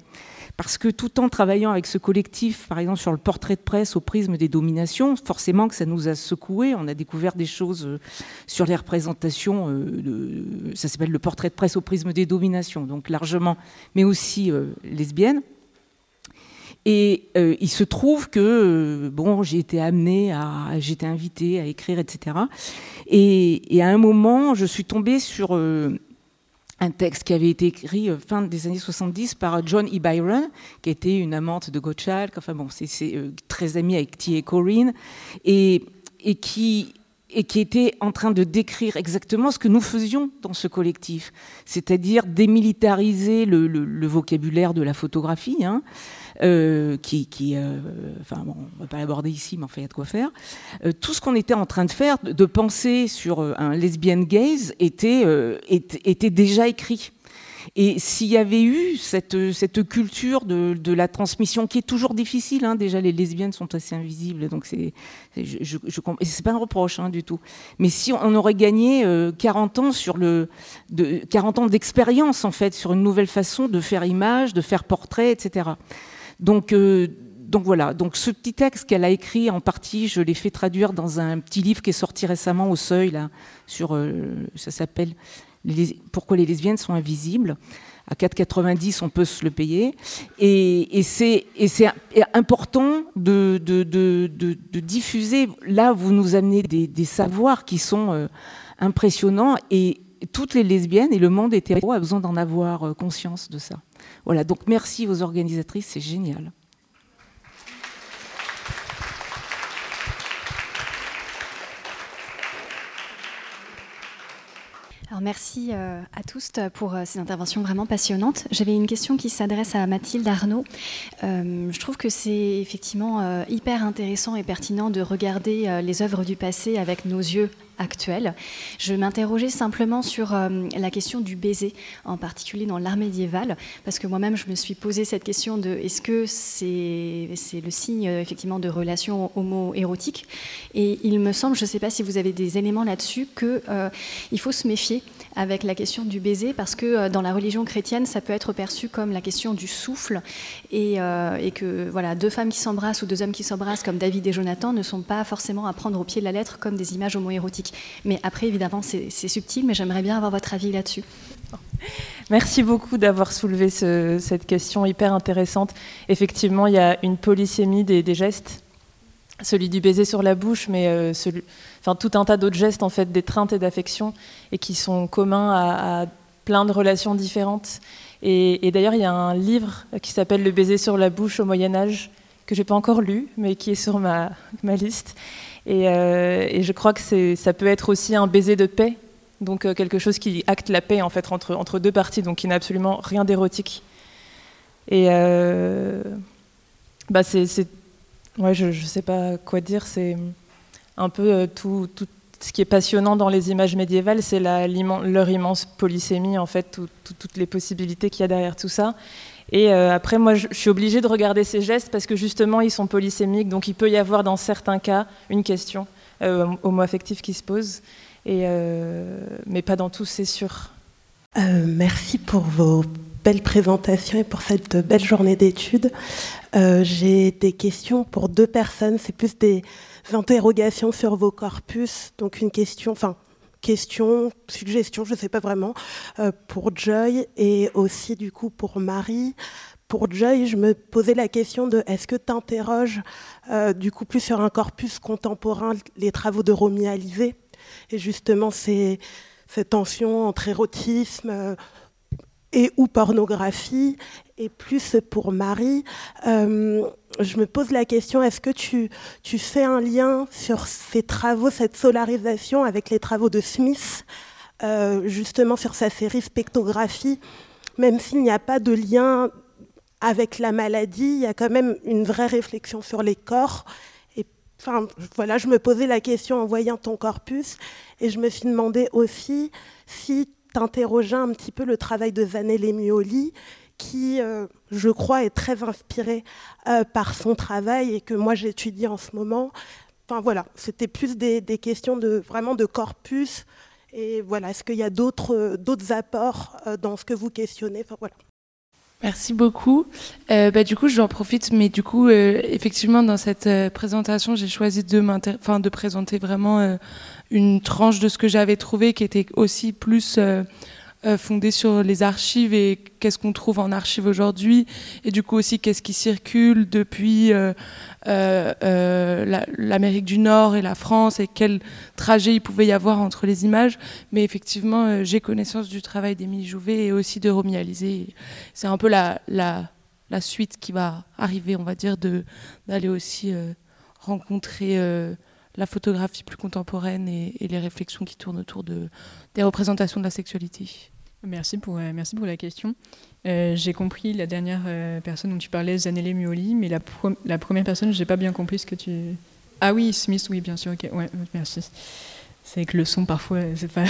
parce que tout en travaillant avec ce collectif, par exemple sur le portrait de presse au prisme des dominations, forcément que ça nous a secoué. On a découvert des choses sur les représentations, ça s'appelle le portrait de presse au prisme des dominations, donc largement, mais aussi lesbiennes. Et il se trouve que j'ai été invitée à écrire, etc. Et à un moment, je suis tombée sur un texte qui avait été écrit fin des années 70 par John E. Byron, qui était une amante de Gottschalk, enfin bon, c'est très amie avec T.A. Corinne, et qui était en train de décrire exactement ce que nous faisions dans ce collectif, c'est-à-dire démilitariser le vocabulaire de la photographie, on ne va pas l'aborder ici, mais enfin, il y a de quoi faire. Tout ce qu'on était en train de faire, de penser sur un lesbian gaze, était déjà écrit. Et s'il y avait eu cette culture de la transmission, qui est toujours difficile, déjà les lesbiennes sont assez invisibles, donc c'est pas un reproche du tout. Mais si on aurait gagné 40 ans 40 ans d'expérience en fait sur une nouvelle façon de faire image, de faire portrait, etc. Donc voilà. Donc ce petit texte qu'elle a écrit en partie, je l'ai fait traduire dans un petit livre qui est sorti récemment au Seuil là, ça s'appelle Pourquoi les lesbiennes sont invisibles. À 4,90 on peut se le payer. Et c'est important de diffuser. Là, vous nous amenez des savoirs qui sont impressionnants, et toutes les lesbiennes et le monde hétéro a besoin d'en avoir conscience de ça. Voilà, donc merci aux organisatrices, c'est génial. Alors merci à tous pour ces interventions vraiment passionnantes. J'avais une question qui s'adresse à Mathilde Arnaud. Je trouve que c'est effectivement hyper intéressant et pertinent de regarder les œuvres du passé avec nos yeux actuels. Je m'interrogeais simplement sur la question du baiser, en particulier dans l'art médiéval, parce que moi-même je me suis posé cette question de est-ce que c'est le signe effectivement de relations homo-érotiques, et il me semble, je ne sais pas si vous avez des éléments là-dessus, qu'il faut se méfier avec la question du baiser, parce que dans la religion chrétienne ça peut être perçu comme la question du souffle, et que voilà, deux femmes qui s'embrassent ou deux hommes qui s'embrassent comme David et Jonathan ne sont pas forcément à prendre au pied de la lettre comme des images homo-érotiques. Mais après, évidemment, c'est subtil, mais j'aimerais bien avoir votre avis là-dessus. Merci beaucoup d'avoir soulevé cette question hyper intéressante. Effectivement, il y a une polysémie des gestes, celui du baiser sur la bouche, mais tout un tas d'autres gestes, en fait, d'étreinte et d'affection, et qui sont communs à plein de relations différentes. Et d'ailleurs, il y a un livre qui s'appelle « Le baiser sur la bouche au Moyen-Âge », que je n'ai pas encore lu, mais qui est sur ma liste. Et je crois que ça peut être aussi un baiser de paix, donc quelque chose qui acte la paix en fait entre deux parties, donc qui n'a absolument rien d'érotique. Et je sais pas quoi dire, c'est un peu tout ce qui est passionnant dans les images médiévales, c'est leur immense polysémie en fait, toutes les possibilités qu'il y a derrière tout ça. Et après, moi, je suis obligée de regarder ces gestes parce que justement, ils sont polysémiques. Donc, il peut y avoir, dans certains cas, une question homo-affective qui se pose. Mais pas dans tous, c'est sûr. Merci pour vos belles présentations et pour cette belle journée d'études. J'ai des questions pour deux personnes. C'est plus des interrogations sur vos corpus. Donc, une question... suggestion, je ne sais pas vraiment, pour Joy et aussi du coup pour Marie. Pour Joy, je me posais la question de est-ce que tu interroges du coup plus sur un corpus contemporain les travaux de Romy Alizé, et justement cette tension entre érotisme et ou pornographie, et plus pour Marie, je me pose la question, est-ce que tu fais un lien sur ces travaux, cette solarisation avec les travaux de Smith, justement sur sa série Spectrographie, même s'il n'y a pas de lien avec la maladie, il y a quand même une vraie réflexion sur les corps. Et voilà, je me posais la question en voyant ton corpus, et je me suis demandé aussi si t'interrogeais un petit peu le travail de Zanele Muoli, qui, je crois, est très inspiré par son travail et que moi j'étudie en ce moment. Enfin voilà, c'était plus des questions vraiment de corpus. Et voilà, est-ce qu'il y a d'autres apports dans ce que vous questionnez? Enfin, voilà. Merci beaucoup. Du coup, j'en profite, mais du coup, effectivement, dans cette présentation, j'ai choisi de présenter vraiment une tranche de ce que j'avais trouvé, qui était aussi plus fondée sur les archives et qu'est-ce qu'on trouve en archives aujourd'hui, et du coup aussi qu'est-ce qui circule depuis l'Amérique du Nord et la France, et quel trajet il pouvait y avoir entre les images. Mais effectivement, j'ai connaissance du travail d'Émilie Jouvet et aussi de Romy Alizé. C'est un peu la suite qui va arriver, on va dire, d'aller aussi rencontrer la photographie plus contemporaine et les réflexions qui tournent autour des représentations de la sexualité. Merci pour la question. J'ai compris la dernière personne dont tu parlais, Zanele Muoli, mais la première personne, j'ai pas bien compris ce que tu... Ah oui, Smith, oui, bien sûr, ok, ouais, merci. C'est que le son, parfois, c'est pas...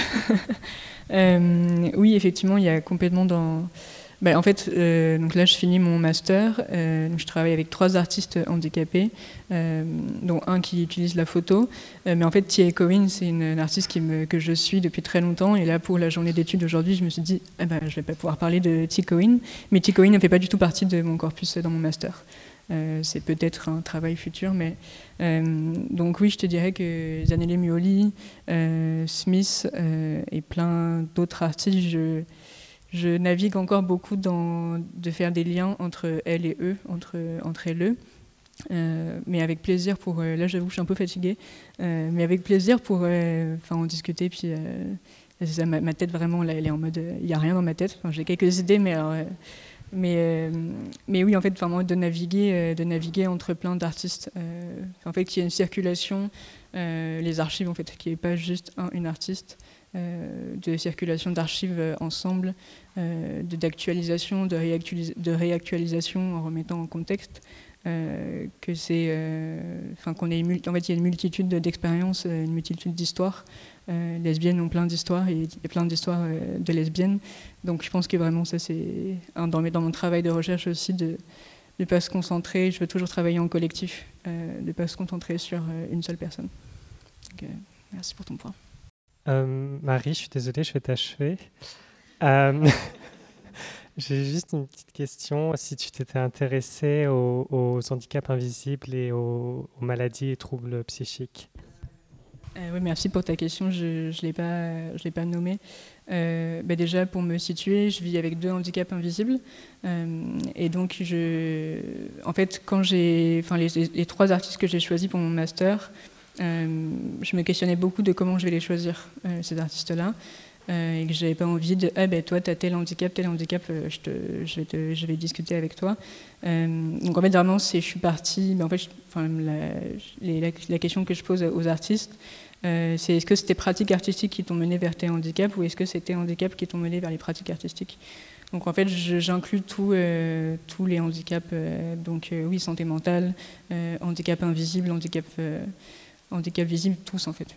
Oui, effectivement, il y a complètement dans... En fait, donc là, je finis mon master. Donc je travaille avec 3 artistes handicapés, dont un qui utilise la photo. Mais en fait, T.A. Cohen, c'est une artiste que je suis depuis très longtemps. Et là, pour la journée d'études aujourd'hui, je me suis dit, je ne vais pas pouvoir parler de T.A. Cohen. Mais T.A. Cohen ne fait pas du tout partie de mon corpus dans mon master. C'est peut-être un travail futur. Mais donc oui, je te dirais que Zanele Muoli, Smith et plein d'autres artistes, je navigue encore beaucoup de faire des liens entre elle et eux, entre elles. Mais avec plaisir pour... là, j'avoue que je suis un peu fatiguée. Mais avec plaisir pour en discuter. Puis, c'est ça, ma tête, vraiment, là, elle est en mode... Il n'y a rien dans ma tête. Enfin, j'ai quelques idées, mais oui, en fait, vraiment, de naviguer entre plein d'artistes. En fait, qu'il y ait une circulation, les archives, en fait, qu'il n'y ait pas juste une artiste. De circulation d'archives ensemble, d'actualisation, de réactualisation en remettant en contexte, que c'est, qu'on ait en fait il y a une multitude d'expériences, une multitude d'histoires. Lesbiennes ont plein d'histoires et il y a plein d'histoires de lesbiennes. Donc je pense que vraiment ça c'est dans mon travail de recherche aussi de ne pas se concentrer. Je veux toujours travailler en collectif, de ne pas se concentrer sur une seule personne. Donc, merci pour ton point. Marie, je suis désolée, je vais t'achever. J'ai juste une petite question. Si tu t'étais intéressée aux handicaps invisibles et aux maladies et troubles psychiques. Oui, merci pour ta question. Je ne l'ai pas nommé. Déjà, pour me situer, je vis avec 2 handicaps invisibles. Et donc, en fait, quand les 3 artistes que j'ai choisis pour mon master, je me questionnais beaucoup de comment je vais les choisir, ces artistes-là, et que j'avais pas envie de toi t'as tel handicap, je vais discuter avec toi. Donc en fait vraiment je suis partie, la question que je pose aux artistes, c'est est-ce que c'était pratiques artistiques qui t'ont mené vers tes handicaps ou est-ce que c'était handicaps qui t'ont mené vers les pratiques artistiques? Donc en fait, j'inclus tous les handicaps, oui, santé mentale, handicap invisible, handicap visible, tous en fait.